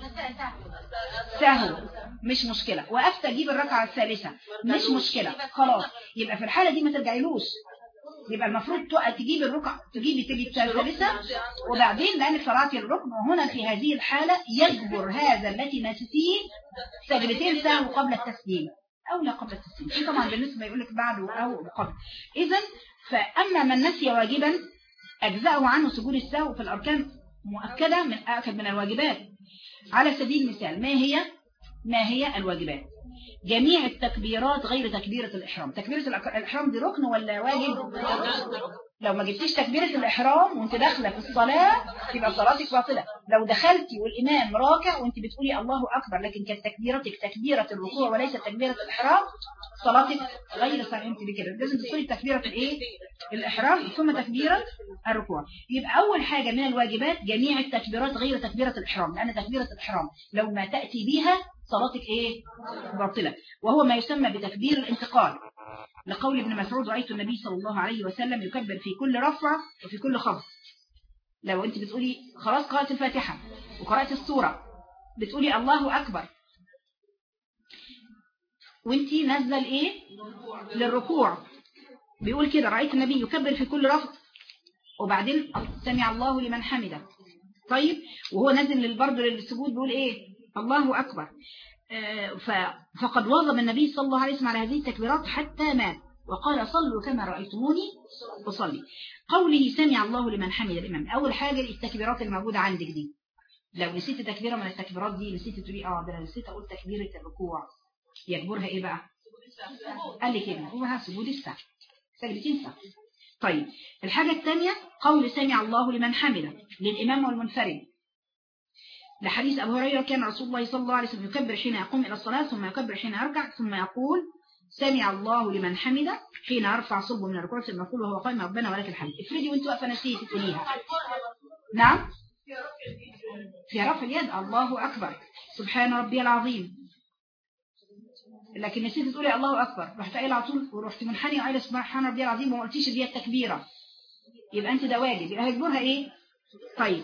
سهو مش مشكلة، وقفت أجيب الركعة الثالثة مش مشكلة، خلاص يبقى في الحالة دي ما ترجعيلوش، يبقى المفروض تجيب الركعة تجيبي تجيب الثالثة وبعدين لأنك شرعتي الركن. وهنا في هذه الحالة يجبر هذا التي نسيتيه سجدتين سهو قبل التسليم أو لا قبل التسليم، في طبعا بالنسبة يقول لك بعده أو قبل. إذن فأما من نسي واجبا أجزأه عنه سجود السهو في الأركان مؤكدة من أكد من الواجبات. على سبيل المثال ما هي ما هي الواجبات؟ جميع التكبيرات غير تكبيرة الإحرام. تكبيرة الإحرام دي ركن ولا واجب؟ لو ما جبتيش تكبيرة الإحرام وانت داخلة في الصلاة تبقى صلاتك باطلة. لو دخلتي والإمام راكع وانت بتقولي الله أكبر لكن كانت تكبيرتك تكبيرة الركوع وليس تكبيرة الإحرام، صلاتك غير صحيحة. انت بكده لازم تصلي تكبيرة الإيه؟ الإحرام ثم تكبيرة الركوع. يبقى أول حاجة من الواجبات جميع التكبيرات غير تكبيرة الإحرام، لأن تكبيرة الإحرام لو ما تأتي بها صلاتك إيه؟ باطلة. وهو ما يسمى بتكبير الانتقال، لقول ابن مسعود رأيت النبي صلى الله عليه وسلم يكبر في كل رفع وفي كل خفض. لو انت بتقولي خلاص قرأت الفاتحة وقرأت السورة بتقولي الله أكبر وانت نازله لايه؟ للركوع، بيقول كده رأيت النبي يكبر في كل رفع وبعدين سمع الله لمن حمده. طيب وهو نازل برضه للسجود بيقول ايه؟ الله أكبر. فقد واظب النبي صلى الله عليه وسلم على هذه التكبيرات حتى مات وقال صلوا كما رأيتموني أصلي. قوله سمع الله لمن حمد الإمام، أول حاجة التكبيرات الموجودة عندك دي، لو نسيت تكبيرة من التكبيرات دي نسيت تقولي اه ده انا نسيت أقول تكبيرة الركوع، يجبرها إيه بقى؟ قال لي كده هو سجود السهو، سجدتين سهو. طيب الحاجة الثانية قول سمع الله لمن حمده للإمام والمنفرد، لحديث أبو هريرة كان رسول الله صلى الله عليه وسلم يكبر حين يقوم إلى الصلاة ثم يكبر حين يركع ثم يقول سمع الله لمن حمده حين يرفع صلبه من الركوع ثم يقول وهو قائم ربنا ولك الحمد. افرضي وانت واقفه نسيتي تقوليها. نعم في رفع اليد الله أكبر سبحان ربي العظيم، لكن نسيتي تقولي الله أكبر رحت قايله على طول ورحت منحنيه وقايله سبحان ربي العظيم وما قلتيش دي التكبيره، يبقى انت ده واجب، يبقى هيجبرها ايه؟ طيب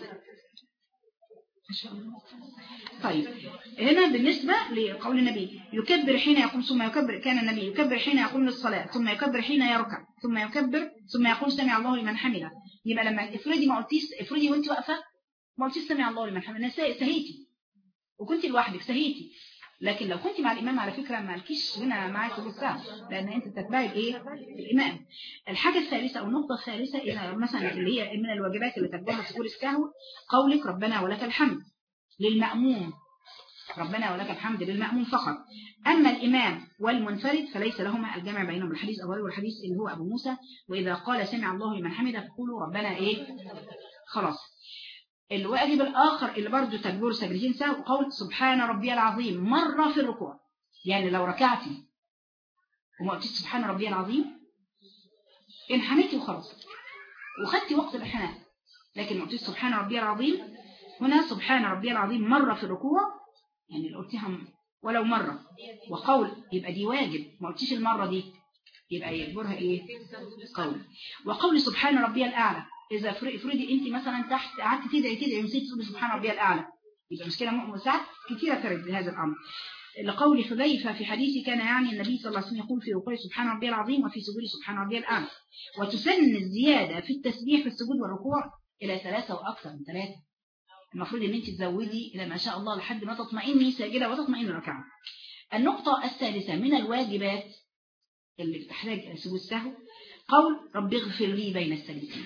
طيب هنا بالنسبة لقول النبي يكبر حين يقوم ثم يكبر، كان النبي يكبر حين يقوم للصلاة ثم يكبر حين يركع ثم يكبر ثم يقول سمع الله لمن حمده. يبقى لما افرضي ما قلتيش، افرضي وانت واقفه ما قلتيش سمع الله لمن حمده، سهيتي وكنت لوحدك سهيتي لكن لو كنت مع الإمام على فكرة ما لكيش هنا معاك سجود سهو، لأن أنت تتبعي الإيه؟ الإمام. الحاجة الثالثة أو النقطة الثالثة إذا مثلا اللي هي من الواجبات اللي تتبعها سجود السهو قولك ربنا ولك الحمد للمأموم، ربنا ولك الحمد للمأموم فقط. أما الإمام والمنفرد فليس لهما الجمع بينهم. الحديث أول والحديث اللي هو أبو موسى وإذا قال سمع الله لمن حمده فقولوا ربنا إيه؟ خلاص. الواجب الآخر اللي برضه تكبير سجدتين سهو قول سبحان ربي العظيم مرة في الركوع. يعني لو ركعتي وما قلتيش سبحان ربي العظيم انحنيتي وخلاص وخدتي وقت الانحناء، لكن ما قلتيش سبحان ربي العظيم هنا سبحان ربي العظيم مرة في الركوع، يعني لو قلتيها ولو مرة وقول يبقى دي واجب، ما قلتيش المرة دي يبقى يجبرها ايه؟ قول. وقول سبحان ربي الأعلى إذا افرضي أنت مثلا تحت قعدت تدعي تدعي ونسيت تقولي سبحان ربي الأعلى يبقى مشكلة. ساعات كثيرة ترد هذا الأمر. لقول حذيفة في حديث كان يعني النبي صلى الله عليه وسلم يقول في ركوعه سبحان ربي العظيم وفي سجوده سبحان ربي الأعلى. وتسن الزيادة في التسبيح في السجود والركوع إلى ثلاثة وأكثر من ثلاثة. المفروض ان انت تزودي الى ما شاء الله لحد ما تطمئني ساجده وتطمئني ركعه. النقطه الثالثه من الواجبات اللي بتحتاج سجود السهو قول رب اغفر لي بين السجدتين.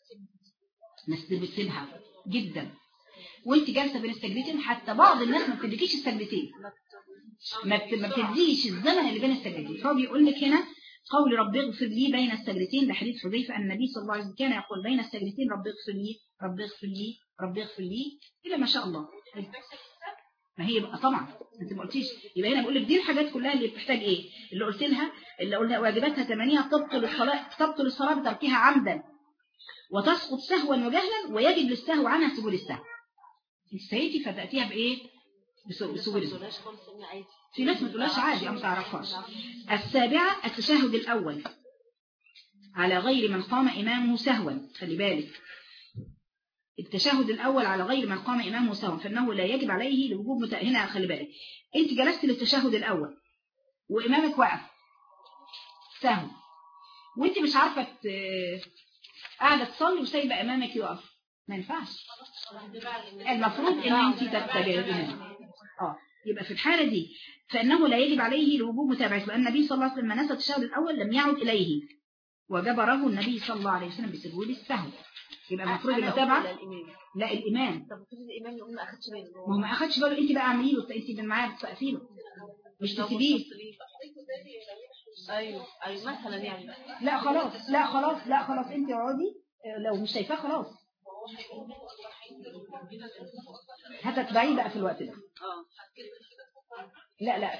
ناس بتسيبها جدا وانت جالسه بين السجدتين، حتى بعض الناس ما بتديكيش السجدتين، ما بتديش الزمن اللي بين السجدتين. فهو بيقول لك هنا قول رب اغفر لي بين السجدتين لحديث حذيفه ان النبي صلى الله عليه وسلم كان يقول بين السجدتين رب اغفر لي رب اغفر لي رب اغفر لي الى ما شاء الله. ما هي بقى طبعا انت ما قلتيش، يبقى هنا بقول لك دي الحاجات كلها اللي بتحتاج ايه اللي قلت لها اللي قلنا واجباتها ثمانية تبطل الصلاه تبطل الصلاه بتركها عمدا وتسقط سهوا وجهلا ويجب للسهو عنها سجود السهو. استهيتي فتاتيها بايه؟ بسجود السهو. في ناس ما تقولهاش عادي او ما تعرفهاش. السابعه التشهد الاول على غير من قام امامه سهوا. خلي بالك التشهد الأول على غير من قام إمامه سهوا فإنه لا يجب عليه لوجوب مت... هنا خلي بالك أنت جلست للتشهد الأول وإمامك وقف سهو وأنت مش عارفة ت... قاعدة تصلي وسايبة إمامك يقف، ما ينفعش. المفروض إن أنت تتبعي الإمام. آه يبقى في الحالة دي فإنه لا يجب عليه لوجوب متابعة، لأن النبي صلى الله عليه وسلم نسى التشهد الأول لم يعد إليه وجبره النبي صلى الله عليه وسلم بسجود السهو. يبقى المفروض المتابعه لا الامام. طب المفروض الامام يقول ما اخدش باله، ما هو ما اخدش باله انت بقى اعملي له انت معاه بتسقفي له مش تسيبيه. ايوه ايوه مثلا يعني لا خلاص لا خلاص لا خلاص انت اقعدي لو مش شايفاه خلاص هتتبعيه بقى في الوقت ده. اه لا لا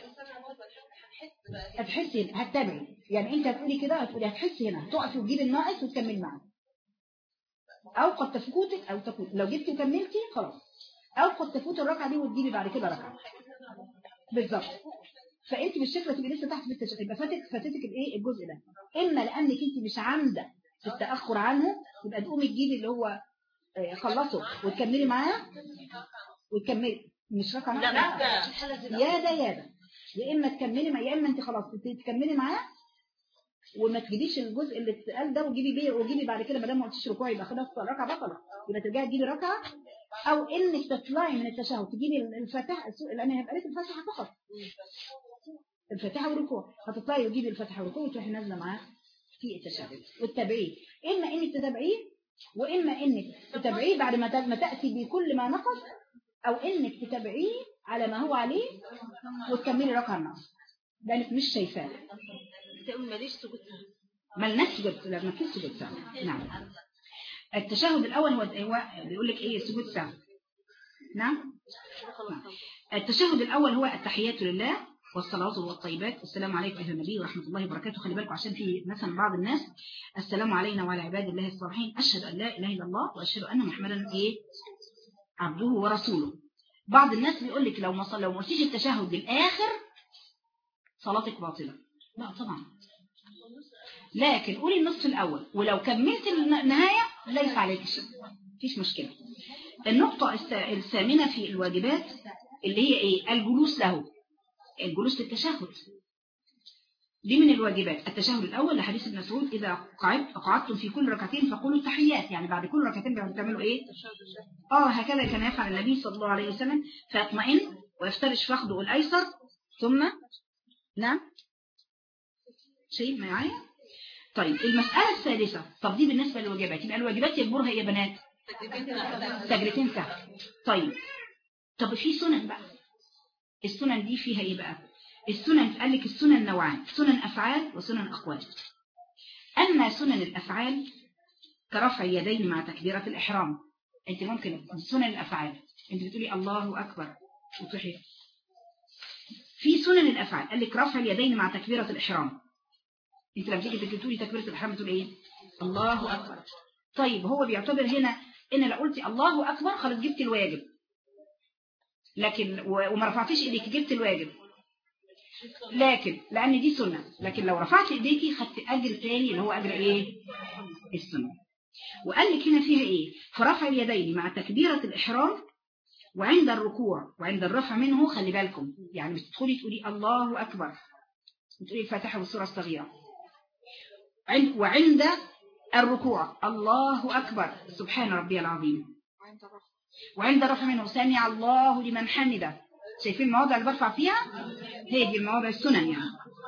هتحسي هتتابعي، يعني انت هتقولي كده هتقولي هتحسي هنا هتقفي وتجيبي الناقص وتكملي معاه، او قد تفوتك او تفوت لو جبتي وكملتي خلاص، او قد تفوت الركعه دي وتجيبي بعد كده ركعه بالظبط. فانت بالشكل تبقي لسه تحت في التشهد يبقى فاتك فاتتك الايه الجزء ده، اما لانك انت مش عامده في التاخر عنه يبقى تقومي تجيبي اللي هو خلصه وتكملي معاه وتكملي مش ركعه لا يا ده يا ده يا اما تكملي مع... يا اما انت خلاص تكملي معاه وما تجيبيش الجزء اللي اتقال ده وجيبي بيه وجيبي بعد كده ما دام ما قلتيش ركوع يبقى خلاص الركعه بطلت، يبقى ترجعي تجيبي ركعه او انك تطلعي من التشهد تجيبي الفاتحه لان هيبقى لك الفاتحه فقط الفاتحه والركوع، هتطلعي وتجيبي الفاتحه والركوع وتروحي نازله معاه في التشهد وتتابعيه، اما انك تتابعيه واما انك تتابعيه بعد ما تاتي بكل ما نقص او انك تتابعيه على ما هو عليه وتكملي ركعه النقص لانك مش شايفاه. ماليش سجود مالناش سجود لا ما فيش سجود سهو. نعم التشهد الاول هو هو بيقول لك ايه سجود سهو. نعم التشهد الاول هو التحيات لله والصلوات والطيبات السلام عليكم ايها النبي ورحمه الله وبركاته. خلي بالكم عشان في مثلا بعض الناس السلام علينا وعلى عباد الله الصالحين اشهد ان لا اله الا الله واشهد ان محمدا ايه عبده ورسوله. بعض الناس بيقول لك لو ما صلى لو ما قلتيش التشهد للاخر صلاتك باطله. لا طبعا، لكن قولي النصف الأول ولو كملت النهاية ليس عليك شيء مفيش مشكلة. النقطة الثامنة في الواجبات اللي هي ايه الجلوس له الجلوس للتشهد. دي من الواجبات. التشهد الأول لحديث ابن مسعود إذا قعدت قعدتم في كل ركعتين فقولوا التحيات، يعني بعد كل ركعتين بتعملوا إيه؟ آه هكذا كان يفعل النبي صلى الله عليه وسلم، فيطمئن ويفترش فخذه الأيسر ثم نعم شيء معايا. طيب المسألة الثالثة، طب دي بالنسبة للواجبات، يبقى الواجبات يجبرها إيه يا بنات؟ سجدتين سهل. طيب طب في سنن بقى، السنن دي فيها إيه بقى؟ السنن قال لك السنن نوعان، سنن أفعال وسنن أقوال. أما سنن الأفعال كرفع اليدين مع تكبيرة الإحرام، أنت ممكن سنن الأفعال أنت بتقولي الله أكبر وتحي. في سنن الأفعال قال لك رفع اليدين مع تكبيرة الإحرام، أنت لما تيجي تقولي تكبيرة الإحرام تقول إيه؟ الله أكبر. طيب هو بيعتبر هنا إن لو قلتي الله أكبر خلاص جبت الواجب، لكن وما رفعتيش إيديك جبت الواجب، لكن لأن دي سنة، لكن لو رفعت إيديكي خدت أجر تاني اللي هو أجر إيه؟ السنة. وقال لك هنا فيها إيه؟ فرفع اليدين مع تكبيرة الإحرام وعند الركوع وعند الرفع منه، خلي بالكم يعني بتدخلي تقولي الله أكبر بتقولي الفاتحة والسورة الصغيرة، وعند الركوع الله أكبر سبحان ربي العظيم، وعند الرفع منه سمع الله لمن حمده. شايفين المواضع اللي برفع فيها؟ هي دي المواضع السنن يعني.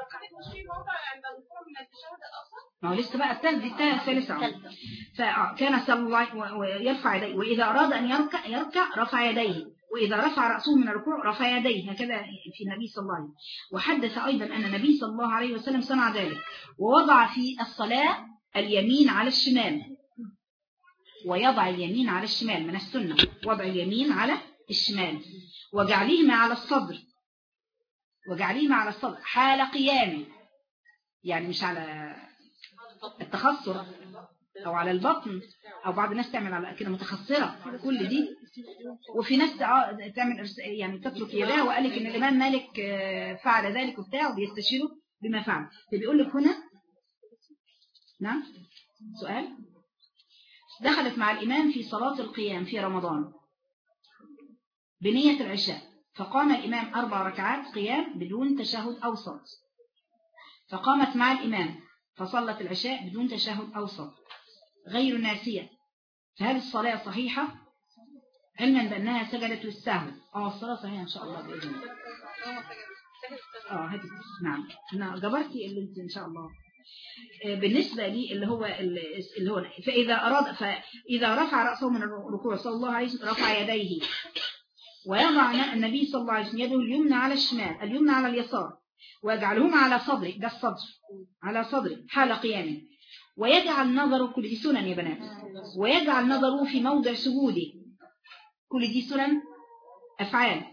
ما هو لسه بقى الثالثة الثالثة. فكان صلى الله ويرفع يديه، وإذا أراد أن يركع يركع رفع يديه، وإذا رفع رأسه من الركوع رفع يديه، هكذا في النبي صلى الله عليه وسلم. وحدث أيضا أن النبي صلى الله عليه وسلم صنع ذلك، ووضع في الصلاة اليمين على الشمال، ويضع اليمين على الشمال من السنة، وضع اليمين على الشمال، وجعلهما على الصدر، وجعلهما على الصدر حال قيامه، يعني مش على التخصر أو على البطن، أو بعض الناس تعمل على كده متخصرة كل دي، وفي ناس تعمل يعني تترك يداه. وقال لك إن الإمام مالك فعل ذلك وبتاع وبيستشيره بما فعل. فبيقول لك هنا نعم سؤال، دخلت مع الإمام في صلاة القيام في رمضان بنية العشاء، فقام الإمام أربع ركعات قيام بدون تشهد أوسط، فقامت مع الإمام فصلت العشاء بدون تشهد أوسط غير ناسية، فهذه الصلاة صحيحة علما بأنها سجدت للسهو. اه الصلاة صحيحة إن شاء الله بإذن الله. اه هذه نعم أنا جبرتي اللي انت إن شاء الله. بالنسبة لي اللي هو اللي هو فإذا أراد فإذا رفع رأسه من الركوع صلى الله عليه وسلم رفع يديه، ويضع النبي صلى الله عليه وسلم يده اليمنى على الشمال اليمنى على اليسار، ويجعلهما على صدره، ده الصدر على صدره حال قيامه، ويجعل نظره، كل دي سنن يا بنات، ويجعل نظره في موضع سجوده، كل دي سنن أفعال.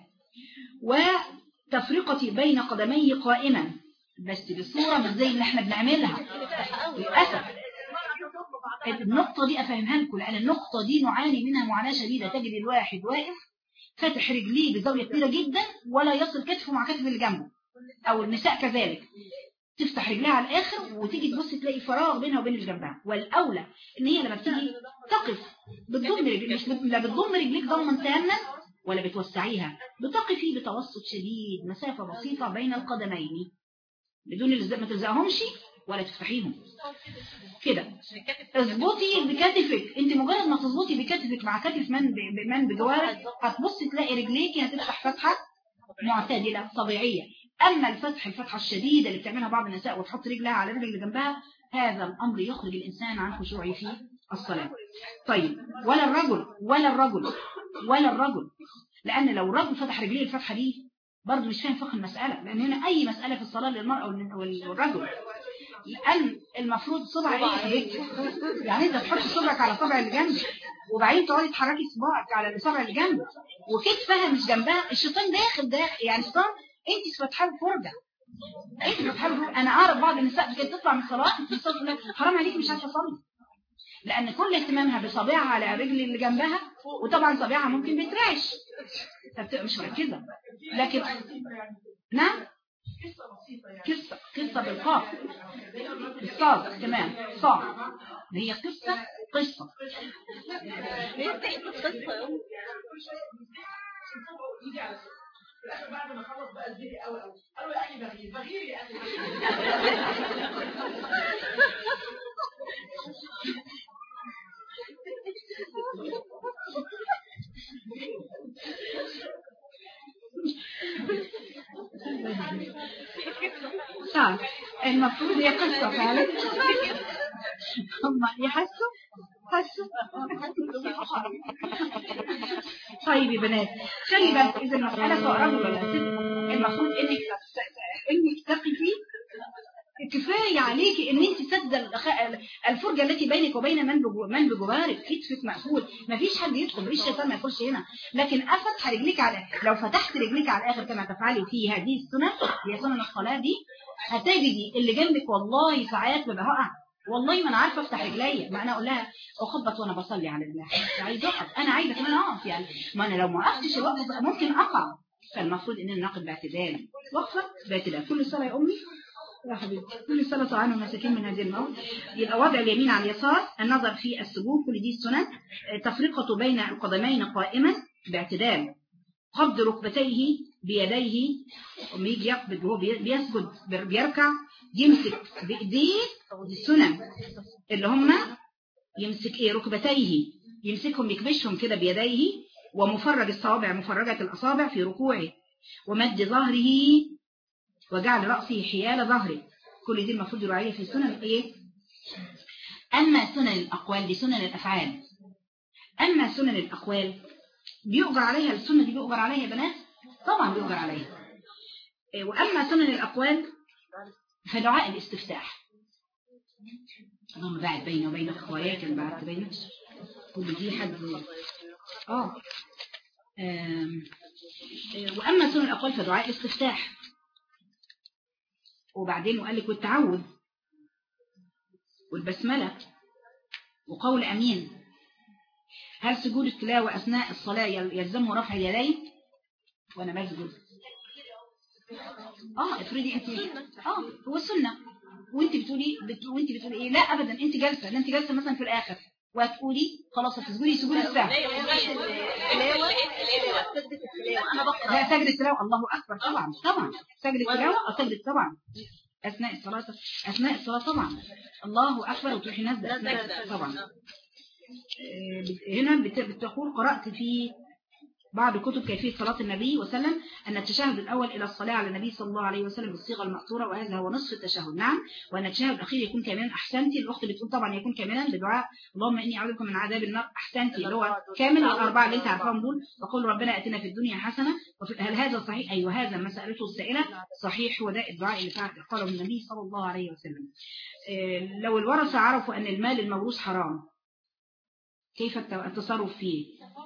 وتفرقة بين قدميه قائما، بس بصورة مش زي اللي احنا بنعملها للأسف. النقطة دي أفهمها لكم، لأن النقطة دي نعاني منها معاناة شديدة. تجد الواحد واقف فاتح رجليه بزاوية كبيرة جدا ولا يصل كتفه مع كتف اللي جنبه، أو النساء كذلك تفتح رجلها على الآخر وتيجي تبص تلاقي فراغ بينها وبين اللي جنبها. والأولى إن هي لما بتيجي تقف بتضم رجليك، مش لا بتضم رجليك ضما تاما ولا بتوسعيها، بتقفي بتوسط شديد، مسافة بسيطة بين القدمين بدون ما تلزقهمش ولا تفتحيهم كده. اظبطي بكتفك، انت مجرد ما تظبطي بكتفك مع كتف من من بجوارك هتبصي تلاقي رجليكي هتفتح فتحة معتدلة طبيعية. اما الفتح الفتحة الشديدة اللي بتعملها بعض النساء وتحط رجلها على الرجل اللي جنبها، هذا الامر يخرج الانسان عن خشوعه في الصلاة. طيب ولا الرجل ولا الرجل ولا الرجل لان لو الرجل فتح رجليه الفتحة دي برضه مش فاهم فقه المسألة، لأن هنا أي مسألة في الصلاة للمرأة والرجل، لأن المفروض صبع إيه يا حبيبتي؟ يعني أنت تحط صبعك على صبع اللي جنبك وبعدين تقعدي تحركي صباعك على الصبع اللي جنبك وكتفها مش جنبها، الشيطان داخل داخل يعني الشيطان أنت فاتحة له فرجة، أنت فاتحة له. أنا أعرف بعض النساء كانت تطلع من الصلاة حرام عليك مش عارفة تصلي، لأن كل اهتمامها بصباعها على الرجل اللي جنبها، وطبعا صباعها ممكن بيترعش فبتبقى مش مركزة. لكن نعم قصة قصة بالقاف بالصاد كمان صاد، هي قصة قصة بعد ما خلص بقى زهق قوي قوي قالوا يا اخي بغير بغير يا اخي صح. المفروض هي قصة فعلا. هم يحسوا حسوا. طيب يا بنات خلي بالك إذا المسألة سواء رجل ولا ست المفروض إنك إنك تقفي. كفاية عليكي إن أنت سد الفرجة التي بينك وبين من من بجوارك. كتفك مقفول مفيش حد يدخل مفيش شيطان ما يخش هنا. لكن أفتح رجليك على لو فتحت رجليك على الآخر كما تفعلي في هذه السنة هي سنن الصلاة دي هتجدي اللي جنبك والله ساعات ببقى هقع والله ما انا عارفه افتح رجليا ما انا اقول لها اخبط وانا بصلي على الله عايزه اقف انا عايزه كمان اقف يعني ما انا لو ما وقفتش ممكن اقع. فالمفروض اننا نقف باعتدال وقفه باعتدال. كل صلاه يا امي يا حبيبي كل صلاه طعام ومساكين من هذه الموت. يبقى وضع اليمين على اليسار النظر في السجود كل دي السنن. تفرقه بين القدمين قائما باعتدال. قبض ركبتيه بيديه وما يجي يقبض وهو بيسجد بيركع يمسك بايديه السنن اللي هم يمسك ايه ركبتيه يمسكهم يكبشهم كده بيديه ومفرج الصوابع مفرجة الأصابع في ركوعه ومد ظهره وجعل رأسه حيال ظهره. كل دي المفروض يراعيها في السنن ايه. أما سنن الأقوال دي سنن الأفعال. أما سنن الأقوال بيؤجر عليها السنة دي بيؤجر عليها يا بنات طبعا بيؤجر عليها. وأما سنن الأقوال فدعاء الاستفتاح اللهم باعد بيني وبين أخوياك بعد بينك كل دي حد آه وأما سنن الأقوال فدعاء الاستفتاح. وبعدين وقال لك والتعوذ والبسملة وقول أمين. هل سجود التلاوة أثناء الصلاة يلزمه رفع اليدين وأنا بسجد؟ اه افرضي انت اه هو السنة وانت بتقولي بتقولي وانت بتقولي ايه لا ابدا انت جالسه انت جالسه مثلا في الاخر وهتقولي خلاص هتسجدي سجود السهو لا سجد التلاوة الله اكبر طبعا طبعا سجد التلاوة او سجد طبعا اثناء الصلاة اثناء الصلاة طبعا الله اكبر وتروحي نازله اثناء طبعا. هنا بتقول قرأت في بعض كتب كيفية صلاة النبي وسلم أن التشهد الأول إلى الصلاة على النبي صلى الله عليه وسلم بالصيغة المأثورة وهذا هو نصف التشهد. نعم. وأن التشهد الأخير يكون كاملا. أحسنتي الأخت بتقول طبعا يكون كاملا بدعاء اللهم إني أعوذ بك من عذاب النار. أحسنتي اللي هو كامل الأربعة اللي أنت عارفاهم دول. وقول ربنا أتنا في الدنيا حسنة وفي هل هذا صحيح؟ أيوه هذا ما سألته السائلة صحيح وده الدعاء اللي قاله النبي صلى الله عليه وسلم. لو الورثة عرفوا أن المال الموروث حرام كيف التصرف فيه؟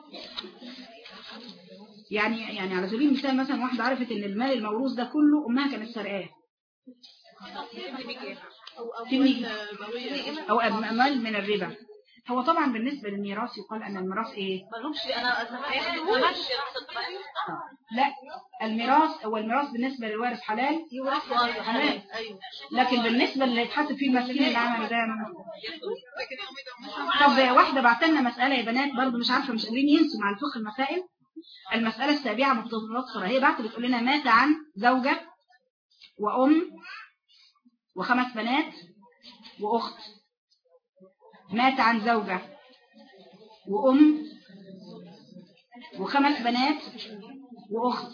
يعني يعني على سبيل المثال مثلا واحدة عرفت ان المال الموروث ده كله امها كانت سرقاه في او اموال من الربا. هو طبعا بالنسبة للميراث يقال ان الميراث ايه لا الميراث هو الميراث بالنسبة للوارث حلال حلال لكن بالنسبة اللي يتحط فيه المسكين اللي عمل ده. طب واحدة بعتلنا مسألة يا بنات برضو مش عارفة مش قادرين ينسوا مع الفقه المسائل. المسألة السابعة مختصرة هي بعت بتقول لنا مات عن زوجة وأم وخمس بنات وأخت. مات عن زوجة وأم وخمس بنات وأخت.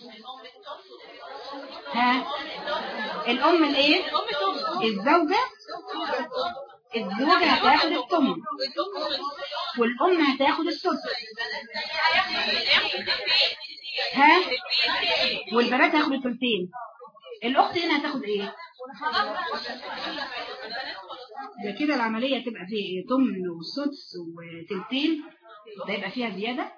ها الأم الإيه الزوجة الزوجة هتاخد الثمن والأم هتاخد السدس. ها والبنات هياخدوا الثلثين. الأخت هنا هتاخد ايه ده كده العملية تبقى فيه ثمن وسدس وثلثين ده يبقى فيها زيادة.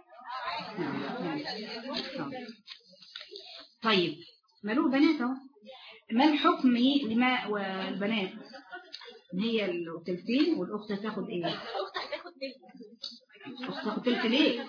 طيب مالوه بنات اهو. ما الحكم لما والبنات هي الثلثين والأخت هتاخد ايه؟ الأخت هتاخد ثلث. الأخت هتاخد ثلث ليه؟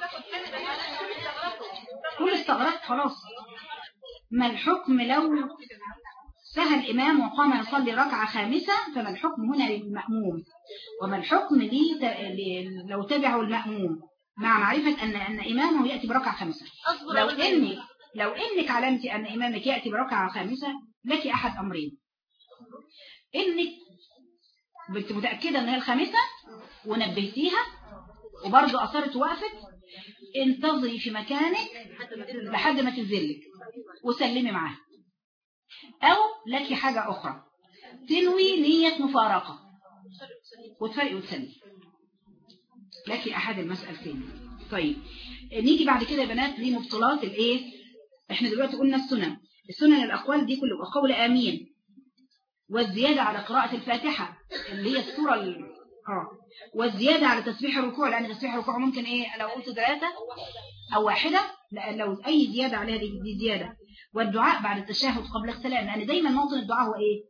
كل استغرقت خلاص. ما الحكم لو سهى الإمام وقام يصلي ركعة خامسة فما الحكم هنا للمأموم وما الحكم لي لو تبعه المأموم مع معرفة أن أن إمامه يأتي بركعة خامسة. لو إني لو انك علمت ان امامك يأتي بركعة خامسة لك احد امرين. انك كنت متأكدة ان هي الخامسة ونبهتيها وبرضه اثرت وقفت، انتظري في مكانك لحد ما تنزلك وسلمي معاها. او لك حاجة اخرى، تنوي نية مفارقة وتفرقي وتسلمي، لك احد المسألتين. طيب نيجي بعد كده يا بنات لمبطلات الايه. احنا دلوقتي قلنا السنن، السنن الاقوال دي كله قول امين والزيادة على قراءة الفاتحة اللي هي السورة ال... اه والزيادة على تسبيح الركوع، لان تسبيح الركوع ممكن ايه لو قلت ثلاثة او واحدة، لان لو اي زيادة عليها دي, دي زيادة. والدعاء بعد التشهد قبل السلام، لان دايما موطن الدعاء هو ايه؟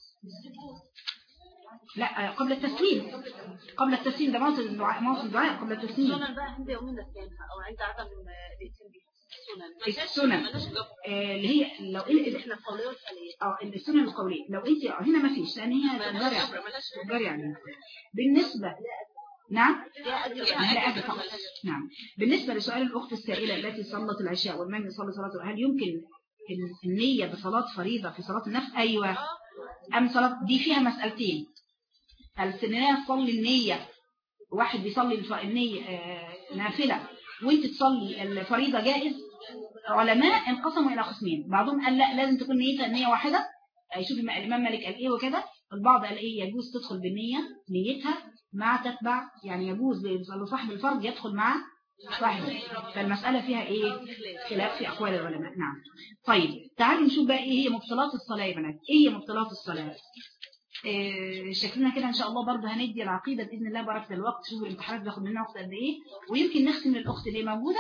لا قبل التسليم، قبل التسليم ده موطن الدعاء، موطن الدعاء قبل التسليم. السنن بقى عند يومنا الثانية او عند عدم الاتيان بيها السنن آه اللي هي لو اللي احنا القوليه والفعليه. اه السنن القوليه لو انت هنا ما فيش، لان هي تجاري تجاري يعني. بالنسبه نعم لا أجل فقط. نعم. بالنسبه لسؤال الاخت السائله التي صلت العشاء والامام يصلي صلاه، هل يمكن النيه بصلاه فريضه في صلاه النفل؟ ايوه. ام صلاه دي فيها مسالتين، السنيه تصلي النيه، واحد بيصلي النيه آه نافله وانت تصلي الفريضه جائز. علماء انقسموا الى قسمين، بعضهم قال لا لازم تكون نيتها نيه واحده، يشوف الامام مالك قال ايه وكده. البعض قال ايه يجوز تدخل بالنيه نيتها مع تتبع، يعني يجوز لصاحب الفرض يدخل مع صاحبه. فالمساله فيها ايه خلاف في اقوال العلماء. نعم. طيب تعالوا نشوف بقى ايه هي مبطلات الصلاه يا بنات. ايه هي مبطلات الصلاه؟ إيه شكلنا كده ان شاء الله برضه هندي العقيده باذن الله بركه الوقت. شوفوا الامتحانات بياخد مننا وقت قد ايه، ويمكن نختم للاخت اللي موجوده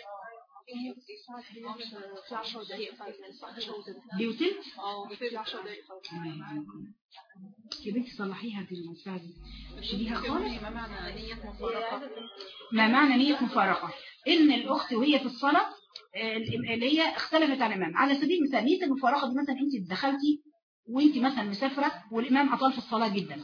بيوتلت يا بنتي صلحيها في المساعدة شيليها خالص. ما معنى نية مفارقة؟ ان الاخت وهي في الصلاة اللي هي اختلفت عن الامام. على سبيل المثال نية المفارقة دي مثلا انت دخلتي وانت مثلا مسافرة والامام اطال في الصلاة جدا،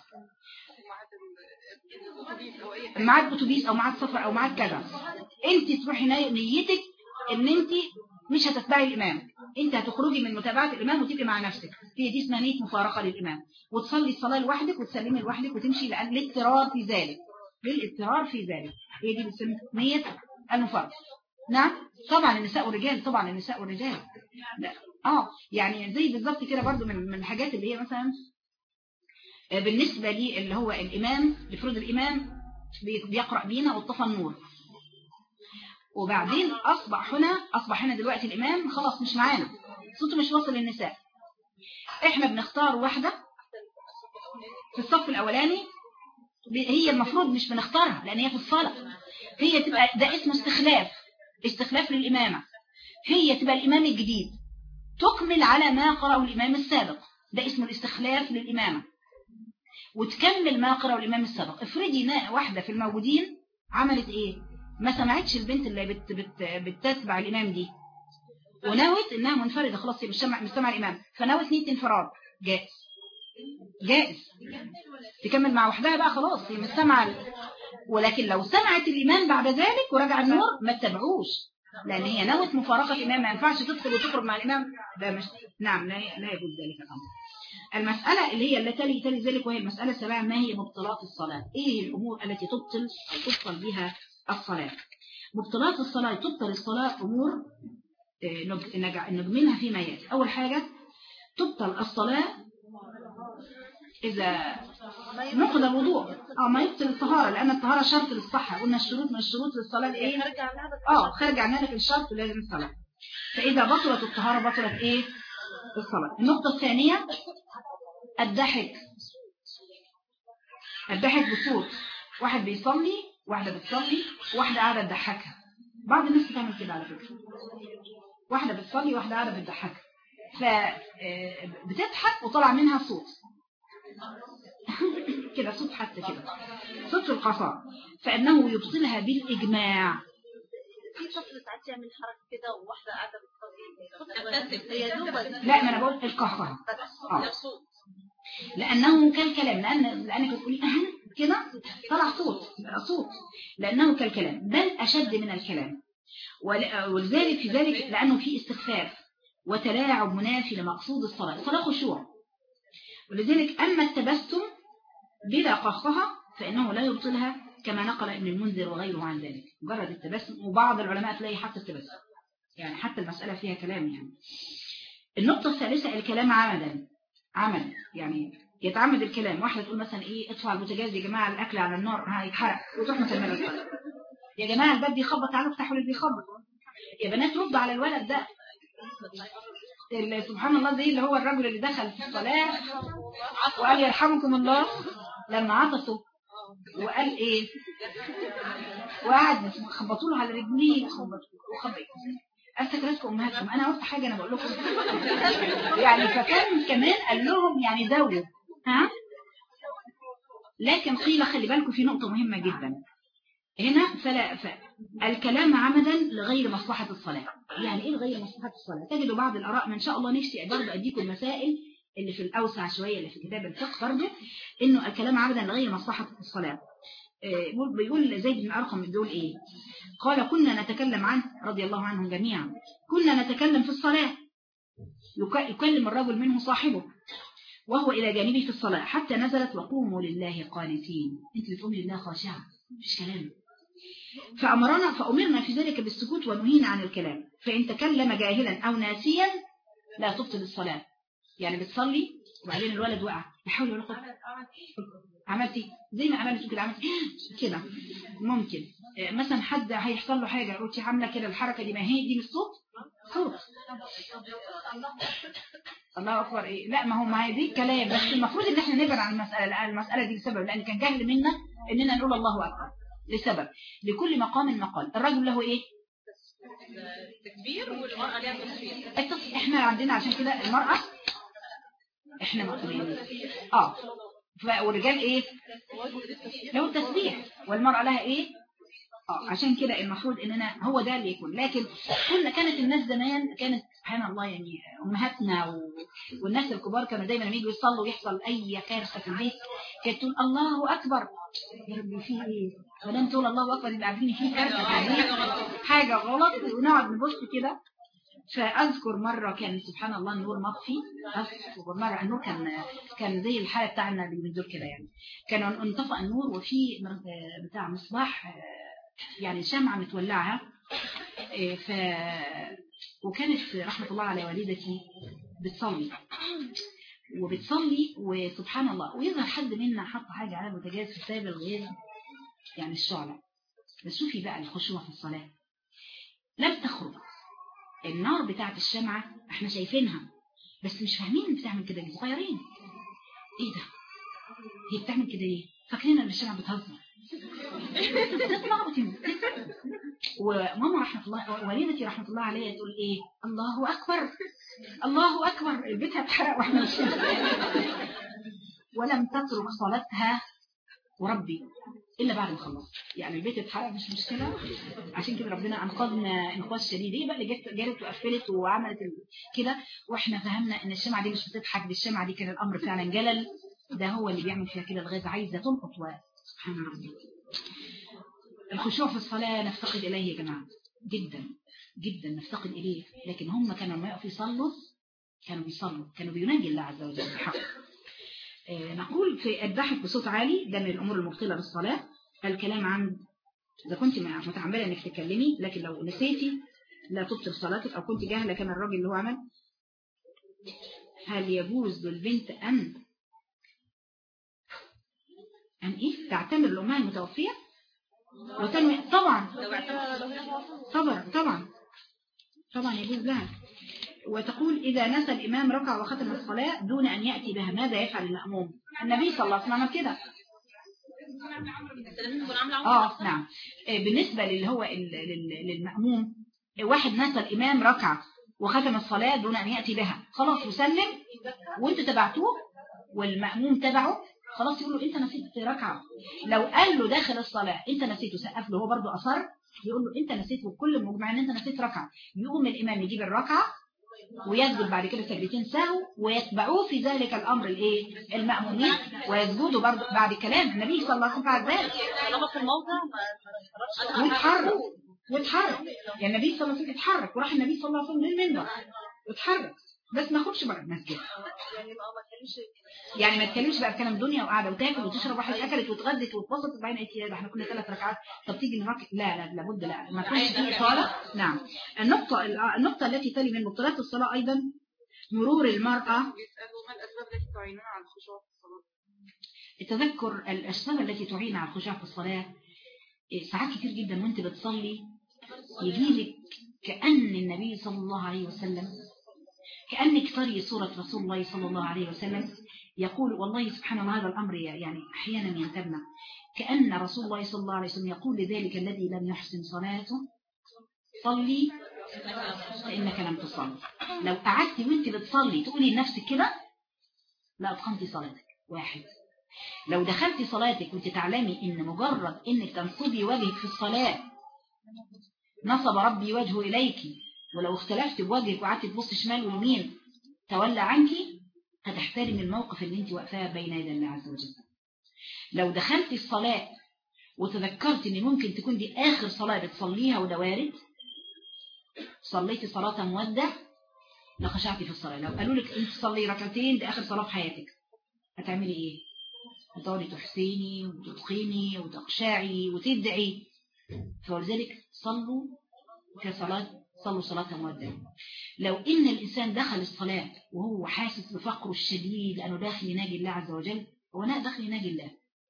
معاد اتوبيس او معاد سفر او معاد كذا، انت تروحي نيتك ان انت مش هتتبعي الامام، انت هتخرجي من متابعه الامام وتبقي مع نفسك. هي دي اسمها نيه مفارقه للامام، وتصلي الصلاه لوحدك وتسلمي لوحدك وتمشي لان الاضطرار في ذلك، للاضطرار في ذلك. هي دي بتسمى نيه المفارقه. نعم. طبعا النساء والرجال، طبعا النساء والرجال. لا اه يعني زي بالظبط كده برضو من من الحاجات اللي هي مثلا بالنسبه لي اللي هو الامام، لفروض الامام بيقرا بينا وطفى النور، وبعدين أصبح هنا أصبح هنا دلوقتي الإمام خلاص مش معانا، صوته مش واصل للنساء. إحنا بنختار واحدة في الصف الأولاني، هي المفروض مش بنختارها لأن هي في الصلاة، هي تبقى ده اسمه استخلاف، استخلاف للإمامة. هي تبقى الإمام الجديد تكمل على ما قرأه الإمام السابق، ده اسمه الاستخلاف للإمامة، وتكمل ما قرأه الإمام السابق. افرضي واحدة في الموجودين عملت إيه؟ ما سمعتش البنت اللي بت بت بتتبع الإمام دي ونوت إنها منفردة خلاص، هي مش سمع الإمام، فنوت نية انفراد، جائز جائز تكمل مع وحدها بقى خلاص هي مش سمع. ولكن لو سمعت الإمام بعد ذلك ورجع النور ما تتبعوش، لأن هي نوت مفارقة الإمام، ما ينفعش تدخل وتخرج مع الإمام ده مش. نعم لا لا يجوز ذلك الأمر. المسألة اللي هي التي تلي تلي ذلك وهي المسألة السابعة، ما هي مبطلات الصلاة؟ إيه الأمور التي تبطل أو تبطل بها الصلاة؟ مبطلات الصلاة تبطل الصلاة أمور نجملها فيما يأتي. أول حاجة تبطل الصلاة إذا نقض الوضوء، أو ما يبطل الطهارة، لأن الطهارة شرط للصحة، قلنا الشروط من الشروط للصلاة إيه؟ آه خارج عن ذلك الشرط لازم الصلاة. فإذا بطلت الطهارة بطلت إيه؟ الصلاة. النقطة الثانية الضحك، الضحك بصوت، واحد بيصلي واحدة بتصلي واحدة قاعدة تضحكها. بعض الناس بتعمل كده على فكرة، واحدة بتصلي واحدة قاعدة بتضحكها، فبتضحك وطلع منها صوت كده، صوت حتى كده صوت القصاء، فإنه يبطلها بالإجماع. في طفل ساعات يعمل حركة كده وواحدة قاعدة بتصلي هي دوبة. لا ما أنا بقول القهقه اه لأنه كالكلام، لأن لأنك تقولي أهم كده طلع صوت صوت، لأنه كالكلام بل أشد من الكلام. ولذلك في ذلك لأنه في استخفاف وتلاعب منافي لمقصود الصلاة. الصلاة خشوع. ولذلك أما التبسم بلا قهقه فإنه لا يبطلها كما نقل ابن المنذر وغيره عن ذلك. مجرد التبسم، وبعض العلماء تلاقي حتى التبسم يعني حتى المسألة فيها كلام يعني. النقطة الثالثة الكلام عمدا، عمد يعني يتعمد الكلام. واحدة تقول مثلا ايه اطفع البوتاجاز يا جماعة الأكل على النار هيتحرق، وتروح مكملة الصلاة. يا جماعة الباب بيخبط، تعالوا افتحوا اللي بيخبط. يا بنات ردوا على الولد ده. سبحان الله زي اللي هو الرجل اللي دخل في الصلاة وقال يرحمكم الله لما عطسوا وقال ايه وقعد خبطوا له على رجليه وخبط أستكرتكم أمهاتكم. أنا قلت حاجة أنا بقول لكم يعني. فكان كمان قال لهم يعني زودوا ها. لكن قيل خلي بالكم في نقطة مهمة جدا هنا. فلا الكلام عمدا لغير مصلحة الصلاة. يعني إيه لغير مصلحة الصلاة؟ تجدوا بعض الآراء من شاء الله نفسي برضه أديكم المسائل اللي في الأوسع شوية اللي في كتاب الفقه برضه إنه الكلام عمدا لغير مصلحة الصلاة. بيقول زيد بن أرقم بيقول إيه؟ قال كنا نتكلم عنه رضي الله عنهم جميعا، كنا نتكلم في الصلاة يكلم الرجل منه صاحبه وهو إلى جانبه في الصلاة حتى نزلت وقوموا لله قانتين. انت بتقومي لله خاشعة مفيش كلام. فأمرنا فأمرنا في ذلك بالسكوت ونهينا عن الكلام. فإن تكلم جاهلا أو ناسيا لا تبطل الصلاة. يعني بتصلي وبعدين الولد وقع بحاول يقول لك عملتي زي ما عملت كده، عملت كده ممكن مثلا حد هيحصل له حاجة قلتي عاملة كده الحركة دي، ما هي دي مش صوت صوت الله أكبر إيه. لا ما هو ما هي دي كلام، بس المفروض إن احنا نبعد عن المسألة المسألة دي لسبب، لأن كان جهل منا إننا نقول الله أكبر لسبب. لكل مقام مقال. الرجل له إيه تكبير والمرأة لها تصفير. احنا عندنا عشان كده المرأة احنا مقبولين اه والرجال ايه له التسبيح والمرأة لها ايه اه عشان كده المفروض اننا هو ده اللي يكون. لكن كنا كانت الناس زمان كانت سبحان الله يعني امهاتنا و... والناس الكبار كانوا دايما لما يجوا يصلوا ويحصل اي كارثه في البيت كانت تقول الله اكبر. يا ربي في ايه ولما تقول الله اكبر يبقى عارفين في كارثه في البيت حاجه غلط ونقعد نبص كده. فأذكر مرة كان سبحان الله النور مطفي. أذكر مرة النور كان كان زي الحالة بتاعنا اللي بندور كده يعني. كان انطفأ النور وفي بتاع مصباح يعني شمعة متولعها. ف وكانت رحمة الله على والدتي بتصلي وبتصلي وسبحان الله ويظهر حد منا حط حاجة على البوتاجاز في سبب الغير يعني الشعلة. بس شوفي بقى الخشوع في الصلاة لم تخرج. النار بتاعت الشمعة احنا شايفينها بس مش فاهمين بتعمل كده ليه. صغيرين ايه ده هي بتعمل كده ليه؟ فاكرين ان الشمعة بتهزر تطلع وماما رحمة الله والدتي رحمة الله عليها تقول ايه الله اكبر الله اكبر بيتها اتحرق واحنا مش ولم تترك صلاتها وربي إلا بعد ما خلص. يعني البيت اتحرق مش مشكلة. عشان كده ربنا أنقذنا إنقاذ شديد. إيه بقى اللي جت جرت وقفلت وعملت كده وإحنا فهمنا إن الشمعة دي مش بتضحك، دي الشمعة دي كان الأمر فعلا جلل. ده هو اللي بيعمل فيها كده الغاز عايزة تنقط. سبحان ربي. الخشوع في الصلاة نفتقد إليه يا جماعة جدا جدا نفتقد إليه. لكن هم كانوا لما يقفوا يصلوا كانوا بيصلوا كانوا بيناجي الله عز وجل بحق. نقول في الضحك بصوت عالي ده من الأمور المبطلة بالصلاة. الكلام عن إذا كنت متعمدة إنك تكلمي لكن لو نسيتي لا تبطل صلاتك أو كنت جاهلة كما الراجل اللي هو عمل. هل يجوز للبنت أن أن إيه تعتمر الأمها المتوفية وتنوي؟ طبعا طبعا طبعا طبعا يجوز لها. وتقول إذا نسى الإمام ركع وختم الصلاة دون أن يأتي بها ماذا يفعل المأموم؟ النبي صلى الله عليه وسلم كده. آه نعم. بالنسبة اللي هو للمأموم واحد نسى الإمام ركع وختم الصلاة دون أن يأتي بها خلاص وسلم وانت تبعتوه والمأموم تبعه خلاص يقول له انت نسيت ركعة. لو قال له داخل الصلاة انت نسيته سقف له هو برضو أصر يقول له انت نسيت وكل مجمع ان انت نسيت ركعة. يقوم الإمام يجيب الركعة ويسجد بعد كده سجدتين سهو ويتبعوه في ذلك الأمر الايه المأمومين ويسجدوا برضو بعد كلام النبي صلى الله عليه وسلم ذلك طالما في الموضع ويتحرك واتحرك. يعني النبي صلى الله عليه وسلم اتحرك وراح النبي صلى الله عليه وسلم للمنبر واتحرك، بس ما اخدش بره المسجد. يعني ما تكلمش بقى بكلام دنيا وقاعده وتاكل وتشرب، واحد اكلت واتغدت واتبسطت وبعدين قالت يا ده احنا كنا ثلاث ركعات، طب تيجي نركع؟ لا لا لابد، لا ما تكونش في صلاه. نعم. النقطه النقطه التي تلي من مبطلات الصلاه ايضا مرور المراه. ما الاسباب التي تعينون على الخشوع في الصلاه؟ التذكر الاسباب التي تعين على الخشوع في الصلاه. ساعات كتير جدا وانت بتصلي يجيلك كأن النبي صلى الله عليه وسلم، كأنك تري صورة رسول الله صلى الله عليه وسلم يقول، والله سبحان الله هذا الأمر يعني أحيانا ينتبنا، كأن رسول الله صلى الله عليه وسلم يقول لذلك الذي لم يحسن صلاته صلي فإنك لم تصلي. لو قعدت وانت بتصلي تقولي لنفسك كده لا أتقنتي صلاتك. واحد، لو دخلتي صلاتك وانت تعلمي ان مجرد انك تنصبي وجهك في الصلاة نصب ربي وجهه إليك، ولو اختلفت بوجهك وقعدت تبص شمال ويمين تولى عنك، هتحترم الموقف اللي انت واقفاه بين يدي الله عز وجل. لو دخلتي الصلاة وتذكرت ان ممكن تكون دي آخر صلاة بتصليها وده وارد، صليتي صلاة مودع لخشعتي في الصلاة. لو قالوا لك انت تصلي ركعتين دي آخر صلاة في حياتك، هتعملي ايه؟ هتقعدي تحسيني وتتقيني وتخشعي وتدعي. فلذلك صلوا كصلاة، صلوا صلاة مودع. لو ان الانسان دخل الصلاة وهو حاسس بفقره الشديد لانه داخل يناجي الله عز وجل، هو لا داخل يناجي الله.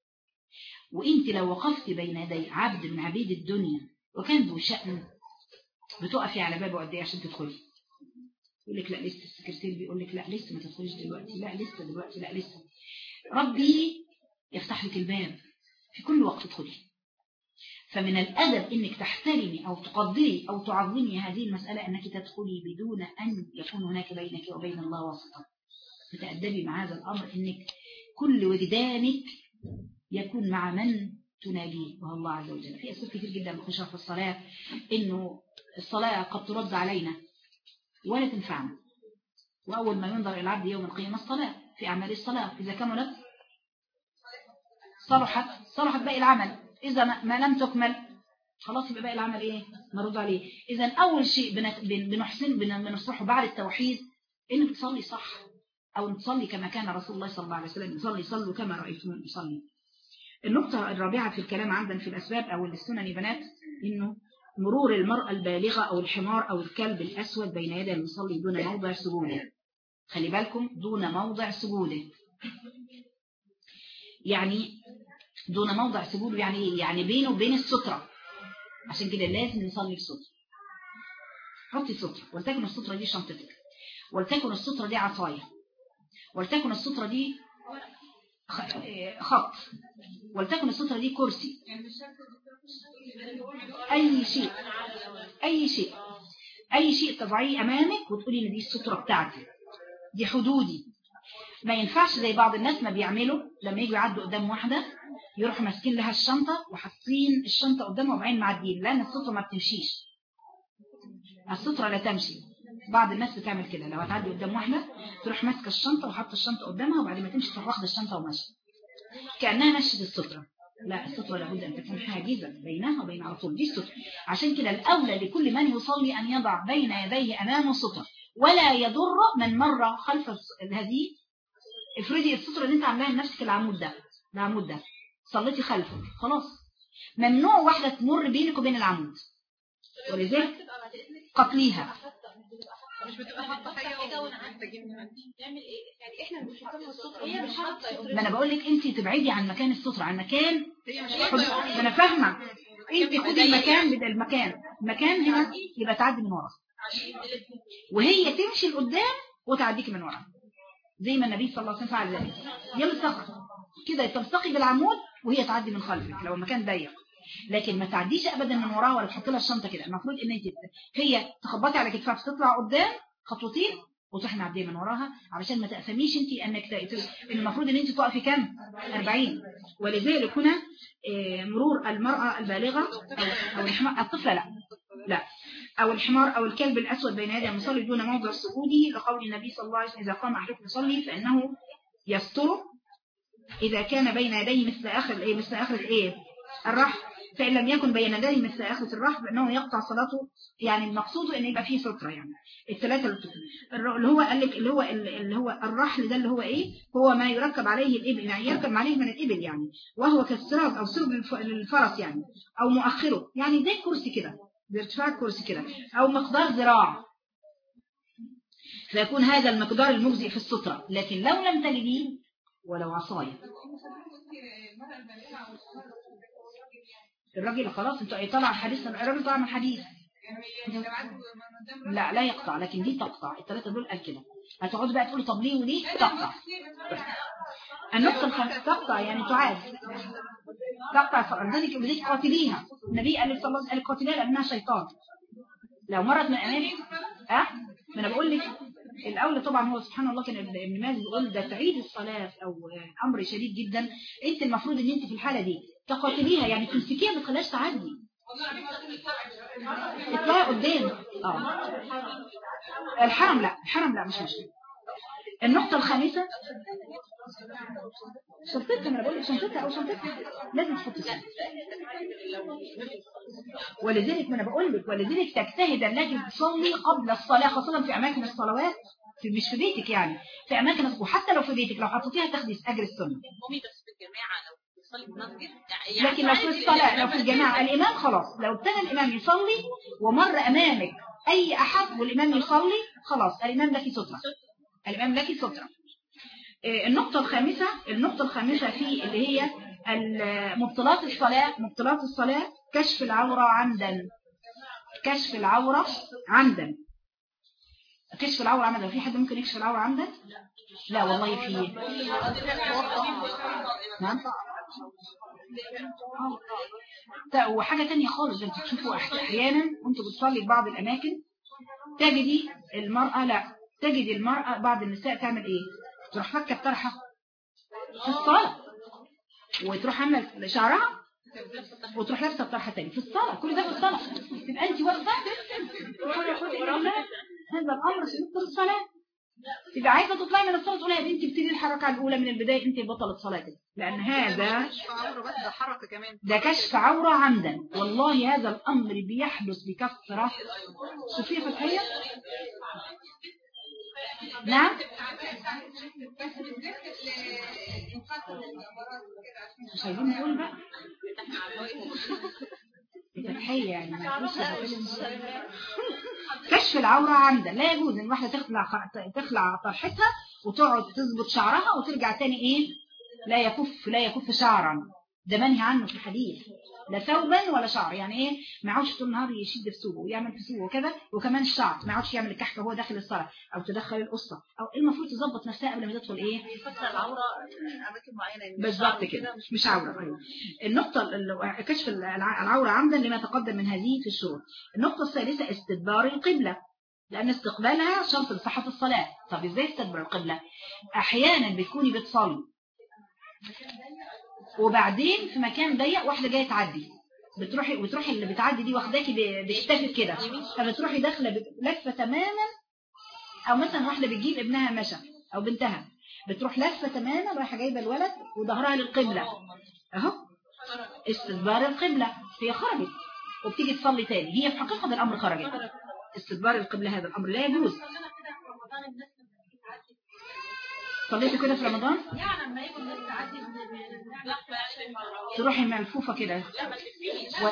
وانت لو وقفت بين يدي عبد من عبيد الدنيا وكان ذو شأن، بتقفي على بابه قد ايه عشان تدخلي؟ يقول لك لا لسه، السكرتير بيقول لك لا لسه ما تدخليش دلوقتي، لا لسه دلوقتي، لا لسه. ربي يفتح لك الباب في كل وقت تدخلي. فمن الأدب انك تحترمي او تقدري او تعظمي هذه المسألة انك تدخلي بدون ان يكون هناك بينك وبين الله واسطة. تتأدبي مع هذا الامر انك كل وجدانك يكون مع من تناجيه وهو الله عز وجل. في أسباب كتير جدا بخشوع في الصلاة، انه الصلاة قد ترد علينا ولا تنفعنا. وأول ما ينظر إلى العبد يوم القيامة الصلاة في أعمال الصلاة، إذا كملت صلحت صلحت باقي العمل، إذا ما لم تكمل خلاص يبقى باقي العمل إيه؟ مرد عليه. إذا أول شيء بنحسن بنصحه بعد التوحيد إنك تصلي صح، أو تصلي كما كان رسول الله صلى الله عليه وسلم يصلي، صلوا كما رأيتم يصلي. النقطة الرابعة في الكلام عندنا في الأسباب أو السنن بنات، إنه مرور المرأة البالغة أو الحمار أو الكلب الأسود بين يدي المصلي دون موضع سجوده. خلي بالكم، دون موضع سجوده. يعني دون موضع سجوده يعني إيه؟ يعني بينه وبين السترة. عشان كده لازم نصلي في سترة. حطي سترة، ولتكن السترة دي شنطتك، ولتكن السترة دي عصاية، ولتكن السترة دي خط، ولتكن السترة دي كرسي، أي شيء أي شيء أي شيء تضعيه أمامك وتقولي إن دي السترة بتاعتي، دي حدودي. ما ينفعش زي بعض الناس ما بيعملوا لما يجوا يعدوا قدام واحدة يروحوا ماسكين لها الشنطة وحاطين الشنطة قدامها وبعدين معديين، لأن السترة ما بتمشيش، السترة لا تمشي. بعض الناس بتعمل كده، لو هتعدي قدام واحدة تروح ماسكة الشنطة وحاطة الشنطة قدامها وبعدين ما تمشي تروح واخدة الشنطة وماشية كأنها مشت السترة. لا، السترة لابد أن تكون حاجزة بينها وبين على طول، دي السترة. عشان كده الأولى لكل من يصلي أن يضع بين يديه أمامه سترة، ولا يضر من مر خلف هذه. افرضي السترة اللي انت عاملاها لنفسك العمود ده العمود ده صليتي خلفه، خلاص ممنوع واحدة تمر بينك وبين العمود، ولذلك قتليها. مش بتبقى حاطه حاجه ومحتاجين نعمل ايه يعني؟ احنا مش حاطين الستره، هي مش حاطه. ما انا بقول لك انت تبعدي عن مكان الستره، عن مكان ما انا فاهمه. انت خدي المكان بدل المكان المكان هنا يبقى تعدي من ورا، وهي تمشي لقدام وتعديك من ورا، زي ما النبي صلى الله عليه وسلم فعل ذلك. يلصق كده تلصقي بالعمود وهي تعدي من خلفك لو المكان ضيق، لكن ما تعديش ابدا من وراها ولا تحط لها الشنطه كده. المفروض ان انت هي تخبطي على كتفها تطلع قدام خطوتين وتروحي معديه من وراها، علشان ما تقسميش انت انك تقتل. المفروض ان انت تقفي كام؟ أربعين. ولذلك هنا مرور المراه البالغه او الحمار الطفله لا لا او الحمار او الكلب الاسود بين يدي المصلي دون موضع السجود، لقول النبي صلى الله عليه وسلم اذا قام احدكم يصلي فانه يستر اذا كان بين يديه مثل اخر الايه مثل اخر الايه الرحل فإن لم يكن بين يديه مثل آخرة الرحل فإنه يقطع صلاته. يعني المقصود إن يبقى فيه سترة. يعني الثلاثة اللي هو قال لك اللي هو اللي هو الرحل ده اللي هو إيه؟ هو ما يركب عليه الإبل، يعني يركب عليه من الإبل يعني، وهو كالسراج أو سرج للفرس يعني، أو مؤخره يعني زي كرسي كده بارتفاع الكرسي كده، أو مقدار ذراع، فيكون هذا المقدار المجزئ في السترة. لكن لو لم تجديه ولو عصاية الراجل خلاص انتوا طلع حديث الراجل طلع من حديث لا لا يقطع، لكن دي تقطع. الثلاثة دول قال كده. هتقعدوا بقى تقولوا طب ليه وليه تقطع. النقطة الخامسة تقطع يعني تعاد تقطع صلاة. ذلك بديك قاتليها. النبي قال صلى الله عليه وسلم قاتليها لأنها شيطان لو مرت من أمامك. أه ما أنا بقول لك الأول طبعا هو سبحان الله كان ابن ماجد بيقول ده تعيد الصلاة أو أمر شديد جدا. أنت المفروض أن أنت في الحالة دي تقاتليها، يعني تمسكيها ما تخليهاش تعدي، اطلعي قدام. اه الحرم لا الحرم لا مش مشكلة. النقطة الخامسة شنطتها. ما انا بقول لك شنطتها او شنطتها لازم تحط فيها. ولذلك ما انا بقول لك ولذلك تجتهد انك تصلي قبل الصلاة، خاصة في اماكن الصلوات، في مش في بيتك يعني، في اماكن، وحتى لو في بيتك لو حطيتيها تاخدي اجر السنة. امي بس في الجماعة لو بتصلي في المسجد لكن لو في الصلاة لو في الجماعة الامام خلاص، لو ابتدى الامام يصلي ومر امامك اي احد والامام يصلي خلاص الامام لك سترة، الامام لك سترة. النقطة الخامسة النقطة الخامسة في اللي هي مبطلات الصلاة. مبطلات الصلاة كشف العورة عمدا. كشف العورة عمدا. كشف العورة عمدا. في حد ممكن يكشف العورة عمدا؟ لا والله في. نعم. وحاجة تانية خالص انت تشوفوا احيانا وانت بتصلي في بعض الاماكن تجدي المرأة لا تجدي المرأة بعض النساء تعمل ايه؟ تروح فكة طرحة في الصلاة وتروح عامله شعرها وتروح لابسه طرحة تاني في الصلاة. كل ده في الصلاة. تبقى انت واقفة هذا الامر في الصلاة. تبقى عايزة تطلعي من الصلاة تقولي يا بنتي ابتدي الحركة الاولى من البداية، انت بطلت صلاتك، لان هذا ده كشف عورة عمدا. والله هذا الامر بيحدث بكثرة. صوفية فتحية. نعم. مش عايزين نقول بقى فتحية يعني كشف العورة عمدا. لا يجوز ان واحدة تخلع تخلع طرحتها وتقعد تظبط شعرها وترجع تاني ايه لا يكف لا يكف شعرا. ده منهي عنه في الحديث. لا ثوبا ولا شعر. يعني ايه ما يقعدش طول النهار يشد في ثوبه ويعمل في ثوبه وكذا. وكمان الشعر ما يقعدش يعمل الكحكه وهو داخل الصلاه او تدخل القصه او المفروض تظبط نفسها قبل ما تدخل ايه يفتح العوره اماكن معينه بالظبط كده مش عوره. ايوه. النقطه كشف العوره عمدا لما تقدم من هذه في الشروط. النقطه الثالثه استدبار القبله، لان استقبالها شرط لصحه الصلاه. طب ازاي استدبار القبله؟ احيانا بتكوني بتصلي وبعدين في مكان ضيق واحده جايه تعدي، بتروحي وتروحي اللي بتعدي دي واخداكي بتشتفت كده، فبتروحي داخله لفه تماما. او مثلا واحده بتجيب ابنها مشى او بنتها بتروح لفه تماما رايحه جايبه الولد وظهرها للقبله اهو استدبار القبله. هي خرجت وبتيجي تصلي تاني، هي في حقيقه الامر خرجت. استدبار القبله هذا الامر لا يجوز. صليتوا كده في رمضان؟ يعني لما يجوا الناس تعدي تروحي ملفوفه كده و...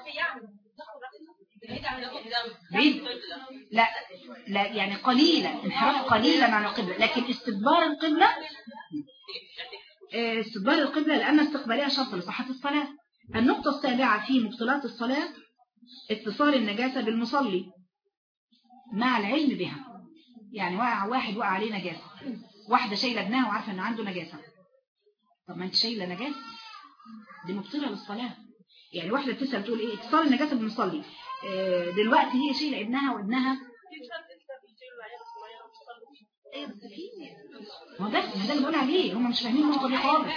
بعيد لا لا يعني قليلا انحراف قليلا عن القبلة. لكن استدبار القبلة استدبار القبلة لأن استقبالها شرط لصحة الصلاة. النقطة السابعة في مبطلات الصلاة اتصال النجاسة بالمصلي مع العلم بها. يعني وقع واحد وقع عليه نجاسة، واحدة شايلة ابنها وعارفة ان عنده نجاسة. طب ما انت شايلة نجاسة دي مبطلة للصلاة. يعني واحدة بتسأل تقول ايه اتصال النجاسة بالمصلي. اه دلوقتي هي شايلة ابنها وابنها ما ده ما ده اللي بقول عليه. هم مش فاهمين النقطة دي خالص.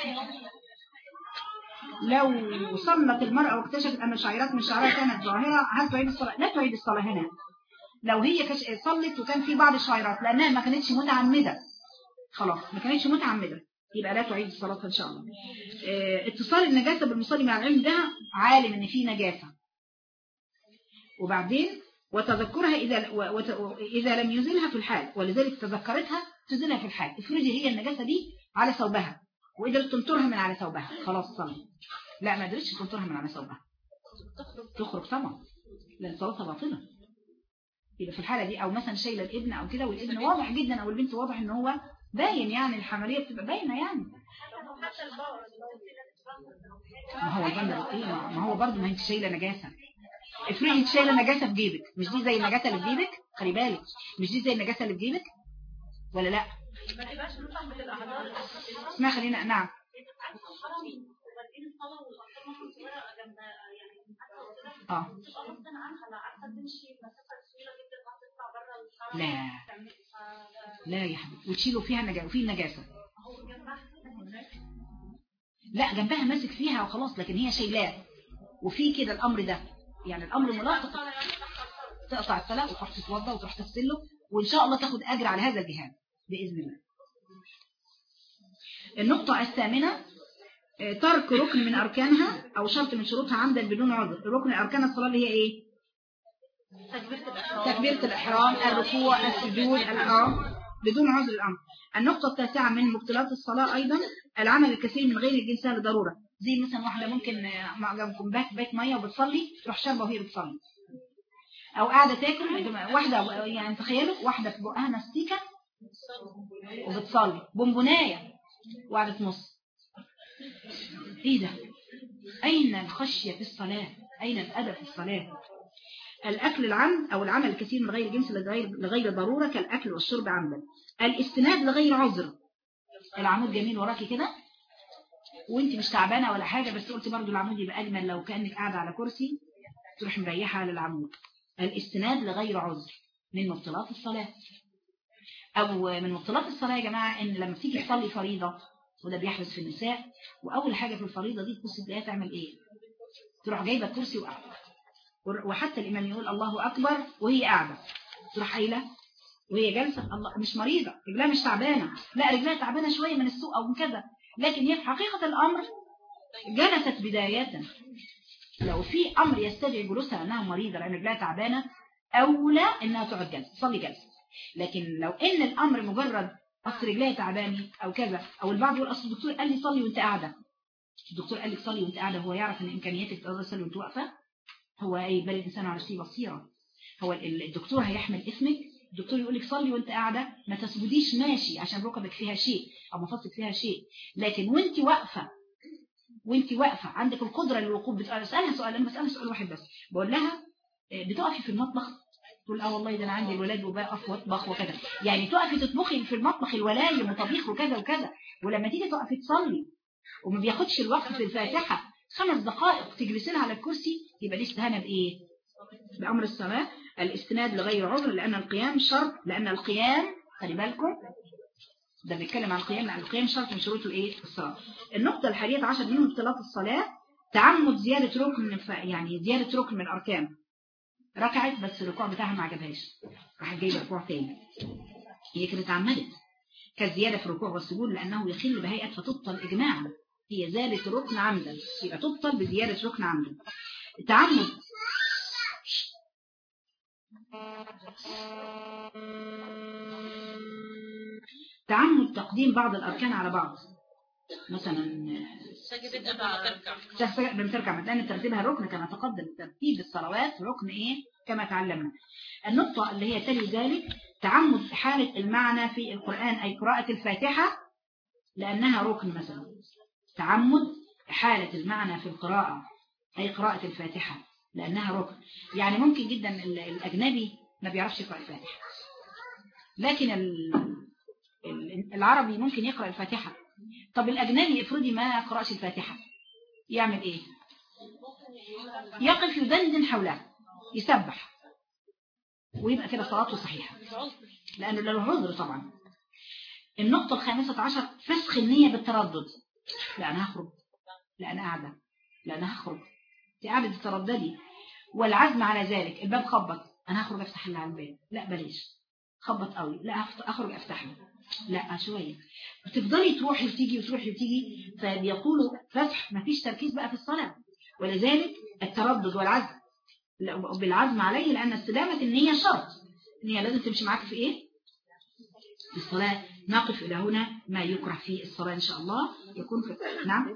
لو صلت المرأة واكتشفت ان شعيرات من شعرها كانت ظاهرة هل تعيد الصلاة؟ لا تعيد الصلاة هنا. لو هي صلت وكان في بعض الشعيرات لانها ما كانتش متعمدة خلاص ما كانتش متعمدة يبقى لا تعيد الصلاة إن شاء الله. اه اتصال النجاسة بالمصلي مع العلم ده عالم إن فيه نجاسة، وبعدين وتذكرها إذا إذا لم يزلها في الحال، ولذلك تذكرتها تزلها في الحال. افرضي هي النجاسة دي على ثوبها وقدرت تنطرها من على ثوبها، خلاص صلي. لا ما قدرتش تنطرها من على ثوبها تخرج طبعا، لأن صلاتها باطلة. يبقى في الحالة دي، أو مثلا شايلة الابن أو كده، والابن واضح جدا أو البنت واضح إن هو باين، يعني الحملية بتبقى باينة يعني. ما هو البندر إيه؟ ما هو برضه ما انت شايلة نجاسة. افرضي انت شايلة نجاسة في جيبك، مش دي زي النجاسة اللي في جيبك؟ خلي بالك، مش دي زي النجاسة اللي في جيبك ولا لا؟ اسمها خلينا نعم. اه لا لا يا حبيبي، وتشيلوا فيها نجاسة وفي نجاسة. لا جنبها ماسك فيها وخلاص، لكن هي شايلاه وفي كده الامر ده، يعني الامر ملاحظ. تقطع الصلاة وتروح تتوضا وتروح تغسله، وان شاء الله تاخد اجر على هذا الجهاد باذن الله. النقطة الثامنة ترك ركن من اركانها او شرط من شروطها عمدا بدون عذر. ركن اركان الصلاة اللي هي ايه؟ تكبيرة الإحرام، الركوع، السجود، الإحرام بدون عذر الأمر. النقطة التاسعة من مبطلات الصلاة أيضا العمل الكثير من غير الجنسية لضرورة. زي مثلا واحدة ممكن معجبكم بيت مية وبتصلي تروح شربة وهي بتصلي، أو قاعدة تاكل. واحدة يعني تخيلوا واحدة في بقها مستيكة وبتصلي، بونبوناية وقاعدة نص. إيه ده؟ أين الخشية في الصلاة؟ أين الأدب في الصلاة؟ الأكل العمد أو العمل الكثير من غير جنس لغير, لغير ضرورة كالأكل والشرب عمدا. الاستناد لغير عذر. العمود جميل وراكي كده وانت مش تعبانة ولا حاجة، بس قلت برضو العمود يبقى أجمل لو كأنك قاعدة على كرسي تروح مريحة على العمود. الاستناد لغير عذر من مبطلات الصلاة. أو من مبطلات الصلاة يا جماعة إن لما تيجي تصلي فريضة، وده بيحدث في النساء، وأول حاجة في الفريضة دي تبص تلاقيها تعمل إيه؟ تروح جايبة كرسي وقاعدة، وحتى الإمام يقول الله أكبر وهي قاعدة، تروح قايلة وهي جالسة الله مش مريضة، رجلها مش تعبانة، لا رجلها تعبانة شوية من السوق أو من كذا، لكن هي في حقيقة الأمر جلست بداية. لو في أمر يستدعي جلوسها أنها مريضة لأن رجلها تعبانة، أولى أنها تقعد جلسة تصلي جلسة. لكن لو إن الأمر مجرد أصل رجلها تعباني أو كذا، أو البعض يقول أصل الدكتور قال لي صلي وأنت قاعدة، الدكتور قال لي صلي وأنت قاعدة، هو يعرف أن إمكانياتك تقدر تصلي وأنت واقفة؟ هو أي بل الإنسان على شيء بصيرة. هو الدكتور هيحمل اسمك، الدكتور يقول لك صلي وانت قاعدة ما تسجديش ماشي عشان ركبك فيها شيء أو مفصلك فيها شيء، لكن وانت واقفة وانت واقفة عندك القدرة للوقوف. بسألها سؤال، أنا بسألها سؤال واحد بس، بقول لها بتقفي في المطبخ؟ تقول اه والله ده أنا عندي الولاد وبقف واطبخ وكذا. يعني تقفي تطبخي في المطبخ الولايم وطبيخ وكذا وكذا، ولما تيجي تقفي تصلي وما بياخدش الوقت في الفاتحة خمس دقائق تجلسين على الكرسي، يبقى دي استهانة بإيه؟ بأمر الصلاة. الاستناد لغير عذر لأن القيام شرط، لأن القيام خلي بالكم ده بيتكلم عن القيام، لأن القيام شرط من شروط الإيه؟ الصلاة. النقطة الحادية عشر من مبطلات الصلاة تعمد زيادة ركن، يعني زيادة ركن من الأركان. ركعت بس الركوع بتاعها ما عجبهاش، راح جايبه ركوع تاني، هي كانت عمدت كالزيادة في الركوع والسجود لأنه يخل بهيئة فتبطل إجماعا، هي زادت ركن عمدا يبقى تبطل بزيادة ركن عمدا. تعمد تعمد تقديم بعض الأركان على بعض، مثلا بتركع لأن ترتيبها ركن كما تقدم، ترتيب الصلوات ركن إيه كما تعلمنا. النقطة اللي هي تلي ذلك تعمد حالة المعنى في القرآن، أي قراءة الفاتحة لأنها ركن مثلا. تعمد حالة المعنى في القراءة أي قراءة الفاتحة لأنها ركن. يعني ممكن جدا الأجنبي ما بيعرفش يقرأ الفاتحة، لكن العربي ممكن يقرأ الفاتحة. طب الأجنبي افرضي ما قرأش الفاتحة يعمل إيه؟ يقف يدندن حولها يسبح ويبقى كده صلاته صحيحة لأنه له عذر طبعا. النقطة الخامسة عشر فسخ النية بالتردد، لا أنا هخرج، لا أنا قاعدة، لا أنا هخرج، دي قاعدة تترددي، والعزم على ذلك. الباب خبط أنا هخرج أفتح اللي على الباب، لا بلاش، خبط قوي، لا اخرج افتح له، لا شويه، بتفضلي تروحي وتيجي وتروحي وتيجي، فبيقولوا فتح مفيش تركيز بقى في الصلاه. ولذلك التردد والعزم بالعزم عليه، لان استدامه النيه شرط، النيه لازم تمشي معاك في ايه؟ في الصلاه. نقف الى هنا، ما يكره في الصلاه ان شاء الله يكون في نعم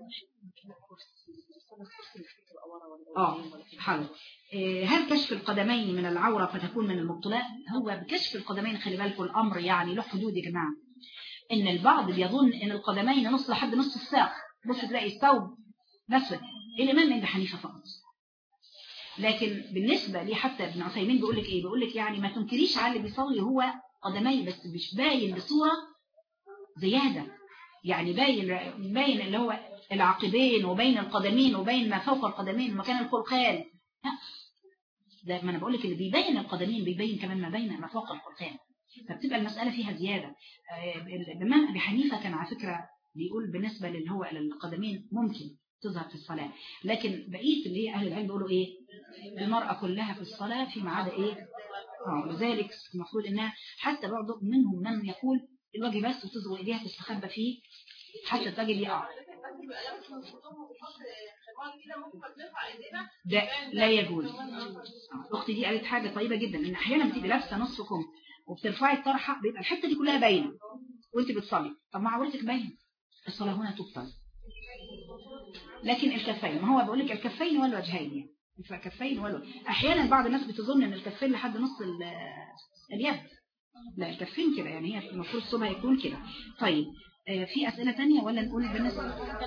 اه حاضر. هل كشف القدمين من العورة فتكون من المبطلات؟ هو بكشف القدمين خلي بالكم الأمر يعني له حدود يا جماعة. إن البعض بيظن إن القدمين نص لحد نص الساق، بص تلاقي الثوب نسود، الإمام ابن حنيفة فقط. لكن بالنسبة لي حتى ابن عثيمين بيقول لك إيه؟ بيقول لك يعني ما تنكريش على اللي بيصلي هو قدمين بس مش باين بصورة زيادة، يعني باين باين اللي هو العقبين وبين القدمين وبين ما فوق القدمين ومكان الخلخال. ده ما انا بقول لك اللي بيبين القدمين بيبين كمان ما بين ما فوق الخلخال، فبتبقى المسألة فيها زيادة. الإمام أبي حنيفة كان على فكرة بيقول بالنسبة للي هو القدمين ممكن تظهر في الصلاة، لكن بقية اللي هي أهل العلم بيقولوا إيه؟ المرأة كلها في الصلاة فيما عدا إيه؟ اه لذلك المفروض إنها حتى بعض منهم من يقول الوجه بس وتظهر إيديها تستخبى فيه حتى تجد يقع. ده لا يجوز. اختي دي قالت حاجه طيبه جدا، ان احيانا بتبقي لابسه نص كم وبترفعي الطرحه بيبقى الحته دي كلها باينه وانت بتصلي، طب ما عورتك باينه، الصلاه هنا تبطل. لكن الكفين، ما هو بقول لك الكفين والوجهين، الكفين والوجه. احيانا بعض الناس بتظن ان الكفين لحد نص اليد، لا الكفين كده، يعني هي المفروض الصبح يكون كده. طيب آه في اسئله ثانيه ولا نقول بالنسبه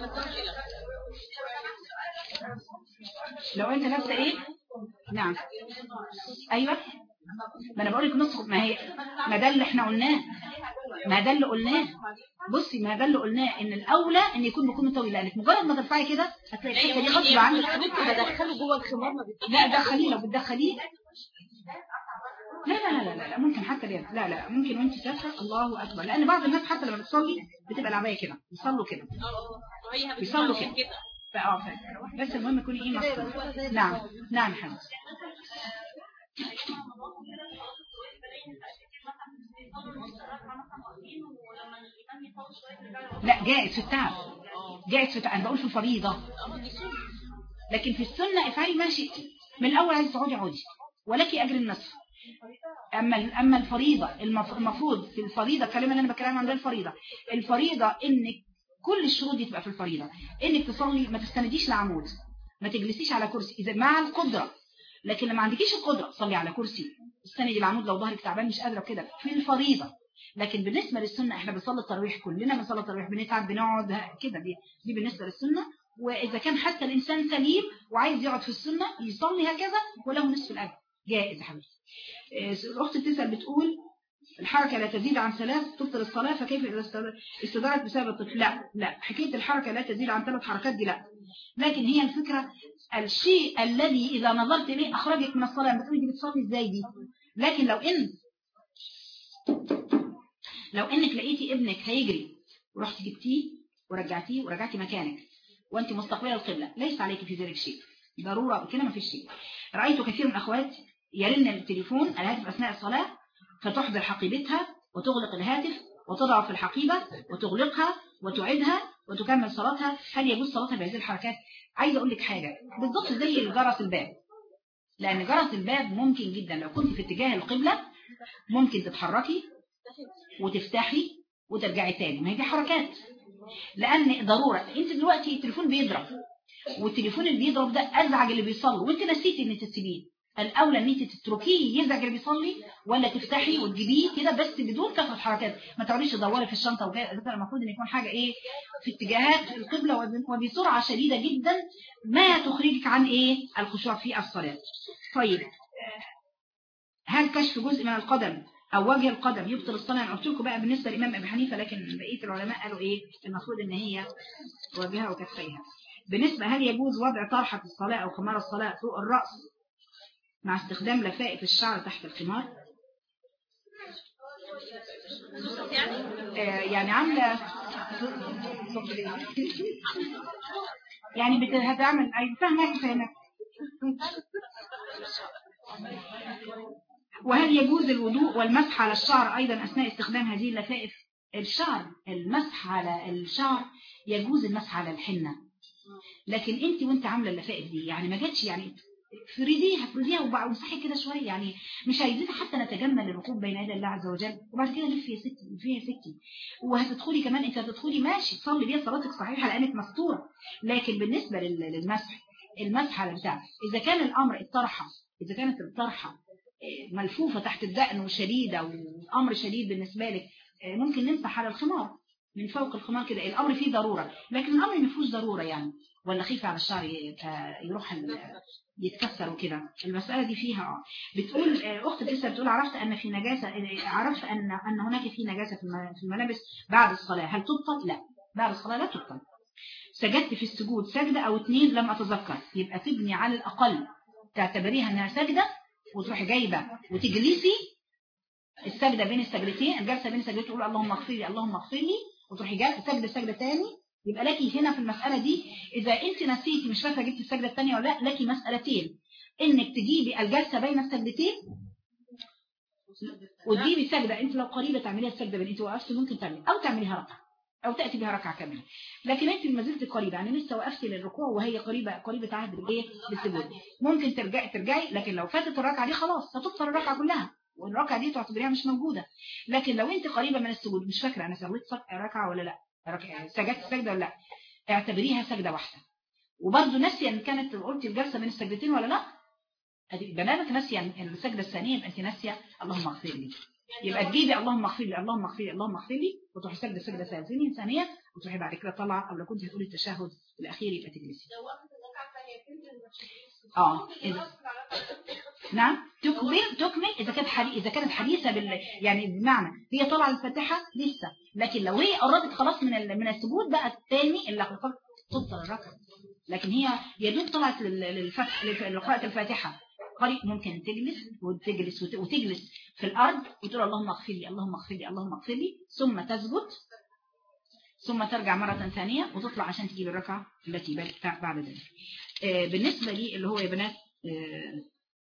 لو انت لابسه ايه؟ نعم ايوه، ما انا بقول لك نص، ما هي ما ده اللي احنا قلناه، ما ده اللي قلناه. بصي ما ده اللي قلناه ان الاولى ان يكون بكم طويل، لانك مجرد ما ترفعي كده هتلاقي الحته دي غصب عنك. ممكن ادخله جوه الخمار ما بيتقطعش. لا دخليه، لو بتدخليه لا لا لا لا لا ممكن حتى اليد، لا لا ممكن وانت سافره. الله اكبر، لان بعض الناس حتى لما بتصلي بتبقى العبايه كده بيصلوا كده بيصلوا كده فاه بس المهم يكون ايه مصر. نعم نعم حبيبي. لا جائز في التعب، جائز في التعب، انا بقول في الفريضه، لكن في السنه افعلي ما شئت. من الاول عايز تقعدي عودي ولك اجر النصف. اما اما الفريضه المفروض في الفريضه الكلمه اللي انا بتكلم عنها الفريضه الفريضه انك كل الشروط دي تبقى في الفريضه، انك تصلي ما تستنديش لعمود، ما تجلسيش على كرسي اذا مع القدره، لكن لما عندكيش القدره صلي على كرسي، استندي العمود لو ظهرك تعبان مش قادره كده في الفريضه. لكن بالنسبه للسنه احنا بنصلي التراويح، كلنا بنصلي التراويح بنتعب بنقعد كده، دي دي بالنسبه للسنه. واذا كان حتى الانسان سليم وعايز يقعد في السنه يصلي هكذا وله نصف الاجر، جائز يا حبيبتي. الاخت بتسال بتقول الحركه لا تزيد عن ثلاث تبطل الصلاه، فكيف اذا استدارت بسبب الطفل؟ لا لا حكايه الحركه لا تزيد عن ثلاث حركات دي لا، لكن هي الفكره الشيء الذي اذا نظرت اليه اخرجك من الصلاه، بتقولي دي بتصلي ازاي دي. لكن لو ان لو انك لقيتي ابنك هيجري ورحت جبتيه ورجعتيه ورجعتي مكانك وانت مستقبله القبله ليس عليك في ذلك شيء، ضروره كده ما فيش شيء. رايت كثير من الاخوات يرن التليفون الهاتف اثناء الصلاه فتحضر حقيبتها وتغلق الهاتف وتضع في الحقيبه وتغلقها وتعيدها وتكمل صلاتها. هل يجوز صلاتها بهذه الحركات؟ عايزه اقول لك حاجه بالضبط زي جرس الباب، لان جرس الباب ممكن جدا لو كنت في اتجاه القبله ممكن تتحركي وتفتحي وترجعي تاني، ما هي دي حركات، لان ضروره. انت دلوقتي التليفون بيضرب والتليفون اللي بيضرب ده ازعج اللي بيصلي وانت نسيتي ان تسيبيه، الاولى ان انت تتركيه يزعج اللي بيصلي ولا تفتحي وتجيبيه كده بس بدون كثره حركات. ما تقعديش تدوري في الشنطه وكده، المفروض ان يكون حاجه ايه في اتجاهات القبله وبسرعه شديده جدا ما تخرجك عن ايه الخشوع في الصلاه. طيب هل كشف جزء من القدم او وجه القدم يبطل الصلاه؟ انا قلت لكم بقى بالنسبه للامام ابي حنيفه، لكن بقيه العلماء قالوا ايه المفروض ان هي وجهها وكفيها. بالنسبه هل يجوز وضع طرحه الصلاه او خمار الصلاه فوق الراس مع استخدام لفائف الشعر تحت الخمار؟ آه يعني عامله يعني هتعمل اي فاهمه فاهمه وهل يجوز الوضوء والمسح على الشعر أيضا أثناء استخدام هذه اللفائف؟ الشعر المسح على الشعر يجوز المسح على الحنة، لكن انت وانت عامله اللفائف دي يعني ما جاتش يعني فريديها فريديها ومسحي كده شويه، يعني مش عايزين حتى نتجمل الركوب بين يدي الله عز وجل، وبعد كده لف يا ستي لف يا ستي. وهتدخلي كمان، انت هتدخلي ماشي تصلي بيها صلاتك صحيحه لانك مستوره، لكن بالنسبه للمسح المسح على بتاع اذا كان الامر الطرحه، اذا كانت الطرحه ملفوفه تحت الدقن وشديده والامر شديد بالنسبه لك، ممكن نمسح على الخمار من فوق الخمار كده، الامر فيه ضروره، لكن الامر ما فيهوش ضروره يعني، ولا خيف على الشعر يروح يتكسر وكده. المساله دي فيها اه بتقول اخت بتسال بتقول عرفت ان في نجاسه، عرفت ان ان هناك في نجاسه في الملابس بعد الصلاه، هل تبطل؟ لا، بعد الصلاه لا تبطل. سجدت في السجود سجده او اتنين لم اتذكر، يبقى تبني على الاقل تعتبريها انها سجده وتروحي جايبه وتجلسي السجده بين السجدتين، الجلسه بين السجدتين تقول اللهم اغفر لي اللهم اغفر لي وتروحي جايه سجده سجده ثاني. يبقى لك هنا في المساله دي اذا انت نسيتي مش فاكره جبتي السجده الثانيه ولا لا، لك مسالتين، انك تجيبي الجلسه بين السجدتين وتجيبي سجده انت لو قريبه تعمليها السجده بين انت وقفتي ممكن تعملي، او تعمليها ركعه او تاتي بها ركعه كامله، لكن انت ما زلت قريبه يعني لسه وقفتي للركوع وهي قريبه قريبه عهد بالايه بالسجود، ممكن ترجعي ترجعي لكن لو فاتت الركعه دي خلاص هتبطل الركعه كلها والركعه دي تعتبريها مش موجوده. لكن لو انت قريبه من السجود مش فاكره انا صليت ركعه ولا لا، سجدت سجده ولا لا، اعتبريها سجده واحده. وبرده ناسيه ان كانت قلتي الجلسه بين السجدتين ولا لا، ادي بنامك ناسيه ان السجده الثانيه يبقى انت ناسيه اللهم اغفر لي، يبقى تجيبي اللهم اغفر لي اللهم اغفر لي اللهم اغفر لي وتروحي سجده سجده ثانيه ثانيه وتروحي بعد كده طالعه، او لو كنت هتقولي التشهد الاخير يبقى تجلسي. اه إذا نعم تكمل تكمل اذا كانت حديث اذا كانت حديثه بال يعني بمعنى هي طالعه الفاتحه لسه، لكن لو هي قربت خلاص من ال... من السجود بقى الثاني اللي تبطل الركعه، لكن هي يا دوب طلعت للفتح لقراءه الفاتحه قريب ممكن تجلس وتجلس وتجلس في الارض وتقول اللهم اغفر لي اللهم اغفر لي اللهم اغفر لي ثم تسجد ثم ترجع مرة ثانية وتطلع عشان تجيب الركعة التي بعد ذلك. آه بالنسبة لي اللي هو يا بنات آه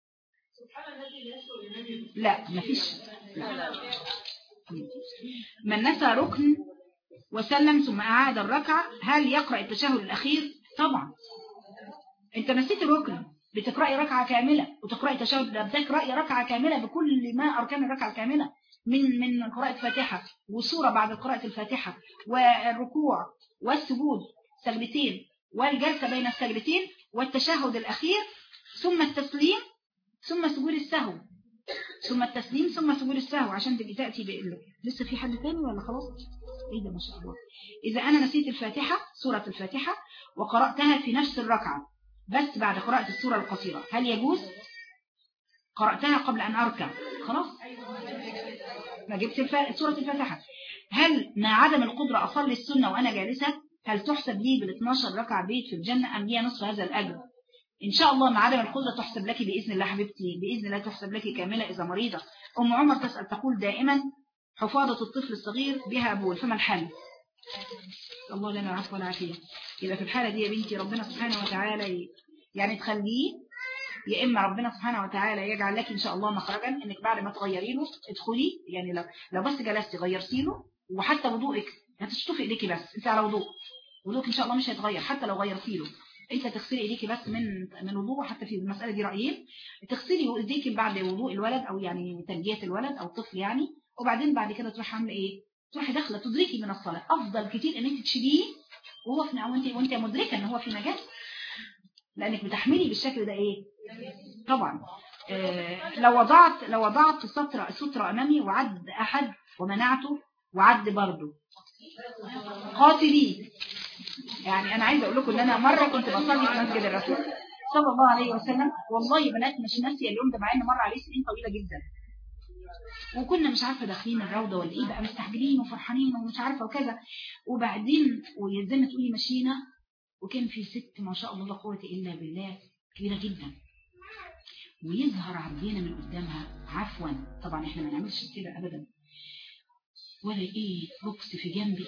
لا مفيش لا. من نسى ركن وسلم ثم أعاد الركعة هل يقرأ التشهد الأخير؟ طبعا انت نسيت الركن بتقرأي ركعة كاملة وتقرأي تشهد، بتقرأي ركعة كاملة بكل ما أركان الركعة الكاملة من من قراءة الفاتحة وسورة بعد قراءة الفاتحة والركوع والسجود سجدتين والجلسة بين السجدتين والتشهد الأخير ثم التسليم ثم سجود السهو ثم التسليم ثم سجود السهو عشان تبقي تأتي بإله. لسه في حد تاني ولا خلاص؟ ايه ده ما شاء الله. إذا أنا نسيت الفاتحة سورة الفاتحة وقرأتها في نفس الركعة بس بعد قراءة السورة القصيرة هل يجوز؟ قرأتها قبل أن أركع خلاص ما جبت الف... سورة الفاتحة، هل مع عدم القدرة أصلي السنة وأنا جالسة هل تحسب لي بال اثناشر ركعة بيت في الجنة أم لي نصف هذا الأجر؟ إن شاء الله مع عدم القدرة تحسب لك بإذن الله حبيبتي، بإذن الله تحسب لك كاملة إذا مريضة. أم عمر تسأل تقول دائما حفاظة الطفل الصغير بها أبول فما الحل؟ الله لنا العفو والعافية. يبقى في الحالة دي يا بنتي ربنا سبحانه وتعالى يعني تخليه، يا إما ربنا سبحانه وتعالى يجعل لك إن شاء الله مخرجا إنك بعد ما تغيري له ادخلي، يعني لو لو بس جلستي غيرتي له وحتى وضوءك هتشطفي إيديكي بس أنت على وضوء وضوءك إن شاء الله مش هيتغير حتى لو غيرتي له، أنت تغسلي إيديكي بس من من وضوء. حتى في المسألة دي رأيين، تغسلي إيديكي بعد وضوء الولد أو يعني تنجية الولد أو الطفل يعني، وبعدين بعد كده تروحي عامله إيه؟ تروحي داخله تدركي من الصلاة. أفضل كتير إن أنت تشيليه وهو في وأنت وأنت مدركة إن هو في نجاسة، لأنك بتحملي بالشكل ده إيه؟ طبعا آه لو وضعت لو وضعت سترة سترة أمامي وعد أحد ومنعته وعد برضه قاتلي. يعني أنا عايزة أقول لكم إن أنا مرة كنت بصلي في مسجد الرسول صلى الله عليه وسلم، والله يا بنات مش ناسية اليوم ده مع إن مر عليه سنين طويلة جدا، وكنا مش عارفة داخلين الروضة ولا إيه بقى مستعجلين وفرحانين ومش عارفة وكذا، وبعدين وزي ما تقولي مشينا وكان في ست ما شاء الله لا قوة إلا بالله كبيرة جدا ويظهر عبدنا من قدامها عفوا، طبعا احنا ما نعملش كده ابدا، ولا ايه بوكس في جنبي.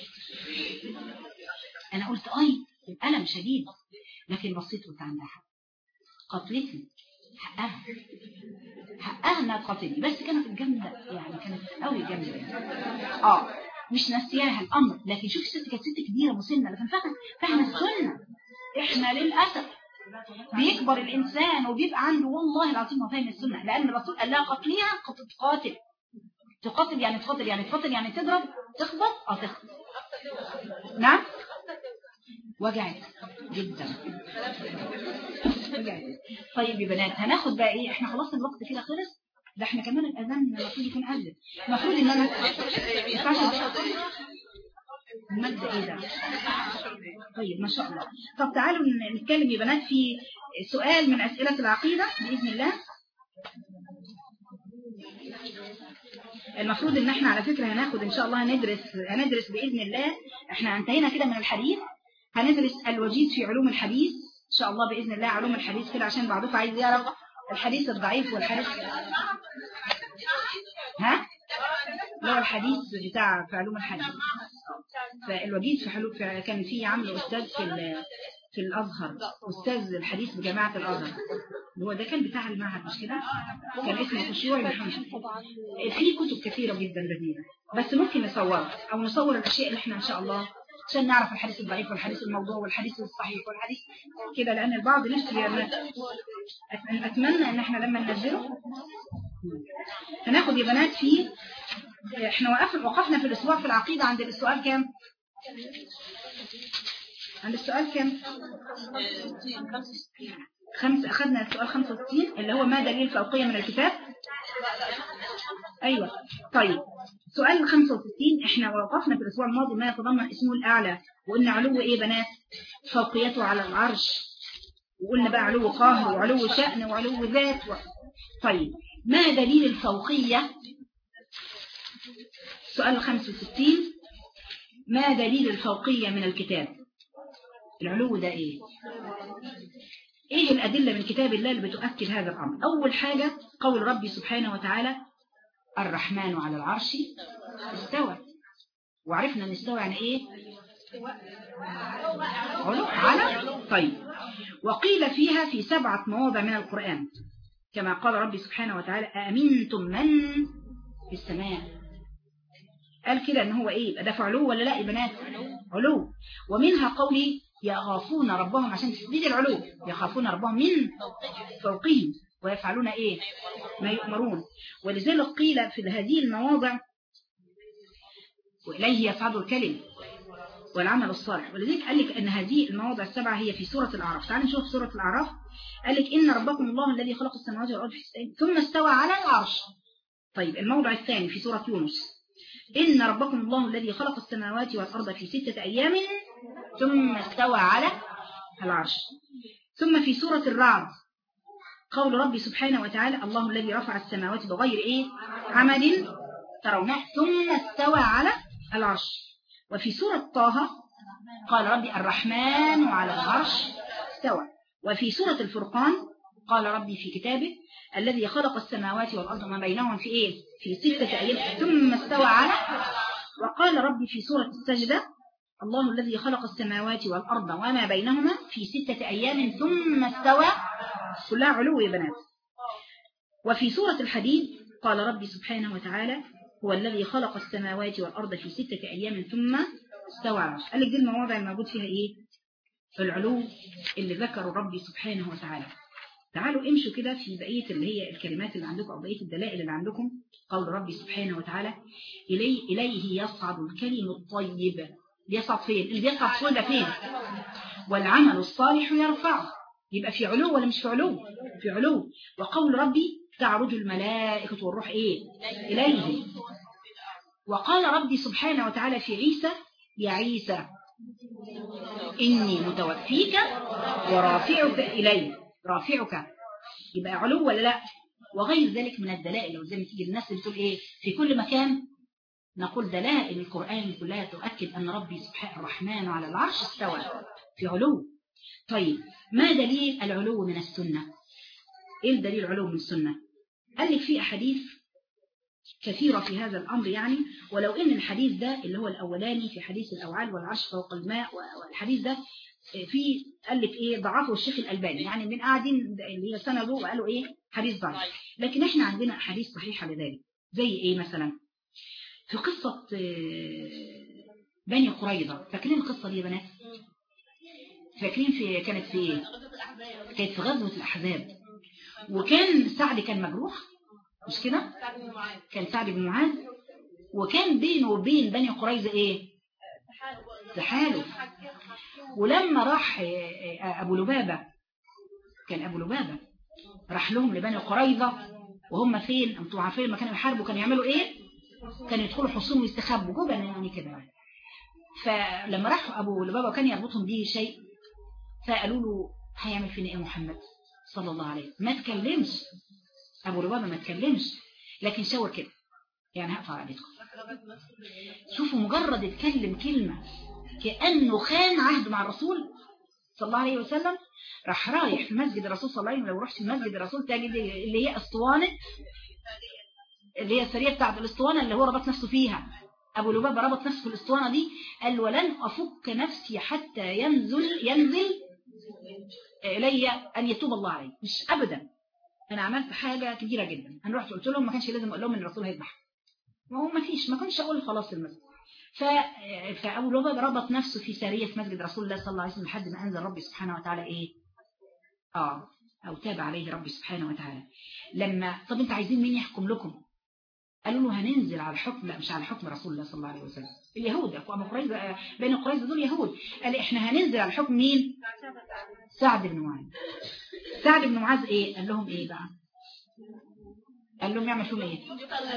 انا قلت اي الالم شديد، لكن بصيت قلت عندها حق قتلتني حقها حقها انها تقاتلني، بس كانت جامده يعني، كانت قوي جامده يعني. اه مش ناسياها الامر، لكن شوف الست كانت ست كبيره مسنه لكن فاهمه فاهمه السنه. احنا للاسف بيكبر الانسان وبيبقى عنده والله العظيم هو فاهم السنه، لان الرسول قال لها قتليها تقاتل. تقاتل يعني تقاتل يعني تقاتل يعني تضرب تخبط اه تخبط. نعم وجعت جدا وجعت. طيب يا بنات هناخد بقى ايه، احنا خلاص الوقت كده خلص، ده احنا كمان الاذان المفروض يكون اذن، المفروض ان انا المادة ايه ده. طيب ما شاء الله. طب تعالوا نتكلم يا بنات في سؤال من اسئلة العقيدة باذن الله. المفروض ان احنا على فكرة هناخد ان شاء الله هندرس هندرس باذن الله، احنا انتهينا كده من الحديث، هندرس الوجيز في علوم الحديث ان شاء الله باذن الله. علوم الحديث كده عشان بعضكم عايز يعرف الحديث الضعيف والحديث ها اللي هو الحديث بتاع في علوم الحديث. فالوجيز في حلو في كان في عامل استاذ في في الازهر، استاذ الحديث بجامعه الازهر، هو ده كان بتاع المعهد مش كده، كان اسمه خشوع محمد. في كتب كثيره جدا لذيذه، بس ممكن نصورها او نصور الاشياء اللي احنا ان شاء الله عشان نعرف الحديث الضعيف والحديث الموضوع والحديث الصحيح والحديث كده، لان البعض نفسه يعني اتمنى ان احنا لما ننزله هناخد يا بنات في احنا وقفنا وقفنا في الاسبوع في العقيده عند السؤال كام؟ عند السؤال كام؟ خمسة. أخذنا السؤال خمسة وستين اللي هو ما دليل الفوقية من الكتاب. أيوة طيب سؤال خمسة وستين احنا وقفنا في الأسبوع الماضي ما يتضمن اسمه الأعلى، وقلنا علو إيه بنات؟ فوقيته على العرش، وقلنا بقى علو قهر وعلو شأن وعلو ذات و... طيب ما دليل الفوقية؟ سؤال خمسة وستين ما دليل الفوقية من الكتاب؟ العلو ده ايه؟ ايه الأدلة من كتاب الله اللي بتؤكد هذا الأمر؟ أول حاجة قول ربي سبحانه وتعالى الرحمن على العرش استوى، وعرفنا ان استوى يعني ايه؟ علو على. طيب وقيل فيها في سبعة مواضع من القرآن كما قال ربي سبحانه وتعالى أأمنتم من في السماء، قال كده ان هو ايه؟ ده علو ولا لا يا بنات؟ علو. ومنها قولي يخافون ربهم عشان تسديد العلو، يخافون ربهم من فوقهم ويفعلون ايه؟ ما يؤمرون. ولذلك قيل في هذه المواضع وإليه يصعد الكلم والعمل الصالح، ولذلك قال لك ان هذه المواضع السبعة هي في سورة الأعراف. تعالوا نشوف سورة الأعراف. قال لك إن ربكم الله الذي خلق السماوات والأرض في ستة ثم استوى على العرش. طيب الموضع الثاني في سورة يونس إن ربكم الله الذي خلق السماوات والأرض في ستة أيام ثم استوى على العرش. ثم في سورة الرعد قول ربي سبحانه وتعالى الله الذي رفع السماوات بغير إيه؟ عمد ترونه ثم استوى على العرش. وفي سورة طه قال ربي الرحمن على العرش استوى. وفي سورة الفرقان قال ربي في كتابه الذي خلق السماوات والأرض وما بينهم في إيه؟ في ستة أيام ثم استوى على. وقال ربي في سورة السجدة الله الذي خلق السماوات والأرض وما بينهما في ستة أيام ثم استوى. كلها علو يا بنات. وفي سورة الحديد قال ربي سبحانه وتعالى هو الذي خلق السماوات والأرض في ستة أيام ثم استوى على العرش. قال لك دي المواضع الموجود فيها إيه؟ العلو اللي ذكروا ربي سبحانه وتعالى. تعالوا امشوا كده في بقية اللي هي الكلمات اللي عندكم أو بقية الدلائل اللي عندكم. قول ربي سبحانه وتعالى إليه, إليه يصعد الكلم الطيب. بيصعد فين؟ اللي بيصعد فوق ده فين؟ والعمل الصالح يرفعه. يبقى في علو ولا مش في علو؟ في علو. وقول ربي تعرج الملائكة والروح إيه؟ إليه. وقال ربي سبحانه وتعالى في عيسى يا عيسى إني متوفيك ورافعك إلي. رافعك يبقى علو ولا لا؟ وغير ذلك من الدلائل. لو زي ما تيجي الناس بتقول إيه في كل مكان نقول دلائل القرآن كلها تؤكد أن ربي سبحانه الرحمن على العرش استوى في علو. طيب ما دليل العلو من السنة؟ إيه الدليل العلو من السنة؟ قال لك في أحاديث كثيرة في هذا الأمر يعني، ولو إن الحديث ده اللي هو الأولاني في حديث الأوعال والعرش فوق الماء والحديث ده في قال لك ايه ضعفه الشيخ الألباني، يعني من قاعدين اللي هي سنده وقالوا ايه حديث ضعيف، لكن احنا عندنا احاديث صحيحه لذلك. زي ايه مثلا؟ في قصه بني قريظه، فاكرين القصه دي يا بنات؟ فاكرين في كانت في ايه؟ كانت في غزوه الاحزاب، وكان سعد كان مجروح مش كده؟ كان سعد بن معاذ، وكان بينه وبين بني قريظه ايه؟ تحالف. ولما راح ابو لبابه، كان ابو لبابه راح لهم لبني قريظه وهم فين؟ انتوا عارفين مكان الحرب، وكانوا يعملوا ايه؟ كانوا يدخلوا حصون ويستخبوا جبن يعني كده. فلما راحوا ابو لبابه وكان يربطهم به شيء، فقالوا له هيعمل فينا ايه محمد صلى الله عليه وسلم؟ ما تكلمش ابو لبابه، ما تكلمش، لكن شاور كده يعني هقطع عليكم. شوفوا مجرد اتكلم كلمه كانه خان عهد مع الرسول صلى الله عليه وسلم. راح رايح في مسجد الرسول صلى الله عليه وسلم. لو رحت في مسجد الرسول تجد اللي هي اسطوانه، اللي هي السريه بتاعت الاسطوانه اللي هو ربط نفسه فيها. ابو لبابه ربط نفسه في الاسطوانه دي، قال ولن افك نفسي حتى ينزل ينزل الي ان يتوب الله عليه. مش ابدا، انا عملت حاجه كبيره جدا. انا رحت قلت لهم ما كانش لازم اقول لهم ان الرسول هيذبح، ما هو ما فيش، ما كنتش اقول خلاص المسجد. ف فابو لبابه ربط نفسه في سريه في مسجد رسول الله صلى الله عليه وسلم لحد ما انزل ربي سبحانه وتعالى ايه اه او تاب عليه ربي سبحانه وتعالى. لما طب انت عايزين مين يحكم لكم؟ قالوا له هننزل على الحكم، لا مش على حكم رسول الله صلى الله عليه وسلم. اليهود ابو قريظه بين قريظه دول يهود. قال احنا هننزل على حكم مين؟ سعد بن معاذ. سعد بن معاذ ايه؟ قال لهم ايه بقى؟ قال لهم يعمل فيهم ايه؟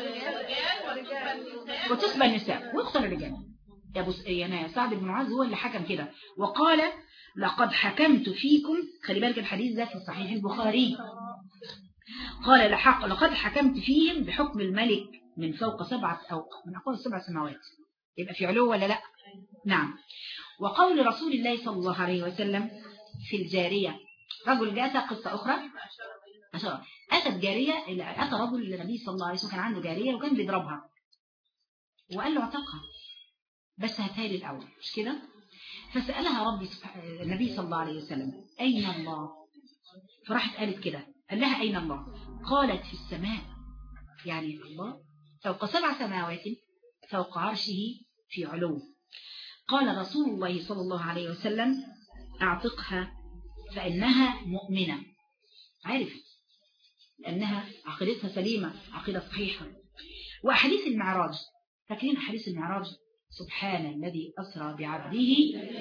وتسبى النساء ويقتل الرجال. يا ابو يا سعد بن معاذ هو اللي حكم كده، وقال لقد حكمت فيكم. خلي بالك الحديث ده في صحيح البخاري. قال لحق لقد حكمت فيهم بحكم الملك من فوق سبعة أو من أقوى سبع سماوات. يبقى في علو ولا لا؟ نعم. وقول رسول الله صلى الله عليه وسلم في الجارية، رجل جاء قصة أخرى أتت جارية، أتى رجل للنبي صلى الله عليه وسلم كان عنده جارية وكان بيضربها، وقال له اعتقها بس هاتها لي الأول مش كده؟ فسألها ربي النبي صلى الله عليه وسلم أين الله؟ فراحت قالت كده، قال لها أين الله؟ قالت في السماء، يعني الله فوق سبع سماوات فوق عرشه في علو. قال رسول الله صلى الله عليه وسلم اعتقها فإنها مؤمنة. عرفت لأنها عقيدتها سليمة، عقيدة صحيحة. وأحاديث المعراج، فاكرين أحاديث المعراج؟ سبحان الذي أسرى بعبده.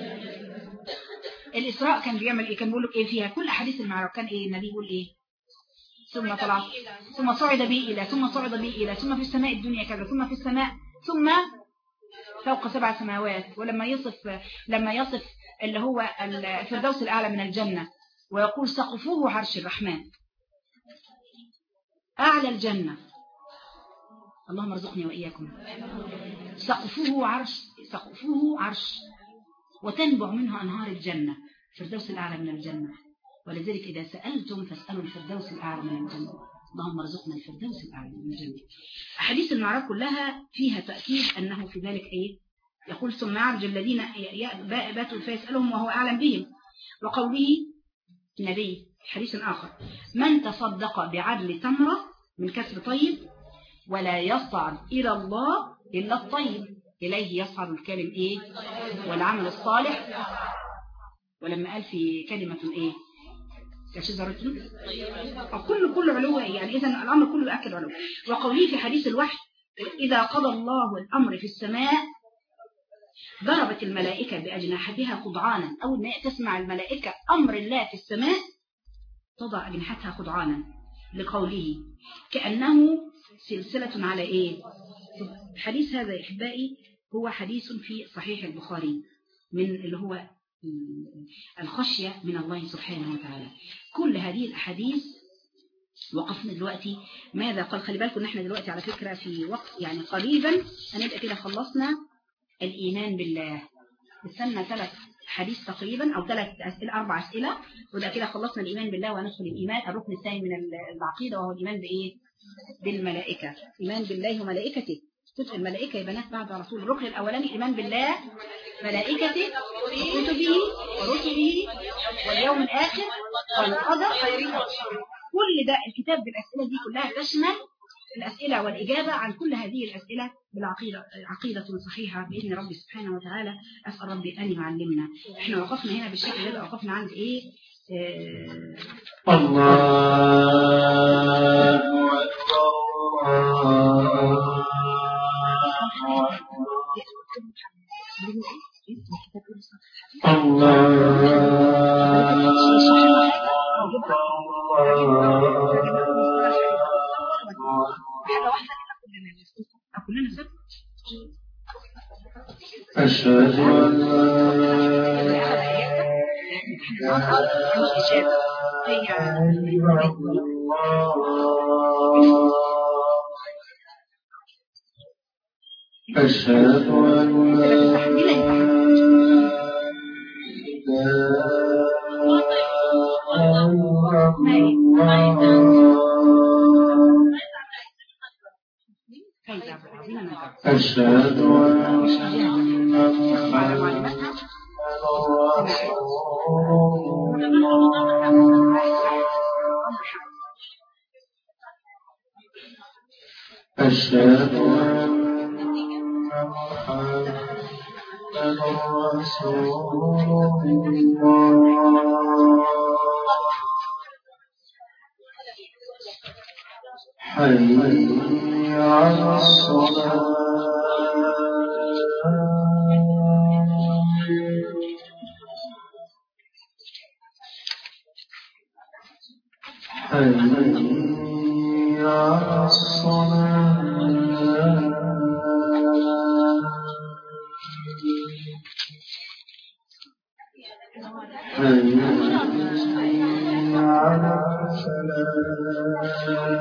الإسراء كان بيعمل إيه؟ كان بيقول لك إيه فيها؟ كل أحاديث المعراج كان إيه؟ النبي يقول إيه؟ ثم طلع ثم صعد بي إلى ثم صعد بي إلى ثم في السماء الدنيا كذا ثم في السماء ثم فوق سبع سماوات. ولما يصف لما يصف اللي هو الفردوس الأعلى من الجنة ويقول سقفوه عرش الرحمن، أعلى الجنة، اللهم ارزقني وإياكم. سقفوه عرش سقفوه عرش وتنبع منه أنهار الجنة، الفردوس الأعلى من الجنة. ولذلك إذا سألتم فاسألوا الفردوس الأعلى من الجنة، اللهم ارزقنا الفردوس الأعلى من الجنة. أحاديث المعراج كلها فيها تأكيد أنه في ذلك إيه؟ يقول ثم يعرج الذين باتوا فيسألهم وهو أعلم بهم. وقوله النبي حديث آخر من تصدق بعدل تمرة من كسب طيب ولا يصعد إلى الله إلا الطيب، إليه يصعد الكلم إيه؟ والعمل الصالح. ولما قال في كلمة إيه؟ كشجرة كل كل علو، يعني إذا الأمر كله أكل علو. وقوله في حديث الوحي إذا قضى الله الأمر في السماء ضربت الملائكة بأجنحتها خضعانا. أول ما تسمع الملائكة أمر الله في السماء تضع أجنحتها خضعانا، لقوله كأنه سلسلة على إيه؟ الحديث هذا يا إحبائي هو حديث في صحيح البخاري من اللي هو الخشية من الله سبحانه وتعالى. كل هذه الأحاديث وقفنا دلوقتي ماذا قال. خلي بالكم نحن دلوقتي على فكرة في وقت يعني قريبا هنبقى كده خلصنا الإيمان بالله. استنى ثلاث حديث تقريبا أو ثلاث أسئلة أربع أسئلة وده كده خلصنا الإيمان بالله وهندخل الإيمان الركن الثاني من العقيدة وهو الإيمان بإيه؟ بالملائكة. إيمان بالله وملائكته صدق الملائكة يا بنات بعد على طول. الركن الأولاني الإيمان بالله، ملائكته وكتبه ورسله واليوم الآخر والقدر. كل ده الكتاب بالأسئلة دي كلها تشمل الأسئلة والإجابة عن كل هذه الأسئلة بالعقيدة، عقيدة صحيحة بإذن ربي سبحانه وتعالى. أسأل ربي أن يعلمنا. إحنا وقفنا هنا بالشكل ده، وقفنا عند إيه؟ آه الله أشهد أن أشهد أشهد أشهد أن محمدا رسول الله. حي على الصلاة. حي على الصلاة. حي على الفلاح.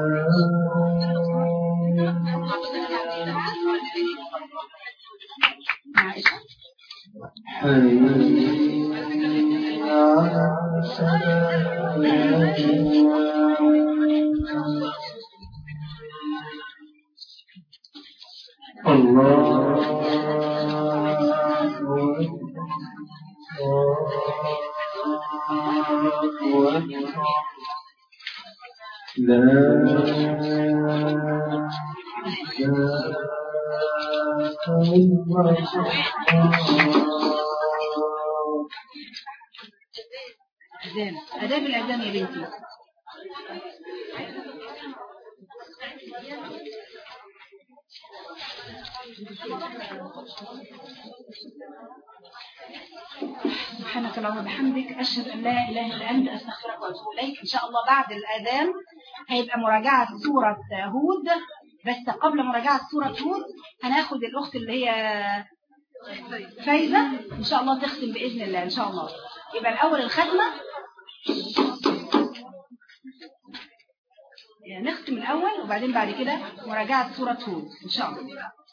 حي على الفلاح. الله لا أذان أداب الأذان يا بنتي. سبحانك اللهم وبحمدك، أشهد أن لا إله إلا أنت، أستغفرك وأتوب إليك. إن شاء الله بعد الأذان هيبقى مراجعة سورة هود، بس قبل مراجعة سورة هود هناخد الأخت اللي هي فايزة إن شاء الله تختم بإذن الله إن شاء الله. يبقى الأول الختمة، يعني نختم الأول وبعدين بعد كده مراجعة سورة هود إن شاء الله.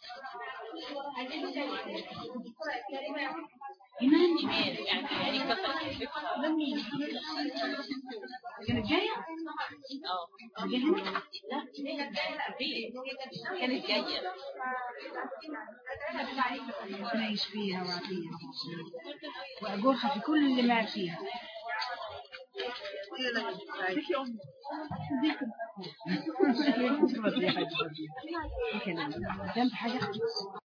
إيمان يعني كانت جاية؟ اه جاية هنا؟ لا كانت جاية. ربنا يشفيها ويعافيها وأجرها في كل ما فيها. جنب حاجة